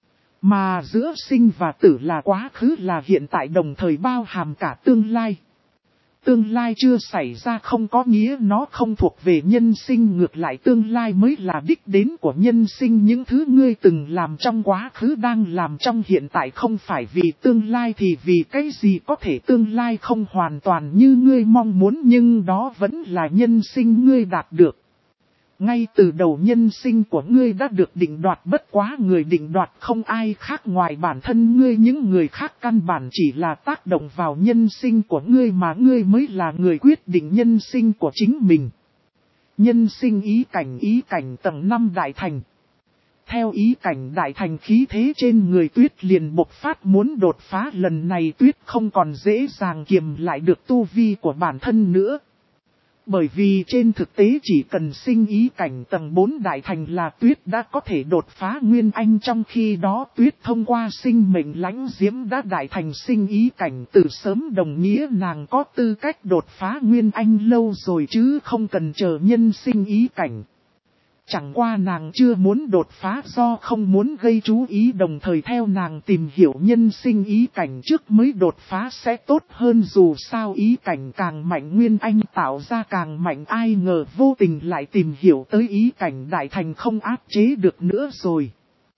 Mà giữa sinh và tử là quá khứ là hiện tại, đồng thời bao hàm cả tương lai. Tương lai chưa xảy ra không có nghĩa nó không thuộc về nhân sinh, ngược lại tương lai mới là đích đến của nhân sinh. Những thứ ngươi từng làm trong quá khứ đang làm trong hiện tại, không phải vì tương lai thì vì cái gì? Có thể tương lai không hoàn toàn như ngươi mong muốn nhưng đó vẫn là nhân sinh ngươi đạt được. Ngay từ đầu nhân sinh của ngươi đã được định đoạt, bất quá người định đoạt không ai khác ngoài bản thân ngươi, những người khác căn bản chỉ là tác động vào nhân sinh của ngươi mà ngươi mới là người quyết định nhân sinh của chính mình. Nhân sinh ý cảnh, ý cảnh tầng năm đại thành. Theo ý cảnh đại thành, khí thế trên người Tuyết liền bộc phát, muốn đột phá. Lần này Tuyết không còn dễ dàng kiềm lại được tu vi của bản thân nữa. Bởi vì trên thực tế chỉ cần sinh ý cảnh tầng bốn đại thành là Tuyết đã có thể đột phá Nguyên Anh. Trong khi đó Tuyết thông qua sinh mệnh lãnh diễm đã đại thành sinh ý cảnh từ sớm, đồng nghĩa nàng có tư cách đột phá Nguyên Anh lâu rồi chứ không cần chờ nhân sinh ý cảnh. Chẳng qua nàng chưa muốn đột phá do không muốn gây chú ý, đồng thời theo nàng tìm hiểu nhân sinh ý cảnh trước mới đột phá sẽ tốt hơn. Dù sao ý cảnh càng mạnh Nguyên Anh tạo ra càng mạnh, ai ngờ vô tình lại tìm hiểu tới ý cảnh đại thành không áp chế được nữa rồi.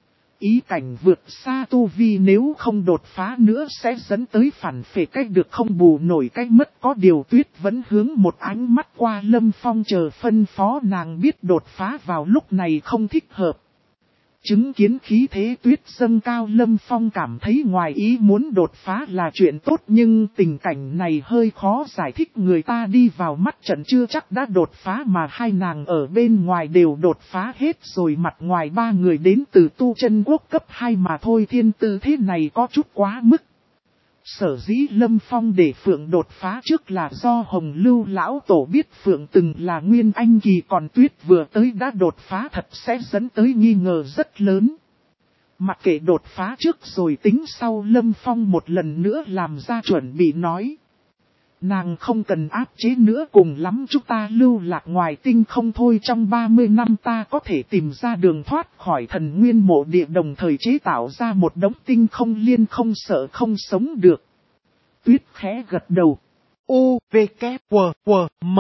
Ý cảnh vượt xa tu vi, nếu không đột phá nữa sẽ dẫn tới phản phệ, cách được không bù nổi cách mất. Có điều Tuyết vẫn hướng một ánh mắt qua Lâm Phong chờ phân phó, nàng biết đột phá vào lúc này không thích hợp. Chứng kiến khí thế Tuyết dâng cao, Lâm Phong cảm thấy ngoài ý muốn đột phá là chuyện tốt, nhưng tình cảnh này hơi khó giải thích. Người ta đi vào mắt trận chưa chắc đã đột phá, mà hai nàng ở bên ngoài đều đột phá hết rồi. Mặt ngoài ba người đến từ tu chân quốc cấp hai mà thôi, thiên tư thế này có chút quá mức. Sở dĩ Lâm Phong để Phượng đột phá trước là do Hồng Lưu lão tổ biết Phượng từng là Nguyên Anh kỳ, còn Tuyết vừa tới đã đột phá thật sẽ dẫn tới nghi ngờ rất lớn. Mặc kệ đột phá trước rồi tính sau, Lâm Phong một lần nữa làm ra chuẩn bị nói. Nàng không cần áp chế nữa, cùng lắm chúng ta lưu lạc ngoài tinh không thôi. Trong ba mươi năm ta có thể tìm ra đường thoát khỏi thần nguyên mộ địa, đồng thời chế tạo ra một đống tinh không liên, không sợ không sống được. Tuyết khẽ gật đầu. U, V, K, W, W, M.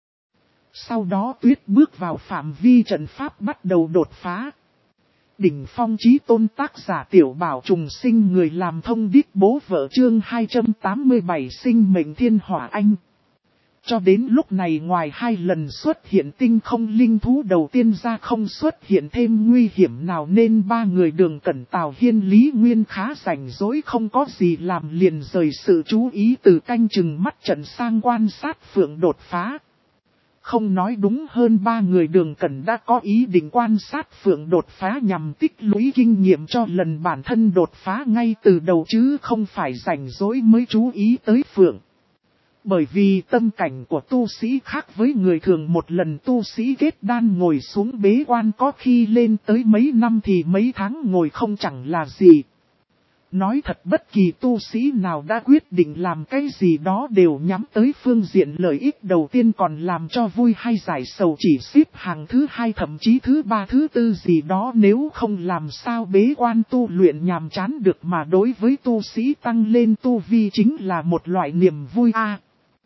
Sau đó Tuyết bước vào phạm vi trận pháp bắt đầu đột phá. Đỉnh phong chí tôn, tác giả Tiểu Bảo Trùng Sinh, người làm thông điệp bố vợ, chương hai trăm tám mươi bảy sinh mệnh thiên hỏa anh. Cho đến lúc này ngoài hai lần xuất hiện tinh không linh thú đầu tiên ra không xuất hiện thêm nguy hiểm nào, nên ba người Đường Cẩn, Tào Hiên, Lý Nguyên khá rảnh rỗi không có gì làm, liền rời sự chú ý từ canh chừng mắt trận sang quan sát Phượng đột phá. Không nói đúng hơn, ba người Đường Cẩn đã có ý định quan sát Phượng đột phá nhằm tích lũy kinh nghiệm cho lần bản thân đột phá ngay từ đầu, chứ không phải rảnh rỗi mới chú ý tới Phượng. Bởi vì tâm cảnh của tu sĩ khác với người thường, một lần tu sĩ kết đan ngồi xuống bế quan có khi lên tới mấy năm thì mấy tháng ngồi không chẳng là gì. Nói thật bất kỳ tu sĩ nào đã quyết định làm cái gì đó đều nhắm tới phương diện lợi ích đầu tiên, còn làm cho vui hay giải sầu chỉ xếp hàng thứ hai thậm chí thứ ba thứ tư gì đó, nếu không làm sao bế quan tu luyện nhàm chán được, mà đối với tu sĩ tăng lên tu vi chính là một loại niềm vui a.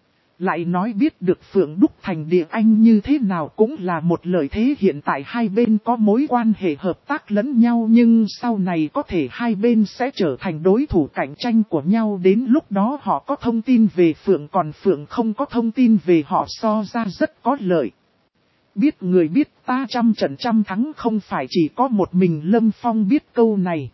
Lại nói biết được Phượng Đúc thành địa anh như thế nào cũng là một lợi thế, hiện tại hai bên có mối quan hệ hợp tác lẫn nhau, nhưng sau này có thể hai bên sẽ trở thành đối thủ cạnh tranh của nhau, đến lúc đó họ có thông tin về Phượng còn Phượng không có thông tin về họ, so ra rất có lợi. Biết người biết ta trăm trận trăm thắng, không phải chỉ có một mình Lâm Phong biết câu này.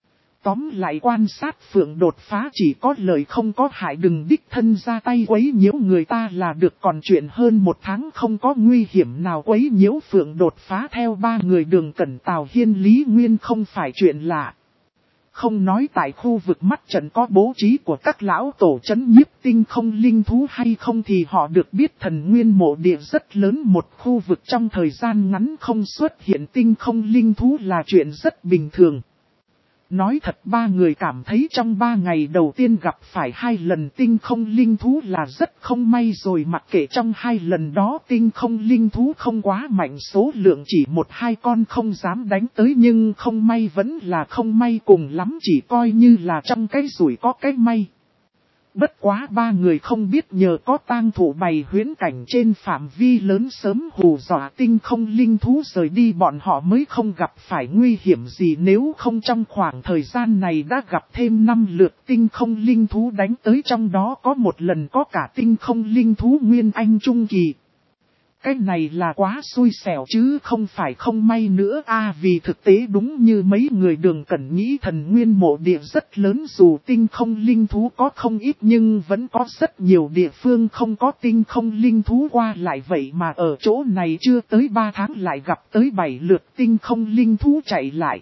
Tóm lại quan sát Phượng đột phá chỉ có lợi không có hại, đừng đích thân ra tay quấy nhiễu người ta là được, còn chuyện hơn một tháng không có nguy hiểm nào quấy nhiễu Phượng đột phá theo ba người Đường Cẩn, Tào Hiên, Lý Nguyên không phải chuyện lạ. Không nói tại khu vực mắt trận có bố trí của các lão tổ trấn nhiếp tinh không linh thú hay không thì họ được biết thần nguyên mộ địa rất lớn, một khu vực trong thời gian ngắn không xuất hiện tinh không linh thú là chuyện rất bình thường. Nói thật ba người cảm thấy trong ba ngày đầu tiên gặp phải hai lần tinh không linh thú là rất không may rồi, mặc kệ trong hai lần đó tinh không linh thú không quá mạnh, số lượng chỉ một hai con không dám đánh tới, nhưng không may vẫn là không may, cùng lắm chỉ coi như là trong cái rủi có cái may. Bất quá ba người không biết nhờ có tang thủ bày huyễn cảnh trên phạm vi lớn sớm hù dọa tinh không linh thú rời đi, bọn họ mới không gặp phải nguy hiểm gì, nếu không trong khoảng thời gian này đã gặp thêm năm lượt tinh không linh thú đánh tới, trong đó có một lần có cả tinh không linh thú Nguyên Anh Trung Kỳ. Cái này là quá xui xẻo chứ không phải không may nữa a à, vì thực tế đúng như mấy người Đường Cẩn nghĩ, thần nguyên mộ địa rất lớn, dù tinh không linh thú có không ít nhưng vẫn có rất nhiều địa phương không có tinh không linh thú qua lại, vậy mà ở chỗ này chưa tới ba tháng lại gặp tới bảy lượt tinh không linh thú chạy lại.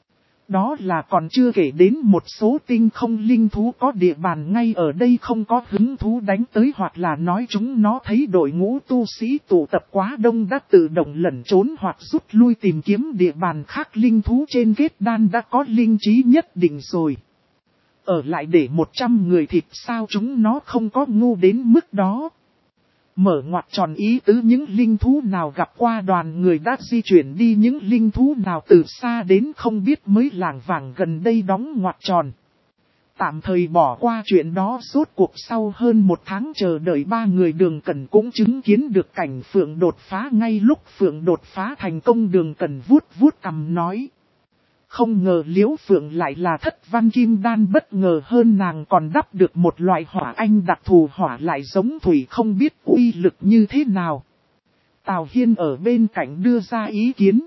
Đó là còn chưa kể đến một số tinh không linh thú có địa bàn ngay ở đây không có hứng thú đánh tới, hoặc là nói chúng nó thấy đội ngũ tu sĩ tụ tập quá đông đã tự động lẩn trốn hoặc rút lui tìm kiếm địa bàn khác. Linh thú trên kết đan đã có linh trí nhất định rồi, ở lại để một trăm người thịt sao chúng nó không có ngu đến mức đó. Mở ngoặt tròn ý tứ những linh thú nào gặp qua đoàn người đã di chuyển đi, những linh thú nào từ xa đến không biết mới lảng vảng gần đây đóng ngoặt tròn. Tạm thời bỏ qua chuyện đó, rốt cuộc sau hơn một tháng chờ đợi ba người Đường Cẩn cũng chứng kiến được cảnh Phượng đột phá. Ngay lúc Phượng đột phá thành công, Đường Cẩn vuốt vuốt cằm nói. Không ngờ Liễu Phượng lại là thất văn kim đan, bất ngờ hơn nàng còn đắp được một loại hỏa anh đặc thù, hỏa lại giống thủy, không biết uy lực như thế nào. Tào Hiên ở bên cạnh đưa ra ý kiến.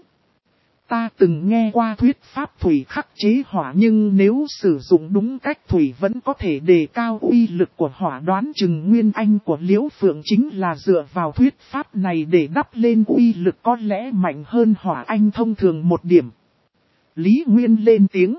Ta từng nghe qua thuyết pháp thủy khắc chế hỏa, nhưng nếu sử dụng đúng cách thủy vẫn có thể đề cao uy lực của hỏa, đoán chừng nguyên anh của Liễu Phượng chính là dựa vào thuyết pháp này để đắp lên, uy lực có lẽ mạnh hơn hỏa anh thông thường một điểm. Lý Nguyên lên tiếng.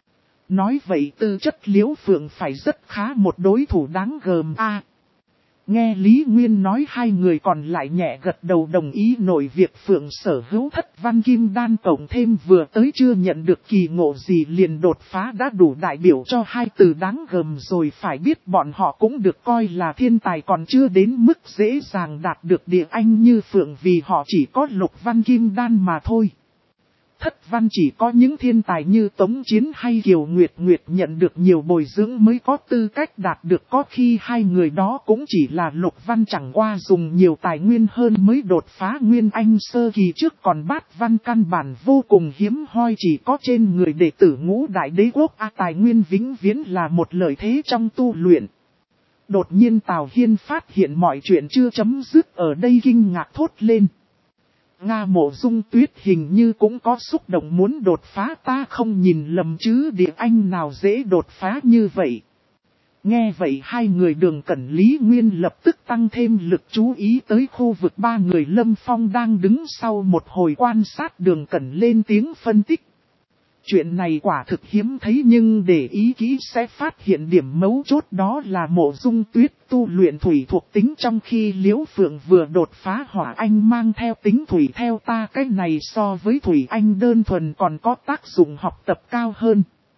Nói vậy tư chất Liễu Phượng phải rất khá, một đối thủ đáng gờm a. À, nghe Lý Nguyên nói hai người còn lại nhẹ gật đầu đồng ý, nội việc Phượng sở hữu thất văn kim đan cộng thêm vừa tới chưa nhận được kỳ ngộ gì liền đột phá đã đủ đại biểu cho hai từ đáng gờm rồi. Phải biết bọn họ cũng được coi là thiên tài, còn chưa đến mức dễ dàng đạt được địa anh như Phượng, vì họ chỉ có lục văn kim đan mà thôi. Thất văn chỉ có những thiên tài như Tống Chiến hay Kiều Nguyệt Nguyệt nhận được nhiều bồi dưỡng mới có tư cách đạt được, có khi hai người đó cũng chỉ là lục văn, chẳng qua dùng nhiều tài nguyên hơn mới đột phá nguyên anh sơ kỳ trước, còn bát văn căn bản vô cùng hiếm hoi, chỉ có trên người đệ tử ngũ đại đế quốc a. Tài nguyên vĩnh viễn là một lợi thế trong tu luyện. Đột nhiên Tào Hiên phát hiện mọi chuyện chưa chấm dứt ở đây, kinh ngạc thốt lên. Nga Mộ Dung Tuyết hình như cũng có xúc động muốn đột phá, ta không nhìn lầm chứ, địa anh nào dễ đột phá như vậy. Nghe vậy hai người Đường Cẩn, Lý Nguyên lập tức tăng thêm lực chú ý tới khu vực ba người Lâm Phong đang đứng sau, một hồi quan sát Đường Cẩn lên tiếng phân tích. Chuyện này quả thực hiếm thấy, nhưng để ý kỹ sẽ phát hiện điểm mấu chốt, đó là Mộ Dung Tuyết tu luyện thủy thuộc tính, trong khi Liễu Phượng vừa đột phá hỏa anh mang theo tính thủy. Theo ta cái này so với thủy anh đơn thuần còn có tác dụng học tập cao hơn.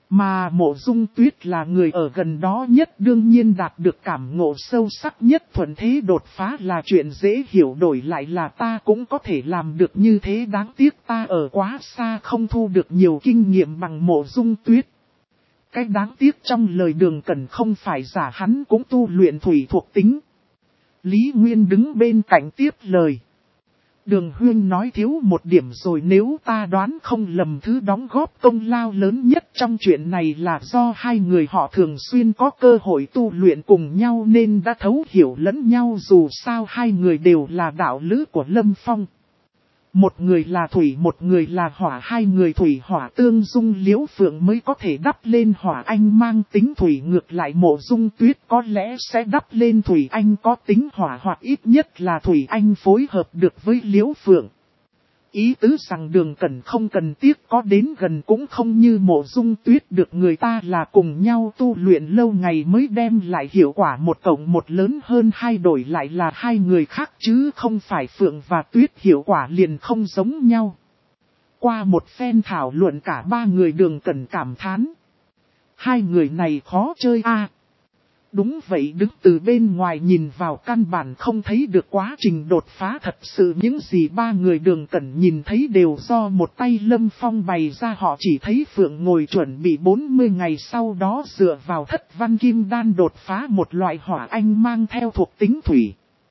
Mà Mộ Dung Tuyết là người ở gần đó nhất, đương nhiên đạt được cảm ngộ sâu sắc nhất. Thuận thế đột phá là chuyện dễ hiểu, đổi lại là ta cũng có thể làm được như thế, đáng tiếc ta ở quá xa không thu được nhiều kinh nghiệm bằng Mộ Dung Tuyết. Cái đáng tiếc trong lời Đường Cẩn không phải giả, hắn cũng tu luyện thủy thuộc tính. Lý Nguyên đứng bên cạnh tiếp lời. Đường Huyên nói thiếu một điểm rồi, nếu ta đoán không lầm, thứ đóng góp công lao lớn nhất trong chuyện này là do hai người họ thường xuyên có cơ hội tu luyện cùng nhau nên đã thấu hiểu lẫn nhau, dù sao hai người đều là đạo lữ của Lâm Phong. Một người là thủy, một người là hỏa, hai người thủy hỏa tương dung, Liễu Phượng mới có thể đắp lên hỏa anh mang tính thủy, ngược lại Mộ Dung Tuyết có lẽ sẽ đắp lên thủy anh có tính hỏa, hoặc ít nhất là thủy anh phối hợp được với Liễu Phượng. Ý tứ rằng Đường Cẩn không cần tiếc có đến gần cũng không như Mộ Dung Tuyết được người ta là cùng nhau tu luyện lâu ngày mới đem lại hiệu quả một cộng một lớn hơn hai, đổi lại là hai người khác chứ không phải Phượng và Tuyết, hiệu quả liền không giống nhau. Qua một phen thảo luận, cả ba người Đường Cẩn cảm thán. Hai người này khó chơi a. À. Đúng vậy, đứng từ bên ngoài nhìn vào căn bản không thấy được quá trình đột phá, thật sự những gì ba người Đường Cẩn nhìn thấy đều do một tay Lâm Phong bày ra, họ chỉ thấy Phượng ngồi chuẩn bị bốn mươi ngày sau đó dựa vào thất văn kim đan đột phá một loại hỏa anh mang theo thuộc tính thủy.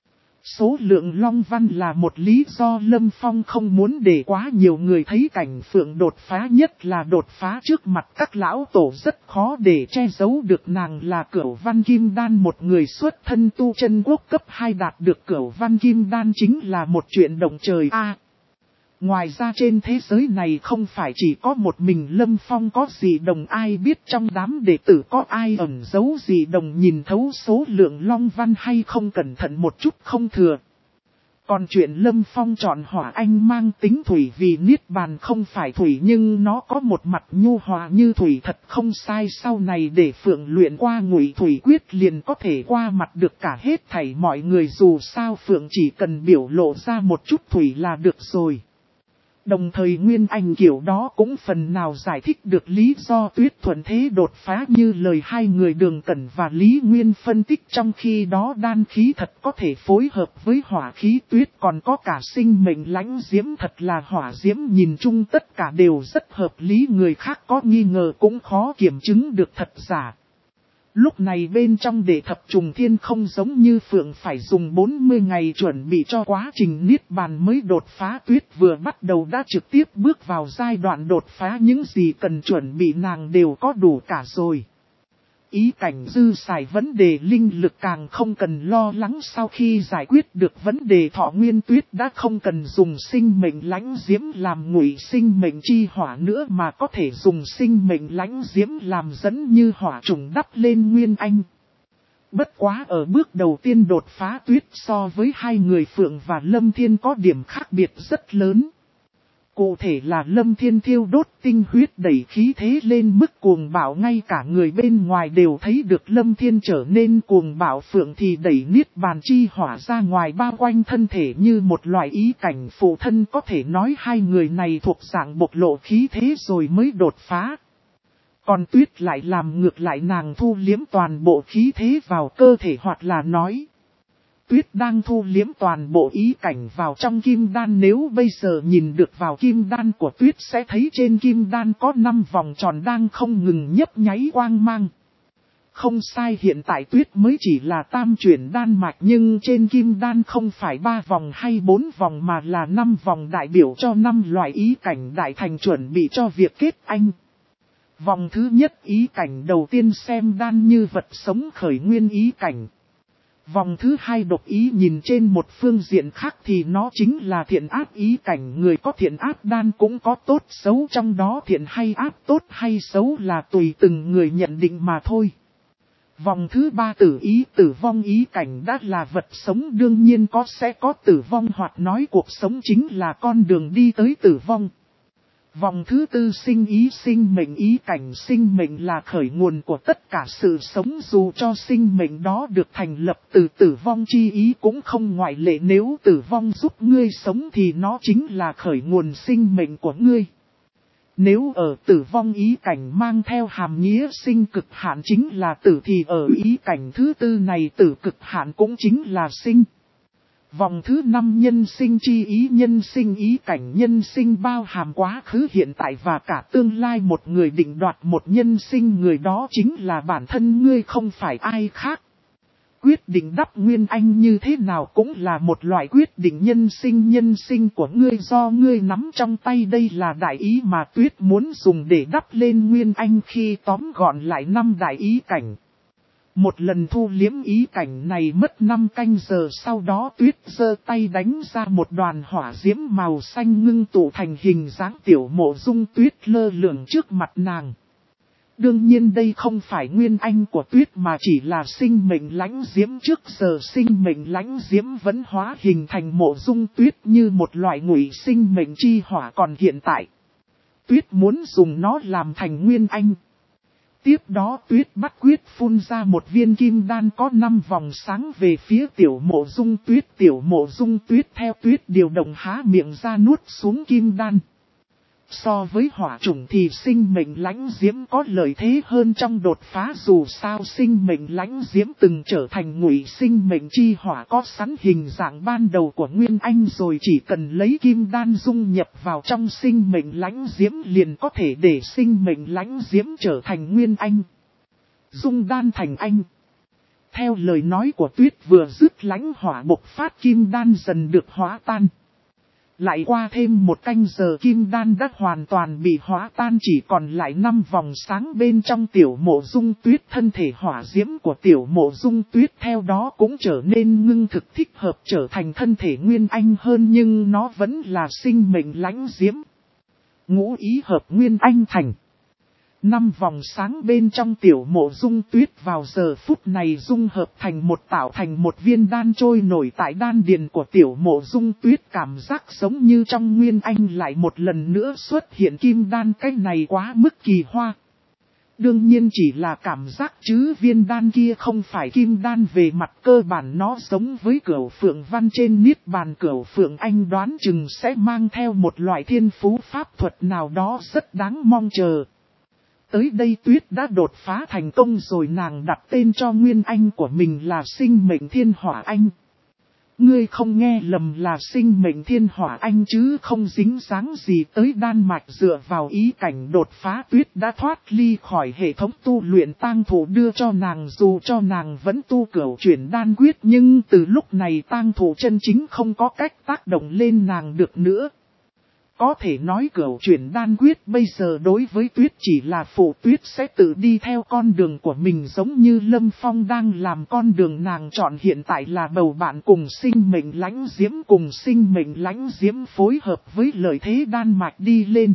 Số lượng long văn là một lý do Lâm Phong không muốn để quá nhiều người thấy cảnh Phượng đột phá, nhất là đột phá trước mặt các lão tổ rất khó để che giấu được nàng là Cửu Văn Kim Đan, một người xuất thân tu chân quốc cấp hai đạt được Cửu Văn Kim Đan chính là một chuyện động trời a. À, ngoài ra trên thế giới này không phải chỉ có một mình Lâm Phong có gì đồng, ai biết trong đám đệ tử có ai ẩn giấu gì đồng, nhìn thấu số lượng long văn hay không cẩn thận một chút không thừa. Còn chuyện Lâm Phong chọn hỏa anh mang tính thủy vì niết bàn không phải thủy nhưng nó có một mặt nhu hòa như thủy thật không sai, sau này để Phượng luyện qua Ngụy Thủy Quyết liền có thể qua mặt được cả hết thảy mọi người, dù sao Phượng chỉ cần biểu lộ ra một chút thủy là được rồi. Đồng thời nguyên anh kiểu đó cũng phần nào giải thích được lý do Tuyết thuận thế đột phá như lời hai người Đường Cẩn và Lý Nguyên phân tích, trong khi đó đan khí thật có thể phối hợp với hỏa khí, Tuyết còn có cả sinh mệnh lãnh diễm thật là hỏa diễm, nhìn chung tất cả đều rất hợp lý, người khác có nghi ngờ cũng khó kiểm chứng được thật giả. Lúc này bên trong Đệ Thập Trùng Thiên không giống như Phượng phải dùng bốn mươi ngày chuẩn bị cho quá trình niết bàn mới đột phá, Tuyết vừa bắt đầu đã trực tiếp bước vào giai đoạn đột phá, những gì cần chuẩn bị nàng đều có đủ cả rồi. Ý cảnh dư xài vấn đề linh lực càng không cần lo lắng, sau khi giải quyết được vấn đề thọ nguyên, Tuyết đã không cần dùng sinh mệnh lãnh diễm làm ngụy sinh mệnh chi hỏa nữa mà có thể dùng sinh mệnh lãnh diễm làm dẫn như hỏa trùng đắp lên nguyên anh. Bất quá ở bước đầu tiên đột phá, Tuyết so với hai người Phượng và Lâm Thiên có điểm khác biệt rất lớn. Cụ thể là Lâm Thiên thiêu đốt tinh huyết đẩy khí thế lên mức cuồng bạo, ngay cả người bên ngoài đều thấy được Lâm Thiên trở nên cuồng bạo, Phượng thì đẩy niết bàn chi hỏa ra ngoài bao quanh thân thể như một loại ý cảnh phụ thân, có thể nói hai người này thuộc dạng bộc lộ khí thế rồi mới đột phá. Còn Tuyết lại làm ngược lại, nàng thu liếm toàn bộ khí thế vào cơ thể, hoặc là nói Tuyết đang thu liếm toàn bộ ý cảnh vào trong kim đan, nếu bây giờ nhìn được vào kim đan của Tuyết sẽ thấy trên kim đan có năm vòng tròn đang không ngừng nhấp nháy quang mang. Không sai, hiện tại Tuyết mới chỉ là tam chuyển đan mạch nhưng trên kim đan không phải ba vòng hay bốn vòng mà là năm vòng, đại biểu cho năm loại ý cảnh đại thành chuẩn bị cho việc kết anh. Vòng thứ nhất ý cảnh đầu tiên xem đan như vật sống khởi nguyên ý cảnh. Vòng thứ hai độc ý, nhìn trên một phương diện khác thì nó chính là thiện ác ý cảnh, người có thiện ác đan cũng có tốt xấu, trong đó thiện hay ác, tốt hay xấu là tùy từng người nhận định mà thôi. Vòng thứ ba tử ý, tử vong ý cảnh đã là vật sống đương nhiên có sẽ có tử vong, hoặc nói cuộc sống chính là con đường đi tới tử vong. Vòng thứ tư sinh ý, sinh mệnh ý cảnh, sinh mệnh là khởi nguồn của tất cả sự sống, dù cho sinh mệnh đó được thành lập từ tử vong chi ý cũng không ngoại lệ, nếu tử vong giúp ngươi sống thì nó chính là khởi nguồn sinh mệnh của ngươi. Nếu ở tử vong ý cảnh mang theo hàm nghĩa sinh cực hạn chính là tử thì ở ý cảnh thứ tư này tử cực hạn cũng chính là sinh. Vòng thứ năm nhân sinh chi ý nhân sinh ý cảnh nhân sinh bao hàm quá khứ hiện tại và cả tương lai một người định đoạt một nhân sinh người đó chính là bản thân ngươi không phải ai khác. Quyết định đắp nguyên anh như thế nào cũng là một loại quyết định nhân sinh nhân sinh của ngươi do ngươi nắm trong tay đây là đại ý mà Tuyết muốn dùng để đắp lên nguyên anh khi tóm gọn lại năm đại ý cảnh. Một lần thu liếm ý cảnh này mất năm canh giờ sau đó Tuyết giơ tay đánh ra một đoàn hỏa diễm màu xanh ngưng tụ thành hình dáng tiểu Mộ Dung Tuyết lơ lửng trước mặt nàng. Đương nhiên đây không phải nguyên anh của Tuyết mà chỉ là sinh mệnh lãnh diễm trước giờ sinh mệnh lãnh diễm vẫn hóa hình thành Mộ Dung Tuyết như một loại ngụy sinh mệnh chi hỏa còn hiện tại. Tuyết muốn dùng nó làm thành nguyên anh. Tiếp đó Tuyết bắt quyết phun ra một viên kim đan có năm vòng sáng về phía tiểu Mộ Dung Tuyết. Tiểu Mộ Dung Tuyết theo Tuyết điều động há miệng ra nuốt xuống kim đan. So với hỏa chủng thì sinh mệnh lãnh diễm có lợi thế hơn trong đột phá dù sao sinh mệnh lãnh diễm từng trở thành ngụy sinh mệnh chi hỏa có sẵn hình dạng ban đầu của Nguyên Anh rồi chỉ cần lấy kim đan dung nhập vào trong sinh mệnh lãnh diễm liền có thể để sinh mệnh lãnh diễm trở thành Nguyên Anh. Dung đan thành anh. Theo lời nói của Tuyết vừa dứt lãnh hỏa bộc phát kim đan dần được hóa tan. Lại qua thêm một canh giờ kim đan đã hoàn toàn bị hóa tan chỉ còn lại năm vòng sáng bên trong tiểu Mộ Dung Tuyết thân thể hỏa diễm của tiểu Mộ Dung Tuyết theo đó cũng trở nên ngưng thực thích hợp trở thành thân thể nguyên anh hơn nhưng nó vẫn là sinh mệnh lãnh diễm. Ngũ ý hợp nguyên anh thành. Năm vòng sáng bên trong tiểu Mộ Dung Tuyết vào giờ phút này dung hợp thành một tạo thành một viên đan trôi nổi tại đan điền của tiểu Mộ Dung Tuyết cảm giác giống như trong nguyên anh lại một lần nữa xuất hiện kim đan cái này quá mức kỳ hoa. Đương nhiên chỉ là cảm giác chứ viên đan kia không phải kim đan về mặt cơ bản nó giống với Cửu Phượng Văn trên Niết Bàn Cửu Phượng Anh đoán chừng sẽ mang theo một loại thiên phú pháp thuật nào đó rất đáng mong chờ. Tới đây Tuyết đã đột phá thành công rồi nàng đặt tên cho nguyên anh của mình là sinh mệnh thiên hỏa anh. Ngươi không nghe lầm là sinh mệnh thiên hỏa anh chứ không dính dáng gì tới đan mạch dựa vào ý cảnh đột phá Tuyết đã thoát ly khỏi hệ thống tu luyện tang thủ đưa cho nàng dù cho nàng vẫn tu cửu chuyển đan quyết nhưng từ lúc này tang thủ chân chính không có cách tác động lên nàng được nữa. Có thể nói cửu chuyển đan quyết bây giờ đối với Tuyết chỉ là phụ Tuyết sẽ tự đi theo con đường của mình giống như Lâm Phong đang làm con đường nàng chọn hiện tại là bầu bạn cùng sinh mệnh lãnh diễm cùng sinh mệnh lãnh diễm phối hợp với lợi thế đan mạch đi lên.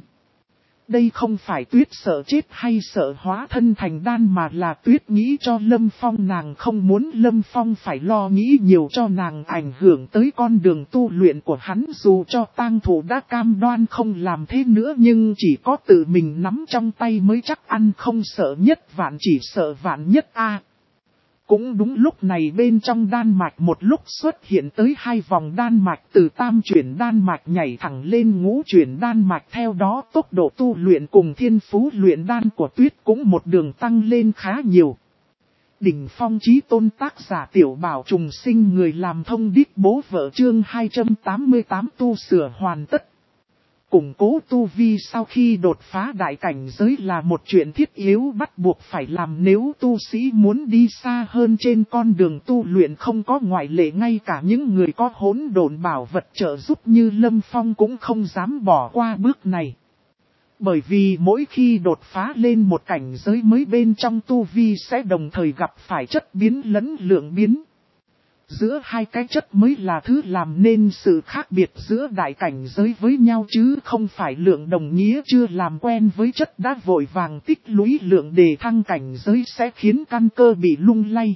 Đây không phải Tuyết sợ chết hay sợ hóa thân thành đan mà là Tuyết nghĩ cho Lâm Phong nàng không muốn Lâm Phong phải lo nghĩ nhiều cho nàng ảnh hưởng tới con đường tu luyện của hắn dù cho tang thủ đã cam đoan không làm thế nữa nhưng chỉ có tự mình nắm trong tay mới chắc ăn không sợ nhất vạn chỉ sợ vạn nhất a. Cũng đúng lúc này bên trong đan mạch một lúc xuất hiện tới hai vòng đan mạch từ tam chuyển đan mạch nhảy thẳng lên ngũ chuyển đan mạch theo đó tốc độ tu luyện cùng thiên phú luyện đan của Tuyết cũng một đường tăng lên khá nhiều. Đỉnh phong chí tôn tác giả tiểu bảo trùng sinh người làm thông đích bố vợ chương hai trăm tám mươi tám tu sửa hoàn tất. Củng cố tu vi sau khi đột phá đại cảnh giới là một chuyện thiết yếu bắt buộc phải làm nếu tu sĩ muốn đi xa hơn trên con đường tu luyện không có ngoại lệ ngay cả những người có hỗn độn bảo vật trợ giúp như Lâm Phong cũng không dám bỏ qua bước này. Bởi vì mỗi khi đột phá lên một cảnh giới mới bên trong tu vi sẽ đồng thời gặp phải chất biến lẫn lượng biến. Giữa hai cái chất mới là thứ làm nên sự khác biệt giữa đại cảnh giới với nhau chứ không phải lượng đồng nghĩa chưa làm quen với chất đã vội vàng tích lũy lượng để thăng cảnh giới sẽ khiến căn cơ bị lung lay.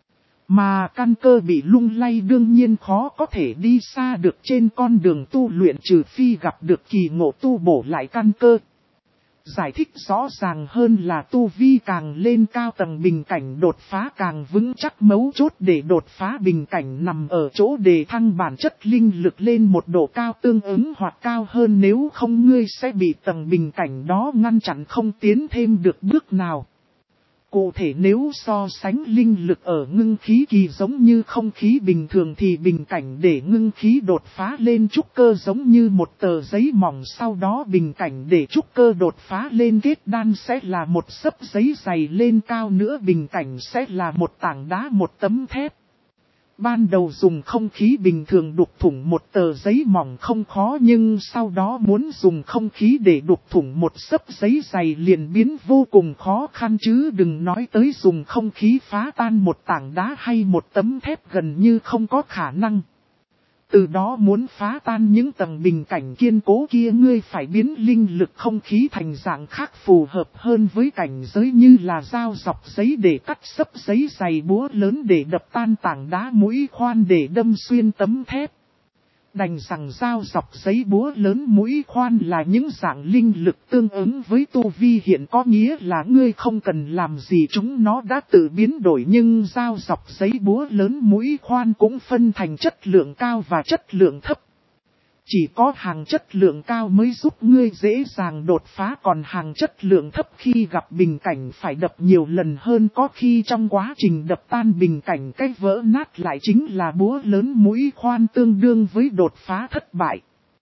Mà căn cơ bị lung lay đương nhiên khó có thể đi xa được trên con đường tu luyện trừ phi gặp được kỳ ngộ tu bổ lại căn cơ. Giải thích rõ ràng hơn là tu vi càng lên cao tầng bình cảnh đột phá càng vững chắc, mấu chốt để đột phá bình cảnh nằm ở chỗ đề thăng bản chất linh lực lên một độ cao tương ứng hoặc cao hơn, nếu không ngươi sẽ bị tầng bình cảnh đó ngăn chặn không tiến thêm được bước nào. Cụ thể nếu so sánh linh lực ở ngưng khí kỳ giống như không khí bình thường thì bình cảnh để ngưng khí đột phá lên trúc cơ giống như một tờ giấy mỏng, sau đó bình cảnh để trúc cơ đột phá lên kết đan sẽ là một xấp giấy dày, lên cao nữa bình cảnh sẽ là một tảng đá, một tấm thép. Ban đầu dùng không khí bình thường đục thủng một tờ giấy mỏng không khó, nhưng sau đó muốn dùng không khí để đục thủng một xấp giấy dày liền biến vô cùng khó khăn, chứ đừng nói tới dùng không khí phá tan một tảng đá hay một tấm thép, gần như không có khả năng. Từ đó muốn phá tan những tầng bình cảnh kiên cố kia, ngươi phải biến linh lực không khí thành dạng khác phù hợp hơn với cảnh giới, như là dao dọc giấy để cắt xấp giấy dày, búa lớn để đập tan tảng đá, mũi khoan để đâm xuyên tấm thép. Đành rằng dao dọc giấy, búa lớn, mũi khoan là những dạng linh lực tương ứng với tu vi hiện, có nghĩa là ngươi không cần làm gì chúng nó đã tự biến đổi, nhưng dao dọc giấy, búa lớn, mũi khoan cũng phân thành chất lượng cao và chất lượng thấp. Chỉ có hàng chất lượng cao mới giúp ngươi dễ dàng đột phá, còn hàng chất lượng thấp khi gặp bình cảnh phải đập nhiều lần hơn, có khi trong quá trình đập tan bình cảnh cái vỡ nát lại chính là búa lớn mũi khoan, tương đương với đột phá thất bại.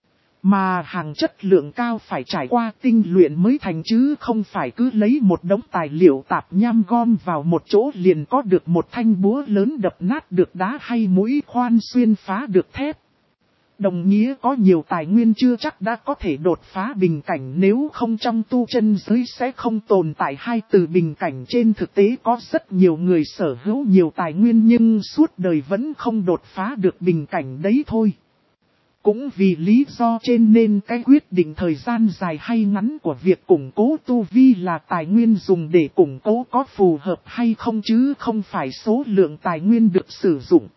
Mà hàng chất lượng cao phải trải qua tinh luyện mới thành, chứ không phải cứ lấy một đống tài liệu tạp nham gom vào một chỗ liền có được một thanh búa lớn đập nát được đá hay mũi khoan xuyên phá được thép. Đồng nghĩa có nhiều tài nguyên chưa chắc đã có thể đột phá bình cảnh, nếu không trong tu chân giới sẽ không tồn tại hai từ bình cảnh. Trên thực tế có rất nhiều người sở hữu nhiều tài nguyên nhưng suốt đời vẫn không đột phá được bình cảnh đấy thôi. Cũng vì lý do trên nên cái quyết định thời gian dài hay ngắn của việc củng cố tu vi là tài nguyên dùng để củng cố có phù hợp hay không, chứ không phải số lượng tài nguyên được sử dụng.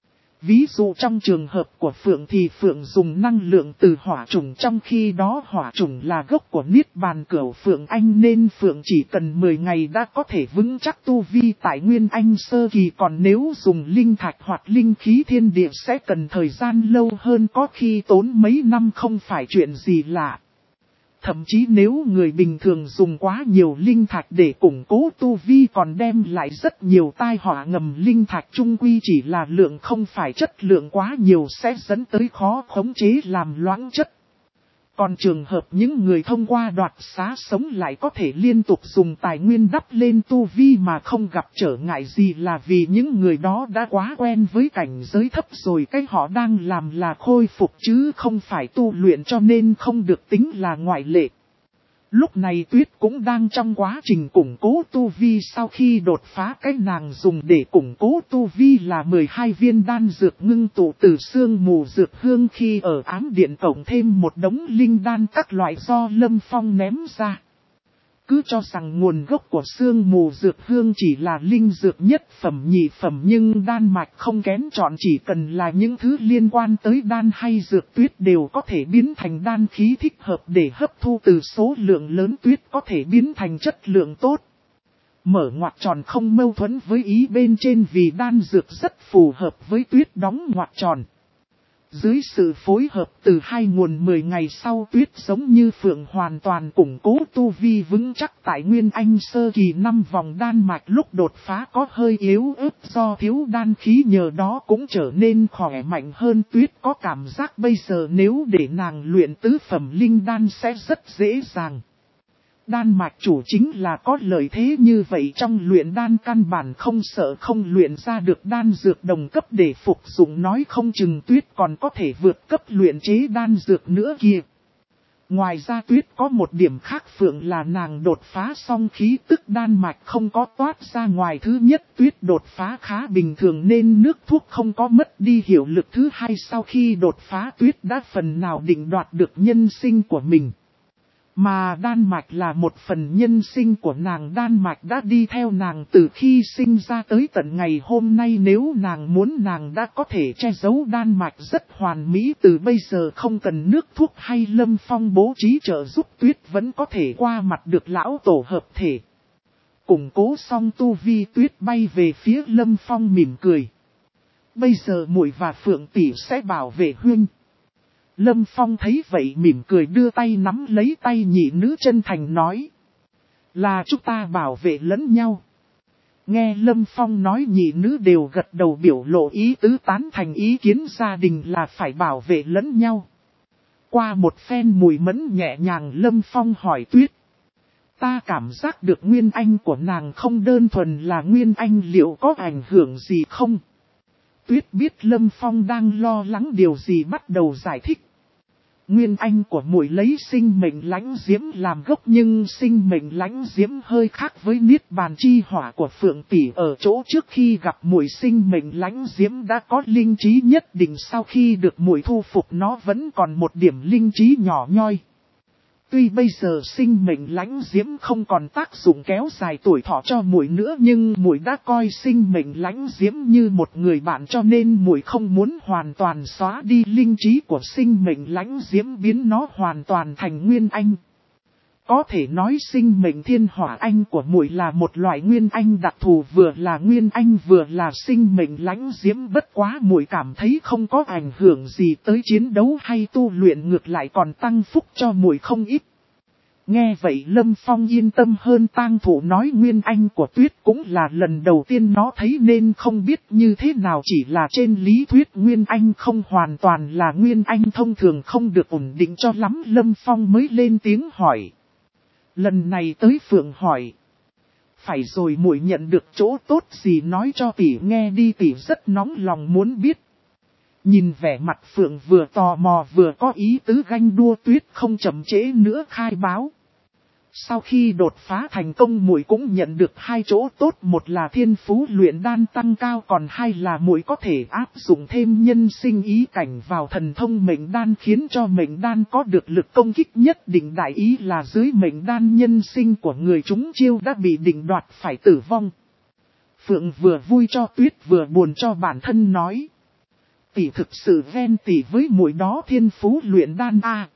Ví dụ trong trường hợp của Phượng thì Phượng dùng năng lượng từ hỏa chủng, trong khi đó hỏa chủng là gốc của Niết Bàn Cửu Phượng Anh, nên Phượng chỉ cần mười ngày đã có thể vững chắc tu vi tại Nguyên Anh sơ kỳ, còn nếu dùng linh thạch hoặc linh khí thiên địa sẽ cần thời gian lâu hơn, có khi tốn mấy năm không phải chuyện gì lạ. Thậm chí nếu người bình thường dùng quá nhiều linh thạch để củng cố tu vi còn đem lại rất nhiều tai họa ngầm. Linh thạch chung quy chỉ là lượng không phải chất lượng quá nhiều sẽ dẫn tới khó khống chế làm loãng chất. Còn trường hợp những người thông qua đoạt xá sống lại có thể liên tục dùng tài nguyên đắp lên tu vi mà không gặp trở ngại gì là vì những người đó đã quá quen với cảnh giới thấp rồi, cái họ đang làm là khôi phục chứ không phải tu luyện, cho nên không được tính là ngoại lệ. Lúc này Tuyết cũng đang trong quá trình củng cố tu vi, sau khi đột phá cái nàng dùng để củng cố tu vi là mười hai viên đan dược ngưng tụ từ sương mù dược hương, khi ở ám điện cộng thêm một đống linh đan các loại do Lâm Phong ném ra. Cứ cho rằng nguồn gốc của sương mù dược hương chỉ là linh dược nhất phẩm nhị phẩm, nhưng đan mạch không kén chọn, chỉ cần là những thứ liên quan tới đan hay dược Tuyết đều có thể biến thành đan khí thích hợp để hấp thu từ số lượng lớn. Tuyết có thể biến thành chất lượng tốt. Mở ngoặc tròn không mâu thuẫn với ý bên trên vì đan dược rất phù hợp với Tuyết đóng ngoặc tròn. Dưới sự phối hợp từ hai nguồn, mười ngày sau Tuyết giống như Phượng hoàn toàn củng cố tu vi vững chắc tại Nguyên Anh sơ kỳ. Năm vòng đan mạch lúc đột phá có hơi yếu ớt do thiếu đan khí, nhờ đó cũng trở nên khỏe mạnh hơn. Tuyết có cảm giác bây giờ nếu để nàng luyện tứ phẩm linh đan sẽ rất dễ dàng. Đan mạch chủ chính là có lợi thế như vậy, trong luyện đan căn bản không sợ không luyện ra được đan dược đồng cấp để phục dụng, nói không chừng Tuyết còn có thể vượt cấp luyện chế đan dược nữa kìa. Ngoài ra Tuyết có một điểm khác Phượng là nàng đột phá xong khí tức đan mạch không có toát ra ngoài. Thứ nhất, Tuyết đột phá khá bình thường nên nước thuốc không có mất đi hiệu lực. Thứ hai, sau khi đột phá Tuyết đã phần nào định đoạt được nhân sinh của mình. Mà Đan Mạch là một phần nhân sinh của nàng, Đan Mạch đã đi theo nàng từ khi sinh ra tới tận ngày hôm nay, nếu nàng muốn nàng đã có thể che giấu Đan Mạch rất hoàn mỹ, từ bây giờ không cần nước thuốc hay Lâm Phong bố trí trợ giúp, Tuyết vẫn có thể qua mặt được lão tổ hợp thể. Củng cố xong tu vi, Tuyết bay về phía Lâm Phong mỉm cười. Bây giờ muội và Phượng tỷ sẽ bảo vệ huynh. Lâm Phong thấy vậy mỉm cười đưa tay nắm lấy tay nhị nữ, chân thành nói. Là chúng ta bảo vệ lẫn nhau. Nghe Lâm Phong nói, nhị nữ đều gật đầu biểu lộ ý tứ tán thành ý kiến gia đình là phải bảo vệ lẫn nhau. Qua một phen mùi mẫn nhẹ nhàng, Lâm Phong hỏi Tuyết. Ta cảm giác được nguyên anh của nàng không đơn thuần là nguyên anh, liệu có ảnh hưởng gì không? Tuyết biết Lâm Phong đang lo lắng điều gì, bắt đầu giải thích. Nguyên anh của muội lấy sinh mệnh lãnh diễm làm gốc, nhưng sinh mệnh lãnh diễm hơi khác với niết bàn chi hỏa của Phượng tỷ, ở chỗ trước khi gặp muội sinh mệnh lãnh diễm đã có linh trí nhất định, sau khi được muội thu phục nó vẫn còn một điểm linh trí nhỏ nhoi. Tuy bây giờ sinh mệnh lãnh diễm không còn tác dụng kéo dài tuổi thọ cho muội nữa, nhưng muội đã coi sinh mệnh lãnh diễm như một người bạn, cho nên muội không muốn hoàn toàn xóa đi linh trí của sinh mệnh lãnh diễm, biến nó hoàn toàn thành nguyên anh. Có thể nói sinh mệnh thiên hỏa anh của muội là một loại nguyên anh đặc thù, vừa là nguyên anh vừa là sinh mệnh lãnh diễm, bất quá muội cảm thấy không có ảnh hưởng gì tới chiến đấu hay tu luyện, ngược lại còn tăng phúc cho muội không ít. Nghe vậy Lâm Phong yên tâm hơn, tang thủ nói nguyên anh của Tuyết cũng là lần đầu tiên nó thấy nên không biết như thế nào, chỉ là trên lý thuyết nguyên anh không hoàn toàn là nguyên anh, thông thường không được ổn định cho lắm. Lâm Phong mới lên tiếng hỏi. Lần này tới Phượng hỏi. Phải rồi, muội nhận được chỗ tốt gì nói cho tỷ nghe đi, tỷ rất nóng lòng muốn biết. Nhìn vẻ mặt Phượng vừa tò mò vừa có ý tứ ganh đua, Tuyết không chậm trễ nữa khai báo. Sau khi đột phá thành công, muội cũng nhận được hai chỗ tốt, một là thiên phú luyện đan tăng cao, còn hai là muội có thể áp dụng thêm nhân sinh ý cảnh vào thần thông mệnh đan, khiến cho mệnh đan có được lực công kích nhất định. Đại ý là dưới mệnh đan, nhân sinh của người chúng chiêu đã bị định đoạt phải tử vong. Phượng vừa vui cho Tuyết vừa buồn cho bản thân, nói. Tỷ thực sự ghen tỉ với muội đó, thiên phú luyện đan a.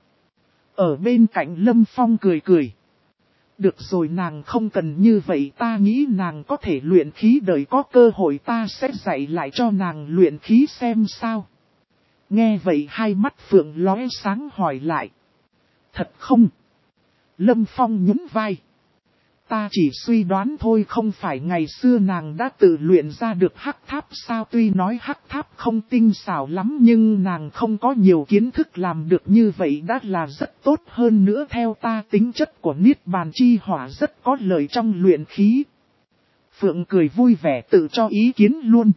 Ở bên cạnh Lâm Phong cười cười. Được rồi, nàng không cần như vậy, ta nghĩ nàng có thể luyện khí, đợi có cơ hội ta sẽ dạy lại cho nàng luyện khí xem sao. Nghe vậy hai mắt Phượng lóe sáng hỏi lại. Thật không? Lâm Phong nhún vai. Ta chỉ suy đoán thôi, không phải ngày xưa nàng đã tự luyện ra được hắc tháp sao? Tuy nói hắc tháp không tinh xảo lắm, nhưng nàng không có nhiều kiến thức làm được như vậy đã là rất tốt. Hơn nữa theo ta, tính chất của niết bàn chi hỏa rất có lợi trong luyện khí. Phượng cười vui vẻ tự cho ý kiến luôn.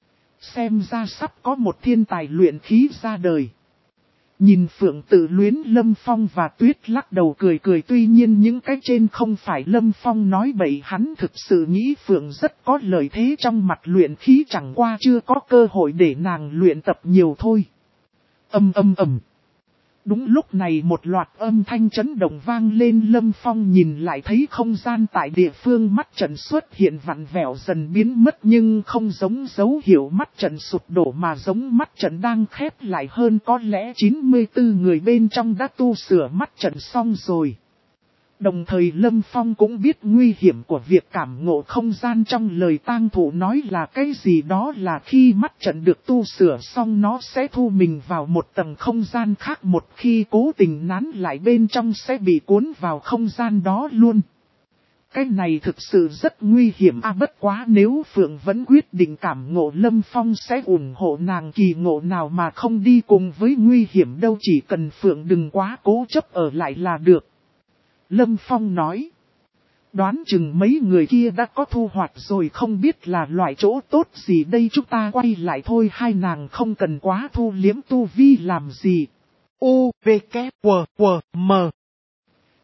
Xem ra sắp có một thiên tài luyện khí ra đời. Nhìn Phượng tự luyến, Lâm Phong và Tuyết lắc đầu cười cười. Tuy nhiên những cái trên không phải Lâm Phong nói bậy, hắn thực sự nghĩ Phượng rất có lợi thế trong mặt luyện khí, chẳng qua chưa có cơ hội để nàng luyện tập nhiều thôi. Âm âm ầm. Đúng lúc này một loạt âm thanh chấn động vang lên, Lâm Phong nhìn lại thấy không gian tại địa phương mắt trận xuất hiện vặn vẹo dần biến mất, nhưng không giống dấu hiệu mắt trận sụp đổ mà giống mắt trận đang khép lại hơn. Có lẽ chín mươi tư người bên trong đã tu sửa mắt trận xong rồi. Đồng thời Lâm Phong cũng biết nguy hiểm của việc cảm ngộ không gian trong lời tang thủ nói là cái gì, đó là khi mắt trận được tu sửa xong nó sẽ thu mình vào một tầng không gian khác, một khi cố tình nán lại bên trong sẽ bị cuốn vào không gian đó luôn. Cái này thực sự rất nguy hiểm à, bất quá nếu Phượng vẫn quyết định cảm ngộ, Lâm Phong sẽ ủng hộ nàng, kỳ ngộ nào mà không đi cùng với nguy hiểm đâu, chỉ cần Phượng đừng quá cố chấp ở lại là được. Lâm Phong nói. Đoán chừng mấy người kia đã có thu hoạch rồi, không biết là loại chỗ tốt gì đây, chúng ta quay lại thôi, hai nàng không cần quá thu liếm tu vi làm gì. U, V, K, W, W, M.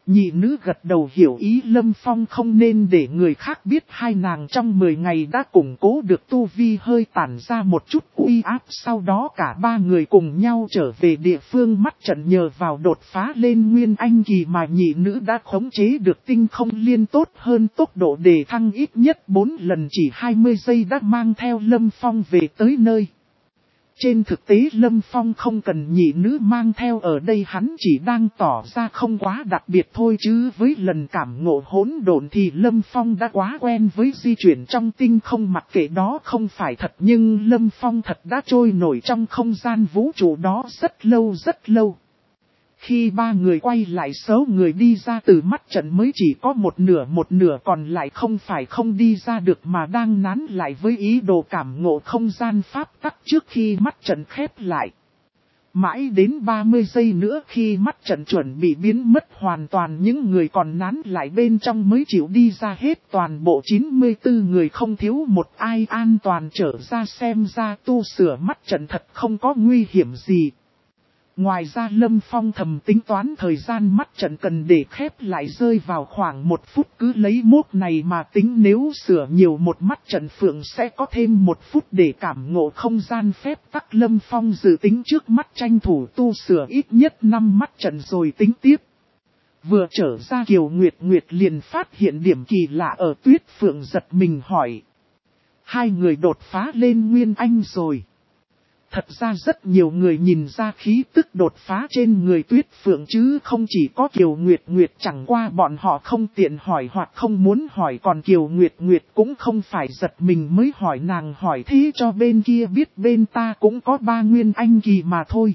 Nhị nữ gật đầu hiểu ý Lâm Phong không nên để người khác biết hai nàng trong mười ngày đã củng cố được tu vi hơi tản ra một chút uy áp. Sau đó cả ba người cùng nhau trở về địa phương mắt trận nhờ vào đột phá lên Nguyên Anh kỳ mà nhị nữ đã khống chế được tinh không liên tốt hơn tốc độ đề thăng ít nhất bốn lần chỉ hai mươi giây đã mang theo Lâm Phong về tới nơi. Trên thực tế Lâm Phong không cần nhị nữ mang theo ở đây hắn chỉ đang tỏ ra không quá đặc biệt thôi chứ với lần cảm ngộ hỗn độn thì Lâm Phong đã quá quen với di chuyển trong tinh không mặc kệ đó không phải thật nhưng Lâm Phong thật đã trôi nổi trong không gian vũ trụ đó rất lâu rất lâu. Khi ba người quay lại số người đi ra từ mắt trận mới chỉ có một nửa một nửa còn lại không phải không đi ra được mà đang nán lại với ý đồ cảm ngộ không gian pháp tắc trước khi mắt trận khép lại. Mãi đến ba mươi giây nữa khi mắt trận chuẩn bị biến mất hoàn toàn những người còn nán lại bên trong mới chịu đi ra hết toàn bộ chín mươi tư người không thiếu một ai an toàn trở ra xem ra tu sửa mắt trận thật không có nguy hiểm gì. Ngoài ra Lâm Phong thầm tính toán thời gian mắt trận cần để khép lại rơi vào khoảng một phút cứ lấy mốc này mà tính nếu sửa nhiều một mắt trận phượng sẽ có thêm một phút để cảm ngộ không gian phép tắc. Lâm Phong dự tính trước mắt tranh thủ tu sửa ít nhất năm mắt trận rồi tính tiếp. Vừa trở ra Kiều Nguyệt Nguyệt liền phát hiện điểm kỳ lạ ở Tuyết Phượng giật mình hỏi. Hai người đột phá lên Nguyên Anh rồi. Thật ra rất nhiều người nhìn ra khí tức đột phá trên người Tuyết Phượng chứ không chỉ có Kiều Nguyệt Nguyệt, chẳng qua bọn họ không tiện hỏi hoặc không muốn hỏi, còn Kiều Nguyệt Nguyệt cũng không phải giật mình mới hỏi, nàng hỏi thế cho bên kia biết bên ta cũng có ba Nguyên Anh kỳ mà thôi.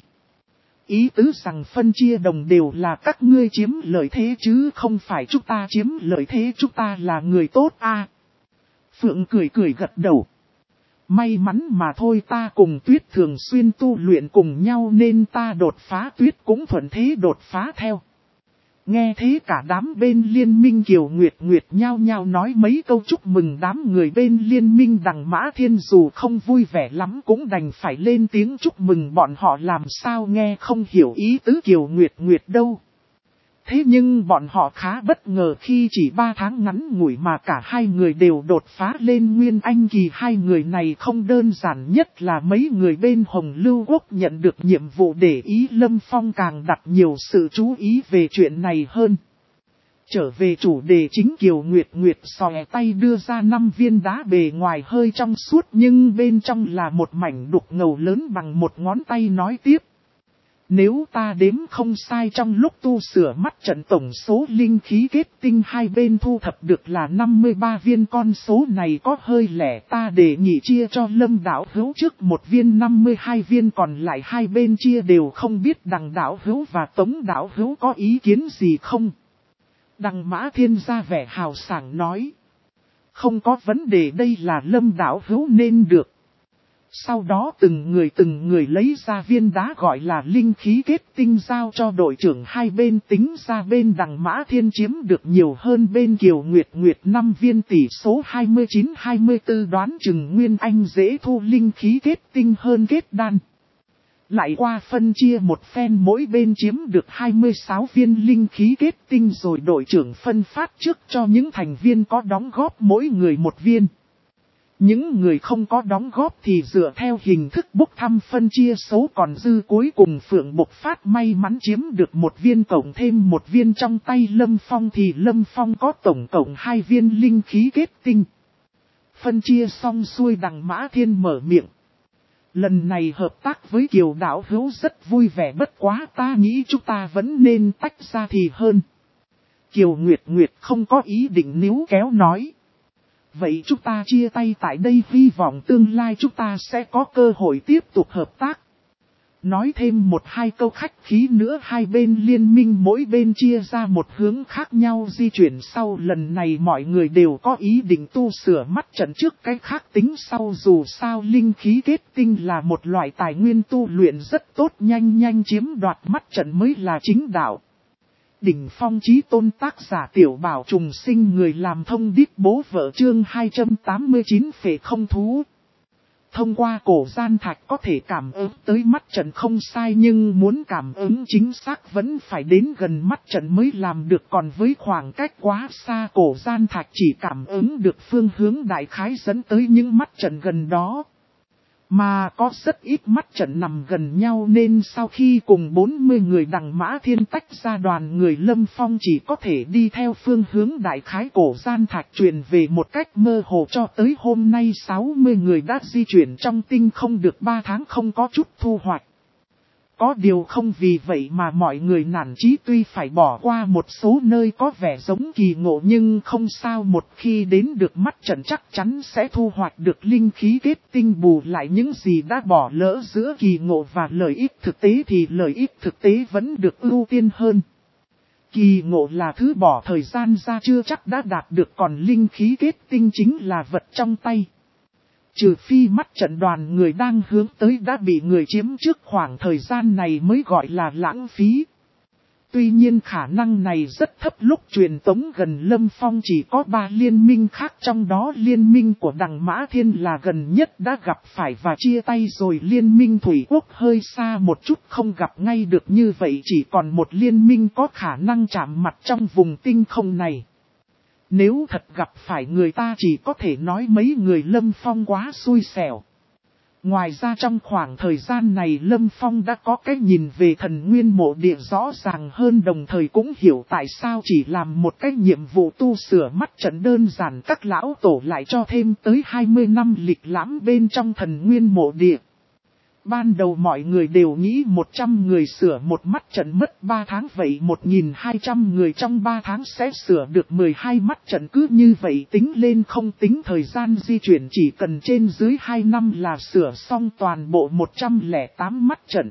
Ý tứ rằng phân chia đồng đều là các ngươi chiếm lợi thế chứ không phải chúng ta chiếm lợi thế, chúng ta là người tốt à. Phượng cười cười gật đầu. May mắn mà thôi, ta cùng Tuyết thường xuyên tu luyện cùng nhau nên ta đột phá, Tuyết cũng thuận thế đột phá theo. Nghe thế cả đám bên liên minh Kiều Nguyệt Nguyệt nhao nhao nói mấy câu chúc mừng. Đám người bên liên minh Đằng Mã Thiên dù không vui vẻ lắm cũng đành phải lên tiếng chúc mừng, bọn họ làm sao nghe không hiểu ý tứ Kiều Nguyệt Nguyệt đâu. Thế nhưng bọn họ khá bất ngờ khi chỉ ba tháng ngắn ngủi mà cả hai người đều đột phá lên Nguyên Anh kỳ. Hai người này không đơn giản, nhất là mấy người bên Hồng Lưu Quốc nhận được nhiệm vụ để ý Lâm Phong càng đặt nhiều sự chú ý về chuyện này hơn. Trở về chủ đề chính, Kiều Nguyệt Nguyệt xòe tay đưa ra năm viên đá bề ngoài hơi trong suốt nhưng bên trong là một mảnh đục ngầu lớn bằng một ngón tay nói tiếp. Nếu ta đếm không sai trong lúc tu sửa mắt trận tổng số linh khí kết tinh hai bên thu thập được là năm mươi ba viên, con số này có hơi lẻ, ta đề nghị chia cho Lâm Đạo Hữu trước một viên năm mươi hai viên còn lại hai bên chia đều, không biết Đằng Đạo Hữu và Tống Đạo Hữu có ý kiến gì không? Đằng Mã Thiên ra vẻ hào sảng nói. Không có vấn đề, đây là Lâm Đạo Hữu nên được. Sau đó từng người từng người lấy ra viên đá gọi là linh khí kết tinh giao cho đội trưởng hai bên, tính ra bên Đằng Mã Thiên chiếm được nhiều hơn bên Kiều Nguyệt Nguyệt năm viên, tỷ số hai mươi chín hai mươi tư, đoán chừng Nguyên Anh dễ thu linh khí kết tinh hơn kết đan. Lại qua phân chia một phen mỗi bên chiếm được hai mươi sáu viên linh khí kết tinh rồi đội trưởng phân phát trước cho những thành viên có đóng góp mỗi người một viên. Những người không có đóng góp thì dựa theo hình thức bốc thăm phân chia số còn dư, cuối cùng Phượng Bộc Phát may mắn chiếm được một viên cộng thêm một viên trong tay Lâm Phong thì Lâm Phong có tổng cộng hai viên linh khí kết tinh. Phân chia xong xuôi Đằng Mã Thiên mở miệng. Lần này hợp tác với Kiều Đạo Hữu rất vui vẻ, bất quá ta nghĩ chúng ta vẫn nên tách ra thì hơn. Kiều Nguyệt Nguyệt không có ý định níu kéo nói. Vậy chúng ta chia tay tại đây, hy vọng tương lai chúng ta sẽ có cơ hội tiếp tục hợp tác. Nói thêm một hai câu khách khí nữa, hai bên liên minh mỗi bên chia ra một hướng khác nhau di chuyển. Sau lần này mọi người đều có ý định tu sửa mắt trận trước cái khác tính sau, dù sao linh khí kết tinh là một loại tài nguyên tu luyện rất tốt, nhanh nhanh chiếm đoạt mắt trận mới là chính đạo. Đỉnh Phong Chí Tôn, tác giả Tiểu Bảo Trùng Sinh, người làm thông điệp bố vợ, chương hai trăm tám mươi chín phệ không thú. Thông qua cổ gian thạch có thể cảm ứng tới mắt trận không sai, nhưng muốn cảm ứng chính xác vẫn phải đến gần mắt trận mới làm được, còn với khoảng cách quá xa cổ gian thạch chỉ cảm ứng được phương hướng đại khái dẫn tới những mắt trận gần đó. Mà có rất ít mắt trận nằm gần nhau nên sau khi cùng bốn mươi người Đằng Mã Thiên tách ra, đoàn người Lâm Phong chỉ có thể đi theo phương hướng đại khái cổ gian thạch truyền về một cách mơ hồ cho tới hôm nay sáu mươi người đã di chuyển trong tinh không được ba tháng không có chút thu hoạch. Có điều không vì vậy mà mọi người nản chí, tuy phải bỏ qua một số nơi có vẻ giống kỳ ngộ nhưng không sao, một khi đến được mắt trận chắc chắn sẽ thu hoạch được linh khí kết tinh, bù lại những gì đã bỏ lỡ giữa kỳ ngộ và lợi ích thực tế thì lợi ích thực tế vẫn được ưu tiên hơn. Kỳ ngộ là thứ bỏ thời gian ra chưa chắc đã đạt được, còn linh khí kết tinh chính là vật trong tay. Trừ phi mắt trận đoàn người đang hướng tới đã bị người chiếm trước khoảng thời gian này mới gọi là lãng phí. Tuy nhiên khả năng này rất thấp, lúc truyền tống gần Lâm Phong chỉ có ba liên minh khác, trong đó liên minh của Đằng Mã Thiên là gần nhất đã gặp phải và chia tay rồi, liên minh Thủy Quốc hơi xa một chút không gặp ngay được, như vậy chỉ còn một liên minh có khả năng chạm mặt trong vùng tinh không này. Nếu thật gặp phải người ta chỉ có thể nói mấy người Lâm Phong quá xui xẻo. Ngoài ra trong khoảng thời gian này Lâm Phong đã có cái nhìn về Thần Nguyên Mộ Địa rõ ràng hơn, đồng thời cũng hiểu tại sao chỉ làm một cái nhiệm vụ tu sửa mắt trận đơn giản các lão tổ lại cho thêm tới hai mươi năm lịch lãm bên trong Thần Nguyên Mộ Địa. Ban đầu mọi người đều nghĩ một trăm người sửa một mắt trận mất ba tháng, vậy một nghìn hai trăm người trong ba tháng sẽ sửa được mười hai mắt trận, cứ như vậy tính lên không tính thời gian di chuyển chỉ cần trên dưới hai năm là sửa xong toàn bộ một trăm lẻ tám mắt trận.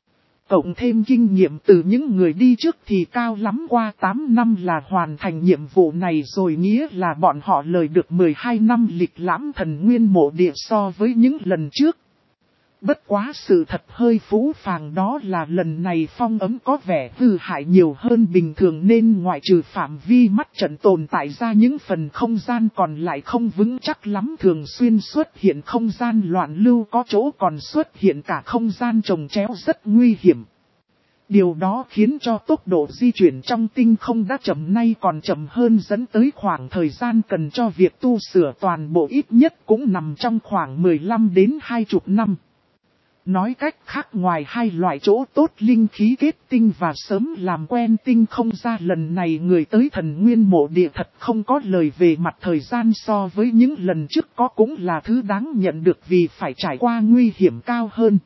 Cộng thêm kinh nghiệm từ những người đi trước thì cao lắm qua tám năm là hoàn thành nhiệm vụ này rồi, nghĩa là bọn họ lời được mười hai năm lịch lãm Thần Nguyên Mộ Địa so với những lần trước. Bất quá sự thật hơi phũ phàng đó là lần này phong ấm có vẻ hư hại nhiều hơn bình thường, nên ngoại trừ phạm vi mắt trận tồn tại ra, những phần không gian còn lại không vững chắc lắm, thường xuyên xuất hiện không gian loạn lưu, có chỗ còn xuất hiện cả không gian chồng chéo rất nguy hiểm. Điều đó khiến cho tốc độ di chuyển trong tinh không đã chậm nay còn chậm hơn, dẫn tới khoảng thời gian cần cho việc tu sửa toàn bộ ít nhất cũng nằm trong khoảng mười lăm đến hai mươi năm. Nói cách khác, ngoài hai loại chỗ tốt linh khí kết tinh và sớm làm quen tinh không ra, lần này người tới Thần Nguyên Mộ Địa thật không có lời về mặt thời gian, so với những lần trước có cũng là thứ đáng nhận được vì phải trải qua nguy hiểm cao hơn.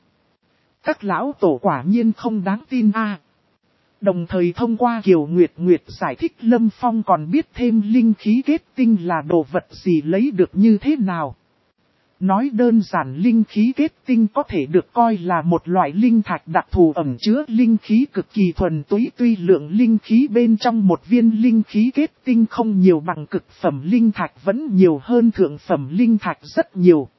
Các lão tổ quả nhiên không đáng tin a. À. Đồng thời thông qua Kiều Nguyệt Nguyệt giải thích, Lâm Phong còn biết thêm linh khí kết tinh là đồ vật gì, lấy được như thế nào. Nói đơn giản, linh khí kết tinh có thể được coi là một loại linh thạch đặc thù ẩn chứa linh khí cực kỳ thuần túy, tuy lượng linh khí bên trong một viên linh khí kết tinh không nhiều bằng cực phẩm linh thạch, vẫn nhiều hơn thượng phẩm linh thạch rất nhiều.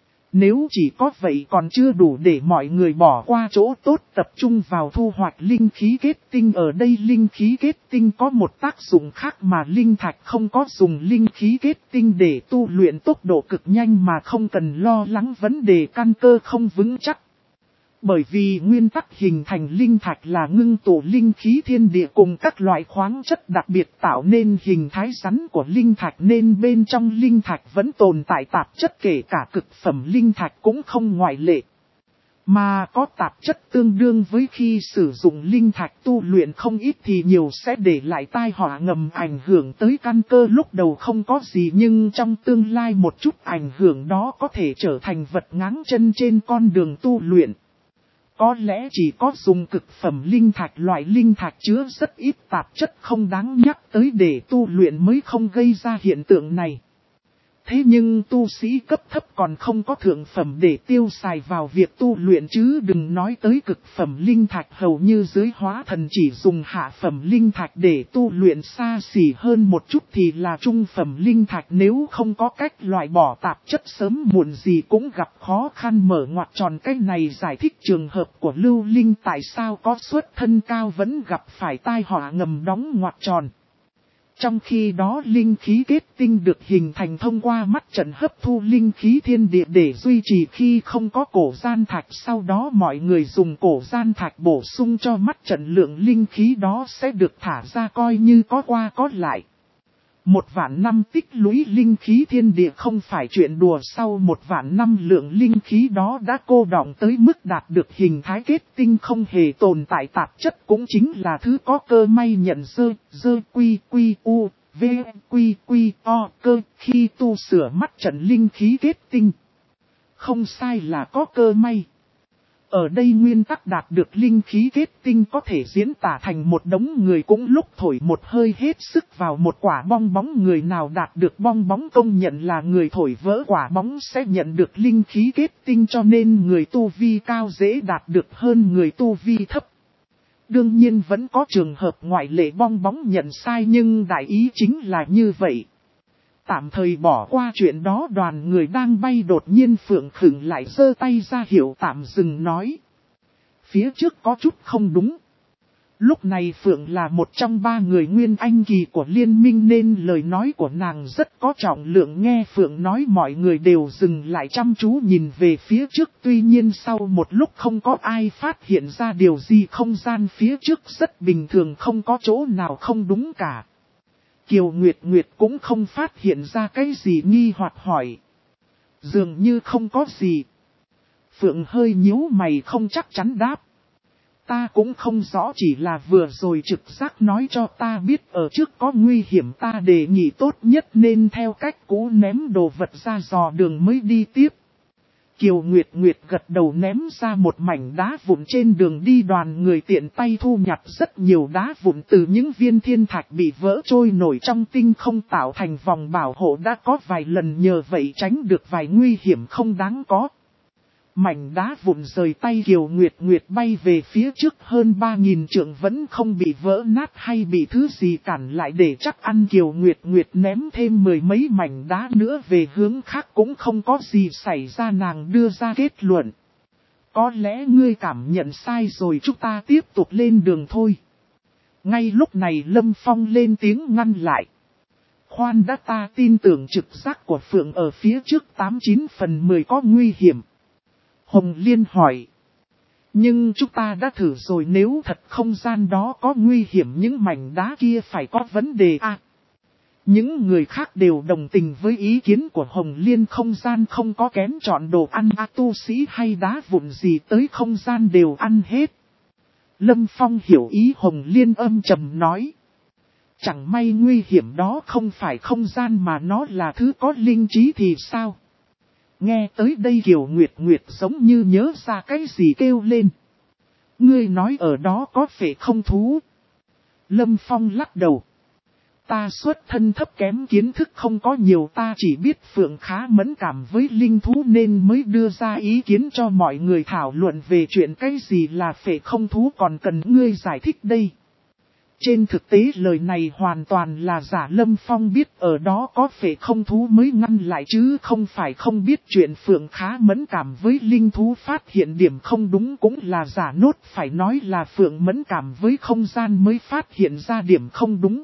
Nếu chỉ có vậy còn chưa đủ để mọi người bỏ qua chỗ tốt tập trung vào thu hoạch linh khí kết tinh. Ở đây linh khí kết tinh có một tác dụng khác mà linh thạch không có, dùng linh khí kết tinh để tu luyện tốc độ cực nhanh mà không cần lo lắng vấn đề căn cơ không vững chắc. Bởi vì nguyên tắc hình thành linh thạch là ngưng tụ linh khí thiên địa cùng các loại khoáng chất đặc biệt tạo nên hình thái rắn của linh thạch, nên bên trong linh thạch vẫn tồn tại tạp chất, kể cả cực phẩm linh thạch cũng không ngoại lệ. Mà có tạp chất tương đương với khi sử dụng linh thạch tu luyện không ít thì nhiều sẽ để lại tai họa ngầm, ảnh hưởng tới căn cơ, lúc đầu không có gì nhưng trong tương lai một chút ảnh hưởng đó có thể trở thành vật ngáng chân trên con đường tu luyện. Có lẽ chỉ có dùng cực phẩm linh thạch, loại linh thạch chứa rất ít tạp chất không đáng nhắc tới để tu luyện mới không gây ra hiện tượng này. Thế nhưng tu sĩ cấp thấp còn không có thượng phẩm để tiêu xài vào việc tu luyện, chứ đừng nói tới cực phẩm linh thạch, hầu như dưới hóa thần chỉ dùng hạ phẩm linh thạch để tu luyện, xa xỉ hơn một chút thì là trung phẩm linh thạch, nếu không có cách loại bỏ tạp chất sớm muộn gì cũng gặp khó khăn. Mở ngoặc tròn cái này giải thích trường hợp của Lưu Linh tại sao có xuất thân cao vẫn gặp phải tai họa ngầm, đóng ngoặc tròn. Trong khi đó linh khí kết tinh được hình thành thông qua mắt trận hấp thu linh khí thiên địa để duy trì khi không có cổ gian thạch. Sau đó mọi người dùng cổ gian thạch bổ sung cho mắt trận, lượng linh khí đó sẽ được thả ra coi như có qua có lại. Một vạn năm tích lũy linh khí thiên địa không phải chuyện đùa, sau một vạn năm lượng linh khí đó đã cô đọng tới mức đạt được hình thái kết tinh không hề tồn tại tạp chất, cũng chính là thứ có cơ may nhận dơ, dơ quy quy u, v quy quy o cơ khi tu sửa mắt trận linh khí kết tinh. Không sai là có cơ may. Ở đây nguyên tắc đạt được linh khí kết tinh có thể diễn tả thành một đống người cũng lúc thổi một hơi hết sức vào một quả bong bóng. Người nào đạt được bong bóng công nhận là người thổi vỡ quả bóng sẽ nhận được linh khí kết tinh, cho nên người tu vi cao dễ đạt được hơn người tu vi thấp. Đương nhiên vẫn có trường hợp ngoại lệ bong bóng nhận sai, nhưng đại ý chính là như vậy. Tạm thời bỏ qua chuyện đó, đoàn người đang bay đột nhiên Phượng khựng lại giơ tay ra hiệu tạm dừng nói. Phía trước có chút không đúng. Lúc này Phượng là một trong ba người nguyên anh kỳ của liên minh nên lời nói của nàng rất có trọng lượng. Nghe Phượng nói mọi người đều dừng lại chăm chú nhìn về phía trước. Tuy nhiên sau một lúc không có ai phát hiện ra điều gì, không gian phía trước rất bình thường, không có chỗ nào không đúng cả. Kiều Nguyệt Nguyệt cũng không phát hiện ra cái gì, nghi hoặc hỏi. Dường như không có gì. Phượng hơi nhíu mày không chắc chắn đáp. Ta cũng không rõ, chỉ là vừa rồi trực giác nói cho ta biết ở trước có nguy hiểm, ta đề nghị tốt nhất nên theo cách cũ ném đồ vật ra dò đường mới đi tiếp. Kiều Nguyệt Nguyệt gật đầu ném ra một mảnh đá vụn trên đường đi, đoàn người tiện tay thu nhặt rất nhiều đá vụn từ những viên thiên thạch bị vỡ trôi nổi trong tinh không tạo thành vòng bảo hộ, đã có vài lần nhờ vậy tránh được vài nguy hiểm không đáng có. Mảnh đá vụn rời tay Kiều Nguyệt Nguyệt bay về phía trước hơn ba nghìn trượng vẫn không bị vỡ nát hay bị thứ gì cản lại, để chắc ăn Kiều Nguyệt Nguyệt ném thêm mười mấy mảnh đá nữa về hướng khác cũng không có gì xảy ra. Nàng đưa ra kết luận. Có lẽ ngươi cảm nhận sai rồi, chúng ta tiếp tục lên đường thôi. Ngay lúc này Lâm Phong lên tiếng ngăn lại. Khoan đã, ta tin tưởng trực giác của Phượng ở phía trước tám chín phần mười có nguy hiểm. Hồng Liên hỏi. Nhưng chúng ta đã thử rồi, nếu thật không gian đó có nguy hiểm những mảnh đá kia phải có vấn đề à. Những người khác đều đồng tình với ý kiến của Hồng Liên, không gian không có kém chọn đồ ăn à, tu sĩ hay đá vụn gì tới không gian đều ăn hết. Lâm Phong hiểu ý Hồng Liên, âm trầm nói. Chẳng may nguy hiểm đó không phải không gian mà nó là thứ có linh trí thì sao? Nghe tới đây Kiều Nguyệt Nguyệt giống như nhớ ra cái gì kêu lên. Ngươi nói ở đó có phệ không thú? Lâm Phong lắc đầu. Ta xuất thân thấp kém, kiến thức không có nhiều, ta chỉ biết Phượng khá mẫn cảm với linh thú nên mới đưa ra ý kiến cho mọi người thảo luận về chuyện cái gì là phệ không thú, còn cần ngươi giải thích đây. Trên thực tế lời này hoàn toàn là giả, Lâm Phong biết ở đó có phệ không thú mới ngăn lại chứ không phải không biết chuyện Phượng khá mẫn cảm với linh thú phát hiện điểm không đúng cũng là giả nốt, phải nói là Phượng mẫn cảm với không gian mới phát hiện ra điểm không đúng.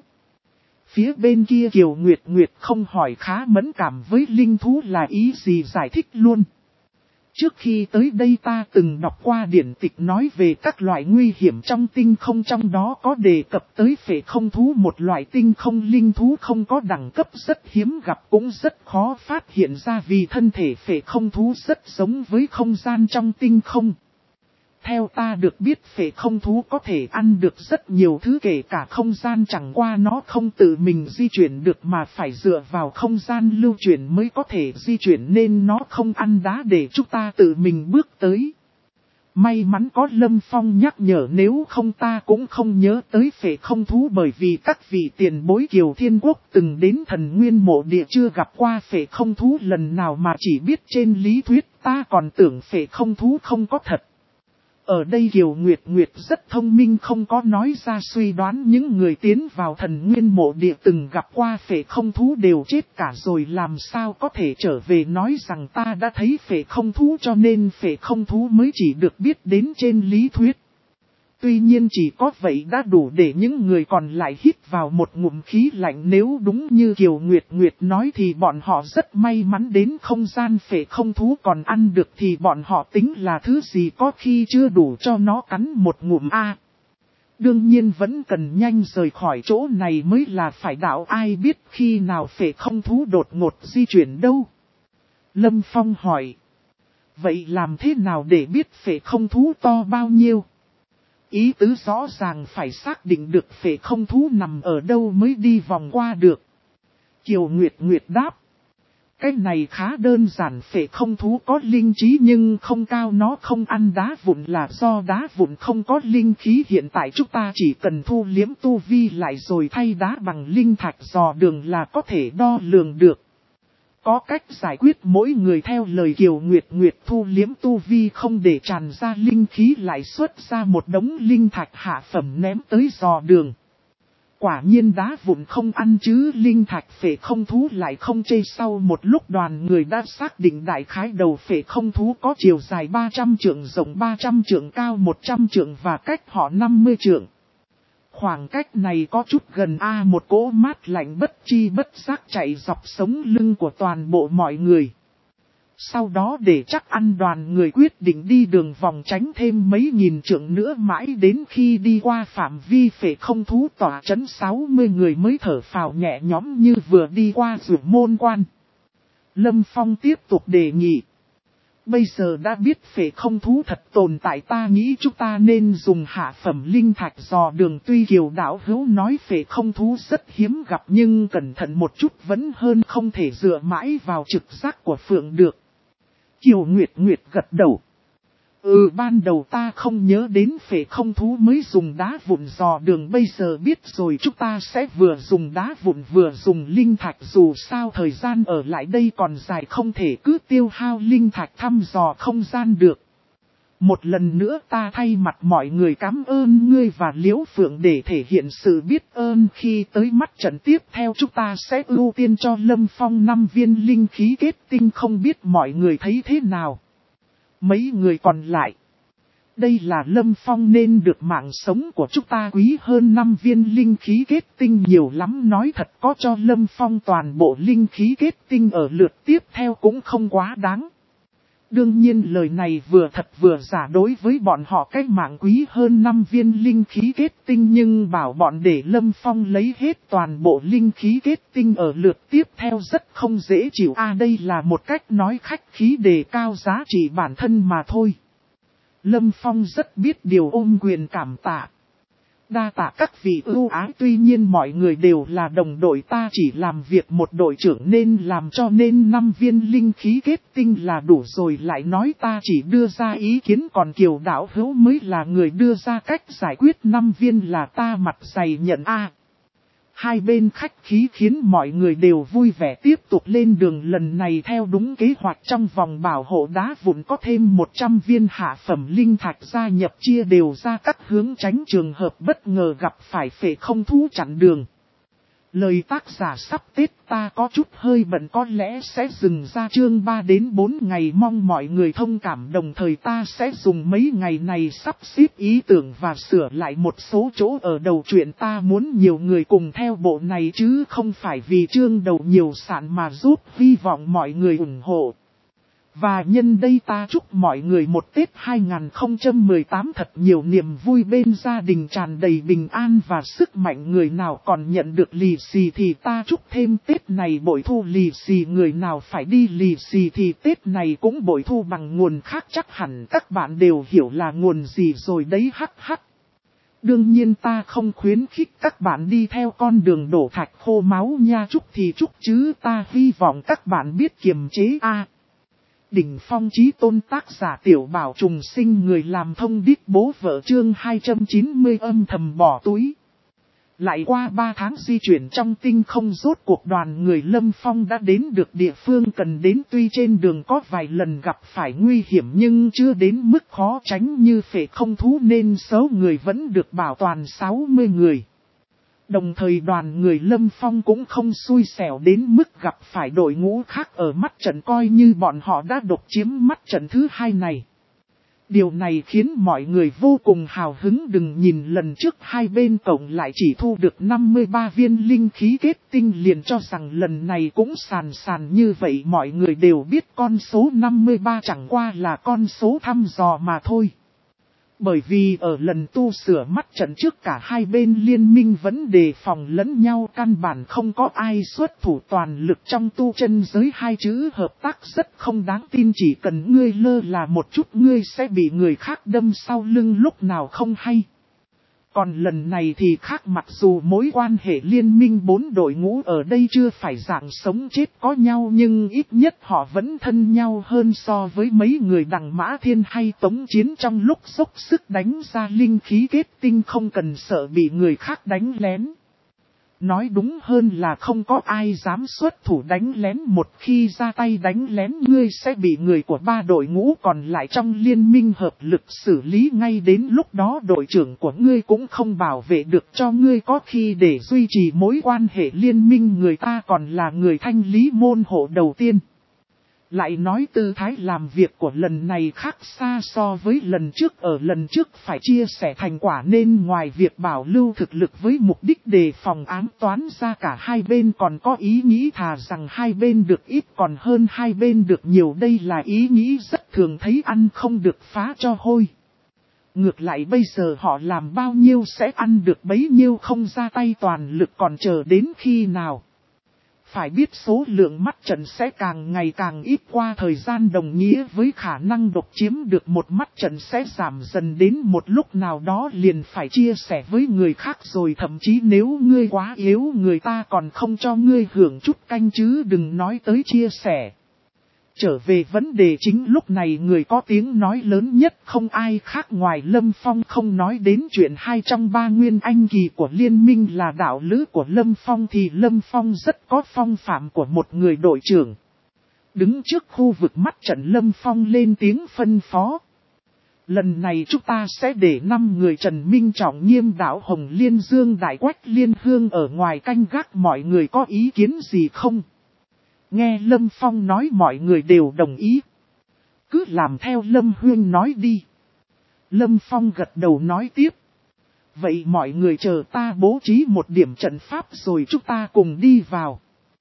Phía bên kia Kiều Nguyệt Nguyệt không hỏi khá mẫn cảm với linh thú là ý gì, giải thích luôn. Trước khi tới đây ta từng đọc qua điển tịch nói về các loại nguy hiểm trong tinh không, trong đó có đề cập tới phệ không thú, một loại tinh không linh thú không có đẳng cấp, rất hiếm gặp cũng rất khó phát hiện ra vì thân thể phệ không thú rất giống với không gian trong tinh không. Theo ta được biết phệ không thú có thể ăn được rất nhiều thứ kể cả không gian, chẳng qua nó không tự mình di chuyển được mà phải dựa vào không gian lưu chuyển mới có thể di chuyển, nên nó không ăn đá để chúng ta tự mình bước tới. May mắn có Lâm Phong nhắc nhở, nếu không ta cũng không nhớ tới phệ không thú, bởi vì các vị tiền bối Kiều Thiên Quốc từng đến Thần Nguyên Mộ Địa chưa gặp qua phệ không thú lần nào mà chỉ biết trên lý thuyết, ta còn tưởng phệ không thú không có thật. Ở đây Kiều Nguyệt Nguyệt rất thông minh, không có nói ra suy đoán những người tiến vào Thần Nguyên Mộ Địa từng gặp qua phệ không thú đều chết cả rồi, làm sao có thể trở về nói rằng ta đã thấy phệ không thú, cho nên phệ không thú mới chỉ được biết đến trên lý thuyết. tuy nhiên chỉ có vậy đã đủ để những người còn lại hít vào một ngụm khí lạnh. Nếu đúng như Kiều Nguyệt Nguyệt nói thì bọn họ rất may mắn đến không gian phệ không thú còn ăn được thì bọn họ tính là thứ gì, có khi chưa đủ cho nó cắn một ngụm a. Đương nhiên vẫn cần nhanh rời khỏi chỗ này mới là phải đạo, ai biết khi nào phệ không thú đột ngột di chuyển đâu. Lâm Phong hỏi. Vậy làm thế nào để biết phệ không thú to bao nhiêu? Ý tứ rõ ràng phải xác định được phệ không thú nằm ở đâu mới đi vòng qua được. Kiều Nguyệt Nguyệt đáp. Cái này khá đơn giản, phệ không thú có linh trí nhưng không cao, nó không ăn đá vụn là do đá vụn không có linh khí. Hiện tại chúng ta chỉ cần thu liếm tu vi lại rồi thay đá bằng linh thạch dò đường là có thể đo lường được. Có cách giải quyết, mỗi người theo lời Kiều Nguyệt Nguyệt thu liếm tu vi không để tràn ra linh khí lại xuất ra một đống linh thạch hạ phẩm ném tới dò đường. Quả nhiên đá vụn không ăn chứ linh thạch phệ không thú lại không chê. Sau một lúc đoàn người đã xác định đại khái đầu phệ không thú có chiều dài ba trăm trượng, rộng ba trăm trượng, cao một trăm trượng và cách họ năm mươi trượng. Khoảng cách này có chút gần a, một cỗ mát lạnh bất chi bất giác chạy dọc sống lưng của toàn bộ mọi người. Sau đó để chắc ăn, đoàn người quyết định đi đường vòng tránh thêm mấy nghìn trượng nữa, mãi đến khi đi qua phạm vi phệ không thú tỏa trấn sáu mươi người mới thở phào nhẹ nhõm như vừa đi qua Dụ Môn Quan. Lâm Phong tiếp tục đề nghị. Bây giờ đã biết phệ không thú thật tồn tại, ta nghĩ chúng ta nên dùng hạ phẩm linh thạch dò đường. Tuy Kiều đạo hữu nói phệ không thú rất hiếm gặp nhưng cẩn thận một chút vẫn hơn không thể dựa mãi vào trực giác của Phượng được. Kiều Nguyệt Nguyệt gật đầu. Ừ, ban đầu ta không nhớ đến phệ không thú mới dùng đá vụn dò đường, bây giờ biết rồi, chúng ta sẽ vừa dùng đá vụn vừa dùng linh thạch. Dù sao thời gian ở lại đây còn dài, không thể cứ tiêu hao linh thạch thăm dò không gian được. Một lần nữa ta thay mặt mọi người cảm ơn ngươi và Liễu Phượng để thể hiện sự biết ơn. Khi tới mắt trận tiếp theo chúng ta sẽ ưu tiên cho Lâm Phong năm viên linh khí kết tinh, không biết mọi người thấy thế nào? Mấy người còn lại. Đây là Lâm Phong nên được mạng sống của chúng ta quý hơn năm viên linh khí kết tinh nhiều lắm. Nói thật, có cho Lâm Phong toàn bộ linh khí kết tinh ở lượt tiếp theo cũng không quá đáng. Đương nhiên lời này vừa thật vừa giả, đối với bọn họ cái mạng quý hơn năm viên linh khí kết tinh, nhưng bảo bọn để Lâm Phong lấy hết toàn bộ linh khí kết tinh ở lượt tiếp theo rất không dễ chịu. À, đây là một cách nói khách khí đề cao giá trị bản thân mà thôi. Lâm Phong rất biết điều, ôm quyền cảm tạ. Đa tạ các vị ưu ái, tuy nhiên mọi người đều là đồng đội, ta chỉ làm việc một đội trưởng nên làm, cho nên năm viên linh khí kết tinh là đủ rồi. Lại nói ta chỉ đưa ra ý kiến, còn Kiều đạo hữu mới là người đưa ra cách giải quyết, năm viên là ta mặt dày nhận a. Hai bên khách khí khiến mọi người đều vui vẻ tiếp tục lên đường. Lần này theo đúng kế hoạch, trong vòng bảo hộ đá vụn có thêm một trăm viên hạ phẩm linh thạch gia nhập, chia đều ra các hướng, tránh trường hợp bất ngờ gặp phải phệ không thú chặn đường. Lời tác giả sắp Tết ta có chút hơi bận, có lẽ sẽ dừng ra chương ba đến bốn ngày, mong mọi người thông cảm. Đồng thời ta sẽ dùng mấy ngày này sắp xếp ý tưởng và sửa lại một số chỗ ở đầu truyện. Ta muốn nhiều người cùng theo bộ này chứ không phải vì chương đầu nhiều sản mà giúp, hy vọng mọi người ủng hộ. Và nhân đây ta chúc mọi người một Tết hai không một tám thật nhiều niềm vui bên gia đình, tràn đầy bình an và sức mạnh. Người nào còn nhận được lì xì thì ta chúc thêm Tết này bội thu lì xì, người nào phải đi lì xì thì Tết này cũng bội thu bằng nguồn khác, chắc hẳn các bạn đều hiểu là nguồn gì rồi đấy, hắc hắc. Đương nhiên ta không khuyến khích các bạn đi theo con đường đổ thạch khô máu nha, chúc thì chúc chứ ta hy vọng các bạn biết kiềm chế a. Đỉnh phong chí tôn, tác giả Tiểu Bảo Trùng Sinh, người làm thông điệp bố vợ, chương hai trăm chín mươi âm thầm bỏ túi. Lại qua ba tháng di chuyển trong tinh không, rốt cuộc đoàn người Lâm Phong đã đến được địa phương cần đến. Tuy trên đường có vài lần gặp phải nguy hiểm nhưng chưa đến mức khó tránh như phệ không thú, nên số người vẫn được bảo toàn sáu mươi người. Đồng thời đoàn người Lâm Phong cũng không xui xẻo đến mức gặp phải đội ngũ khác ở mắt trận, coi như bọn họ đã độc chiếm mắt trận thứ hai này. Điều này khiến mọi người vô cùng hào hứng, đừng nhìn lần trước hai bên cộng lại chỉ thu được năm mươi ba viên linh khí kết tinh liền cho rằng lần này cũng sàn sàn như vậy. Mọi người đều biết con số năm mươi ba chẳng qua là con số thăm dò mà thôi. Bởi vì ở lần tu sửa mắt trận trước cả hai bên liên minh vẫn đề phòng lẫn nhau, căn bản không có ai xuất thủ toàn lực. Trong tu chân giới hai chữ hợp tác rất không đáng tin, chỉ cần ngươi lơ là một chút ngươi sẽ bị người khác đâm sau lưng lúc nào không hay. Còn lần này thì khác, mặc dù mối quan hệ liên minh bốn đội ngũ ở đây chưa phải dạng sống chết có nhau, nhưng ít nhất họ vẫn thân nhau hơn so với mấy người Đằng Mã Thiên hay Tống Chiến trong lúc dốc sức đánh ra linh khí kết tinh, không cần sợ bị người khác đánh lén. Nói đúng hơn là không có ai dám xuất thủ đánh lén, một khi ra tay đánh lén ngươi sẽ bị người của ba đội ngũ còn lại trong liên minh hợp lực xử lý ngay, đến lúc đó đội trưởng của ngươi cũng không bảo vệ được cho ngươi, có khi để duy trì mối quan hệ liên minh người ta còn là người thanh lý môn hộ đầu tiên. Lại nói tư thái làm việc của lần này khác xa so với lần trước, ở lần trước phải chia sẻ thành quả nên ngoài việc bảo lưu thực lực với mục đích đề phòng ám toán ra, cả hai bên còn có ý nghĩ thà rằng hai bên được ít còn hơn hai bên được nhiều. Đây là ý nghĩ rất thường thấy, ăn không được phá cho hôi. Ngược lại bây giờ họ làm bao nhiêu sẽ ăn được bấy nhiêu, không ra tay toàn lực còn chờ đến khi nào. Phải biết số lượng mắt trận sẽ càng ngày càng ít, qua thời gian đồng nghĩa với khả năng độc chiếm được một mắt trận sẽ giảm dần, đến một lúc nào đó liền phải chia sẻ với người khác rồi, thậm chí nếu ngươi quá yếu người ta còn không cho ngươi hưởng chút canh chứ đừng nói tới chia sẻ. Trở về vấn đề chính, lúc này người có tiếng nói lớn nhất không ai khác ngoài Lâm Phong, không nói đến chuyện hai trong ba nguyên anh kỳ của liên minh là đạo lữ của Lâm Phong thì Lâm Phong rất có phong phạm của một người đội trưởng. Đứng trước khu vực mắt trận, Lâm Phong lên tiếng phân phó. Lần này chúng ta sẽ để năm người Trần Minh Trọng, Nghiêm Đạo, Hồng Liên, Dương Đại, Quách Liên Hương ở ngoài canh gác, mọi người có ý kiến gì không? Nghe Lâm Phong nói mọi người đều đồng ý. Cứ làm theo Lâm Huyên nói đi. Lâm Phong gật đầu nói tiếp. Vậy mọi người chờ ta bố trí một điểm trận pháp rồi chúng ta cùng đi vào.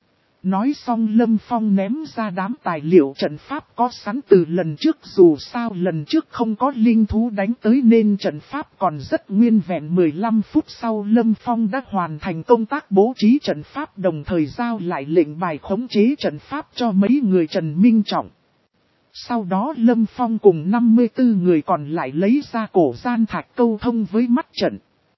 Nói xong Lâm Phong ném ra đám tài liệu trận pháp có sẵn từ lần trước, dù sao lần trước không có linh thú đánh tới nên trận pháp còn rất nguyên vẹn. mười lăm phút sau Lâm Phong đã hoàn thành công tác bố trí trận pháp, đồng thời giao lại lệnh bài khống chế trận pháp cho mấy người Trần Minh Trọng. Sau đó Lâm Phong cùng năm mươi tư người còn lại lấy ra cổ gian thạch câu thông với mắt trận.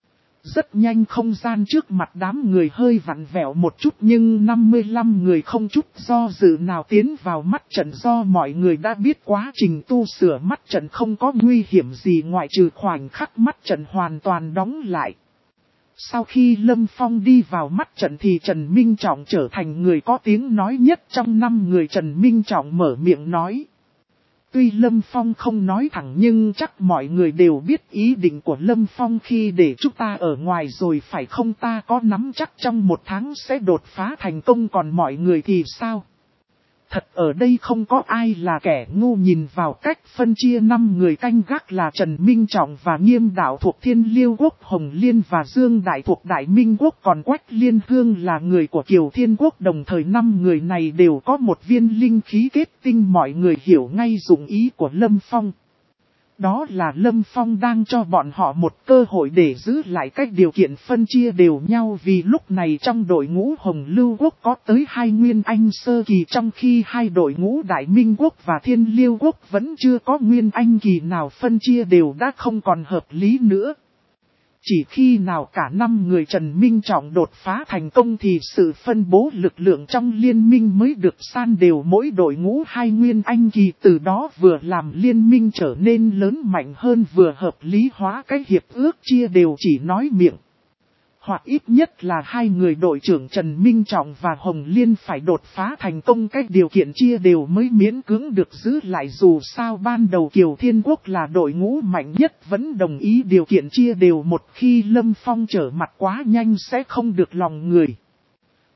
Rất nhanh không gian trước mặt đám người hơi vặn vẹo một chút, nhưng năm mươi lăm người không chút do dự nào tiến vào mắt trận, do mọi người đã biết quá trình tu sửa mắt trận không có nguy hiểm gì ngoại trừ khoảnh khắc mắt trận hoàn toàn đóng lại. Sau khi Lâm Phong đi vào mắt trận thì Trần Minh Trọng trở thành người có tiếng nói nhất trong năm người. Trần Minh Trọng mở miệng nói. Tuy Lâm Phong không nói thẳng nhưng chắc mọi người đều biết ý định của Lâm Phong khi để chúng ta ở ngoài rồi phải không? Ta có nắm chắc trong một tháng sẽ đột phá thành công, còn mọi người thì sao? Thật ở đây không có ai là kẻ ngu, nhìn vào cách phân chia năm người canh gác là Trần Minh Trọng và Nghiêm Đạo thuộc Thiên Liêu Quốc, Hồng Liên và Dương Đại thuộc Đại Minh Quốc, còn Quách Liên Hương là người của Kiều Thiên Quốc. Đồng thời năm người này đều có một viên linh khí kết tinh, mọi người hiểu ngay dụng ý của Lâm Phong. Đó là Lâm Phong đang cho bọn họ một cơ hội để giữ lại các điều kiện phân chia đều nhau, vì lúc này trong đội ngũ Hồng Lưu Quốc có tới hai nguyên anh sơ kỳ, trong khi hai đội ngũ Đại Minh Quốc và Thiên Liêu Quốc vẫn chưa có nguyên anh kỳ nào, phân chia đều đã không còn hợp lý nữa. Chỉ khi nào cả năm người Trần Minh Trọng đột phá thành công thì sự phân bố lực lượng trong liên minh mới được san đều, mỗi đội ngũ hai nguyên anh kỳ, từ đó vừa làm liên minh trở nên lớn mạnh hơn, vừa hợp lý hóa cái hiệp ước chia đều chỉ nói miệng. Hoặc ít nhất là hai người đội trưởng Trần Minh Trọng và Hồng Liên phải đột phá thành công các điều kiện chia đều mới miễn cưỡng được giữ lại. Dù sao ban đầu Kiều Thiên Quốc là đội ngũ mạnh nhất vẫn đồng ý điều kiện chia đều, một khi Lâm Phong trở mặt quá nhanh sẽ không được lòng người.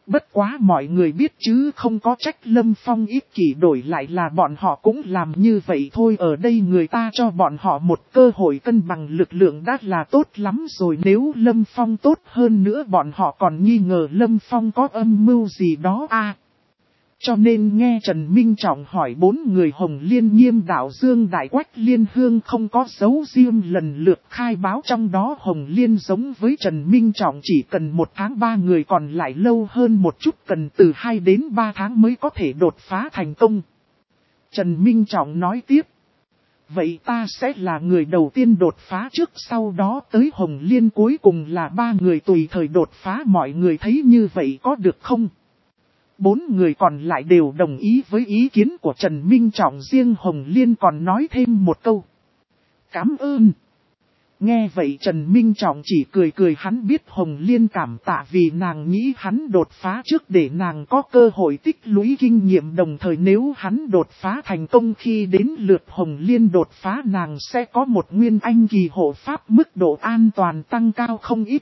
Bất quá mọi người biết chứ không có trách Lâm Phong ích kỷ, đổi lại là bọn họ cũng làm như vậy thôi. Ở đây người ta cho bọn họ một cơ hội cân bằng lực lượng đã là tốt lắm rồi. Nếu Lâm Phong tốt hơn nữa bọn họ còn nghi ngờ Lâm Phong có âm mưu gì đó à. Cho nên nghe Trần Minh Trọng hỏi bốn người Hồng Liên, Nghiêm Đạo, Dương Đại, Quách Liên Hương không có dấu riêng lần lượt khai báo, trong đó Hồng Liên giống với Trần Minh Trọng chỉ cần một tháng, ba người còn lại lâu hơn một chút cần từ hai đến ba tháng mới có thể đột phá thành công. Trần Minh Trọng nói tiếp. Vậy ta sẽ là người đầu tiên đột phá trước, sau đó tới Hồng Liên, cuối cùng là ba người tùy thời đột phá, mọi người thấy như vậy có được không? Bốn người còn lại đều đồng ý với ý kiến của Trần Minh Trọng, riêng Hồng Liên còn nói thêm một câu. Cảm ơn. Nghe vậy Trần Minh Trọng chỉ cười cười, hắn biết Hồng Liên cảm tạ vì nàng nghĩ hắn đột phá trước để nàng có cơ hội tích lũy kinh nghiệm, đồng thời nếu hắn đột phá thành công khi đến lượt Hồng Liên đột phá nàng sẽ có một nguyên anh kỳ hộ pháp, mức độ an toàn tăng cao không ít.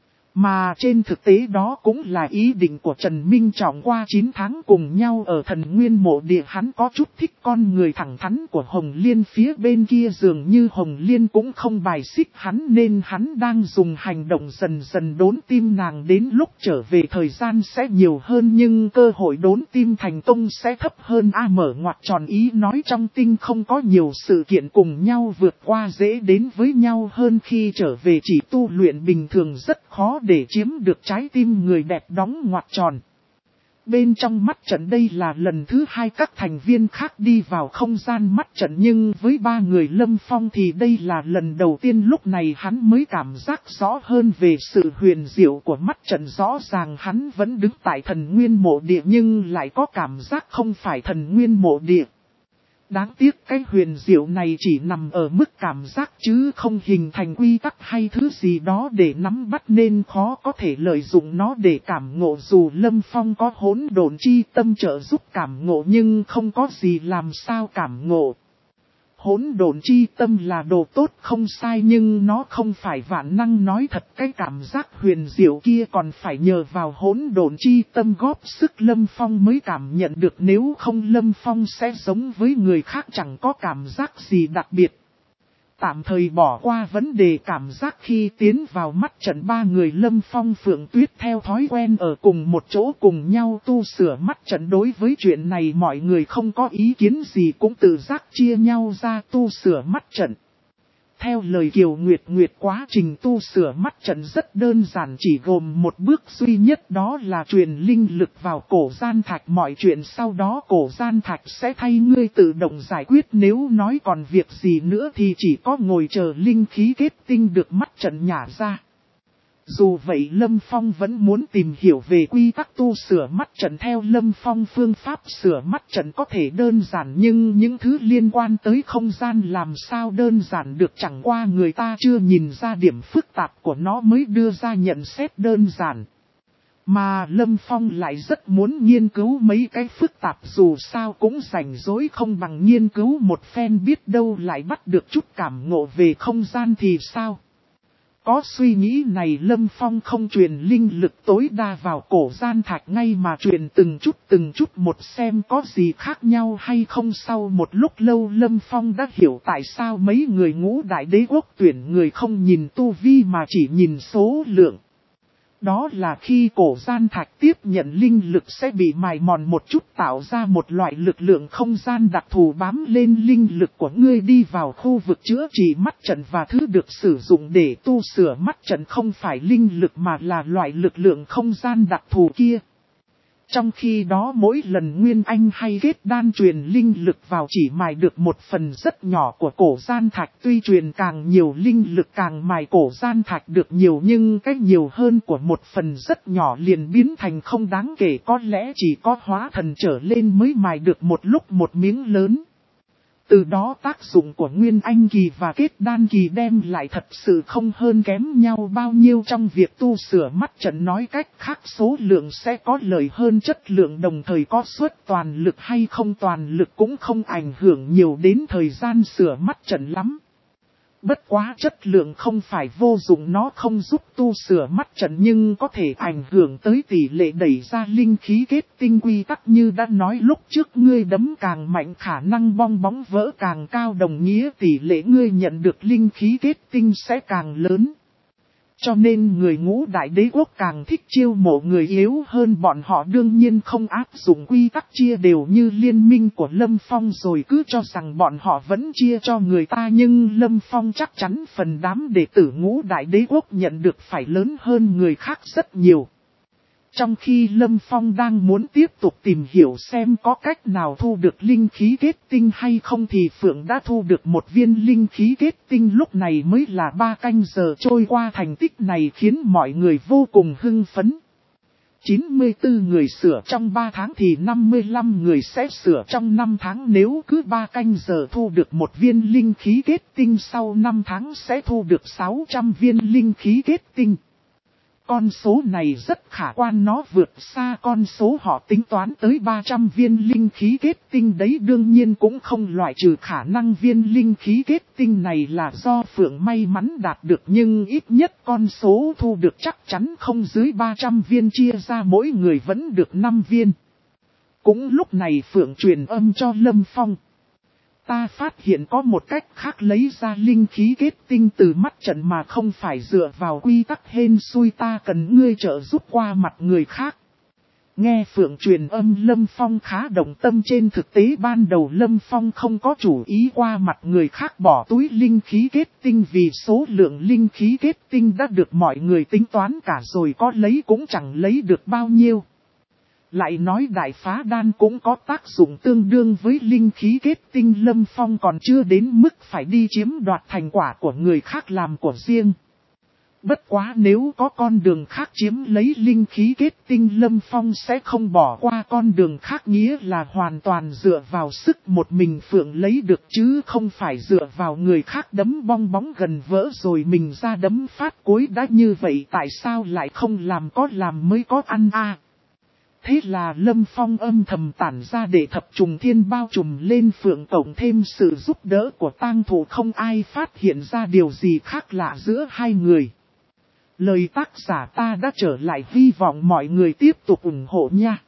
Mà trên thực tế đó cũng là ý định của Trần Minh Trọng. Qua chín tháng cùng nhau ở Thần Nguyên Mộ Địa, hắn có chút thích con người thẳng thắn của Hồng Liên, phía bên kia dường như Hồng Liên cũng không bài xích hắn, nên hắn đang dùng hành động dần dần đốn tim nàng, đến lúc trở về thời gian sẽ nhiều hơn nhưng cơ hội đốn tim thành công sẽ thấp hơn. A mở ngoặc tròn ý nói trong tinh không có nhiều sự kiện cùng nhau vượt qua dễ đến với nhau hơn, khi trở về chỉ tu luyện bình thường rất khó để chiếm được trái tim người đẹp, đóng ngoặc tròn. Bên trong mắt trận đây là lần thứ hai các thành viên khác đi vào không gian mắt trận, nhưng với ba người Lâm Phong thì đây là lần đầu tiên, lúc này hắn mới cảm giác rõ hơn về sự huyền diệu của mắt trận. Rõ ràng hắn vẫn đứng tại Thần Nguyên Mộ Địa nhưng lại có cảm giác không phải Thần Nguyên Mộ Địa. Đáng tiếc cái huyền diệu này chỉ nằm ở mức cảm giác chứ không hình thành quy tắc hay thứ gì đó để nắm bắt, nên khó có thể lợi dụng nó để cảm ngộ. Dù Lâm Phong có hỗn độn chi tâm trợ giúp cảm ngộ nhưng không có gì làm sao cảm ngộ. Hỗn độn chi tâm là đồ tốt không sai, nhưng nó không phải vạn năng. Nói thật, cái cảm giác huyền diệu kia còn phải nhờ vào hỗn độn chi tâm góp sức Lâm Phong mới cảm nhận được, nếu không Lâm Phong sẽ giống với người khác chẳng có cảm giác gì đặc biệt. Tạm thời bỏ qua vấn đề cảm giác, khi tiến vào mắt trận ba người Lâm Phong, Phượng Tuyết theo thói quen ở cùng một chỗ cùng nhau tu sửa mắt trận. Đối với chuyện này mọi người không có ý kiến gì, cũng tự giác chia nhau ra tu sửa mắt trận. Theo lời Kiều Nguyệt Nguyệt, quá trình tu sửa mắt trận rất đơn giản, chỉ gồm một bước duy nhất, đó là truyền linh lực vào cổ gian thạch. Mọi chuyện sau đó cổ gian thạch sẽ thay ngươi tự động giải quyết, nếu nói còn việc gì nữa thì chỉ có ngồi chờ linh khí kết tinh được mắt trận nhả ra. Dù vậy Lâm Phong vẫn muốn tìm hiểu về quy tắc tu sửa mắt trận. Theo Lâm Phong, phương pháp sửa mắt trận có thể đơn giản, nhưng những thứ liên quan tới không gian làm sao đơn giản được, chẳng qua người ta chưa nhìn ra điểm phức tạp của nó mới đưa ra nhận xét đơn giản. Mà Lâm Phong lại rất muốn nghiên cứu mấy cái phức tạp, dù sao cũng rảnh rỗi không bằng nghiên cứu một phen, biết đâu lại bắt được chút cảm ngộ về không gian thì sao. Có suy nghĩ này Lâm Phong không truyền linh lực tối đa vào cổ gian thạch ngay mà truyền từng chút từng chút một xem có gì khác nhau hay không. Sau một lúc lâu Lâm Phong đã hiểu tại sao mấy người Ngũ Đại Đế Quốc tuyển người không nhìn tu vi mà chỉ nhìn số lượng. Đó là khi cổ gian thạch tiếp nhận linh lực sẽ bị mài mòn một chút, tạo ra một loại lực lượng không gian đặc thù bám lên linh lực của ngươi, đi vào khu vực chữa trị mắt trận, và thứ được sử dụng để tu sửa mắt trận không phải linh lực mà là loại lực lượng không gian đặc thù kia. Trong khi đó mỗi lần Nguyên Anh hay kết đan truyền linh lực vào chỉ mài được một phần rất nhỏ của cổ gian thạch, tuy truyền càng nhiều linh lực càng mài cổ gian thạch được nhiều, nhưng cái nhiều hơn của một phần rất nhỏ liền biến thành không đáng kể, có lẽ chỉ có hóa thần trở lên mới mài được một lúc một miếng lớn. Từ đó tác dụng của Nguyên Anh kỳ và kết đan kỳ đem lại thật sự không hơn kém nhau bao nhiêu trong việc tu sửa mắt trận. Nói cách khác, số lượng sẽ có lợi hơn chất lượng, đồng thời có suất toàn lực hay không toàn lực cũng không ảnh hưởng nhiều đến thời gian sửa mắt trận lắm. Bất quá chất lượng không phải vô dụng, nó không giúp tu sửa mắt trận nhưng có thể ảnh hưởng tới tỷ lệ đẩy ra linh khí kết tinh quy tắc như đã nói lúc trước, ngươi đấm càng mạnh khả năng bong bóng vỡ càng cao, đồng nghĩa tỷ lệ ngươi nhận được linh khí kết tinh sẽ càng lớn. Cho nên người Ngũ Đại Đế Quốc càng thích chiêu mộ người yếu hơn bọn họ, đương nhiên không áp dụng quy tắc chia đều như liên minh của Lâm Phong rồi cứ cho rằng bọn họ vẫn chia cho người ta, nhưng Lâm Phong chắc chắn phần đám đệ tử Ngũ Đại Đế Quốc nhận được phải lớn hơn người khác rất nhiều. Trong khi Lâm Phong đang muốn tiếp tục tìm hiểu xem có cách nào thu được linh khí kết tinh hay không thì Phượng đã thu được một viên linh khí kết tinh, lúc này mới là ba canh giờ trôi qua, thành tích này khiến mọi người vô cùng hưng phấn. chín mươi tư người sửa trong ba tháng thì năm mươi lăm người sẽ sửa trong năm tháng, nếu cứ ba canh giờ thu được một viên linh khí kết tinh, sau năm tháng sẽ thu được sáu trăm viên linh khí kết tinh. Con số này rất khả quan, nó vượt xa con số họ tính toán tới ba trăm viên linh khí kết tinh đấy. Đương nhiên cũng không loại trừ khả năng viên linh khí kết tinh này là do Phượng may mắn đạt được, nhưng ít nhất con số thu được chắc chắn không dưới ba trăm viên, chia ra mỗi người vẫn được năm viên. Cũng lúc này Phượng truyền âm cho Lâm Phong. Ta phát hiện có một cách khác lấy ra linh khí kết tinh từ mắt trận mà không phải dựa vào quy tắc hên xui, ta cần ngươi trợ giúp qua mặt người khác. Nghe Phượng truyền âm Lâm Phong khá động tâm, trên thực tế ban đầu Lâm Phong không có chủ ý qua mặt người khác bỏ túi linh khí kết tinh, vì số lượng linh khí kết tinh đã được mọi người tính toán cả rồi, có lấy cũng chẳng lấy được bao nhiêu. Lại nói đại phá đan cũng có tác dụng tương đương với linh khí kết tinh, Lâm Phong còn chưa đến mức phải đi chiếm đoạt thành quả của người khác làm của riêng. Bất quá nếu có con đường khác chiếm lấy linh khí kết tinh, Lâm Phong sẽ không bỏ qua con đường khác, nghĩa là hoàn toàn dựa vào sức một mình Phượng lấy được chứ không phải dựa vào người khác đấm bong bóng gần vỡ rồi mình ra đấm phát cuối. Đã như vậy tại sao lại không làm, có làm mới có ăn a. Thế là Lâm Phong âm thầm tản ra để thập trùng thiên bao trùm lên Phượng, cộng thêm sự giúp đỡ của tang thủ, không ai phát hiện ra điều gì khác lạ giữa hai người. Lời tác giả ta đã trở lại, hy vọng mọi người tiếp tục ủng hộ nha.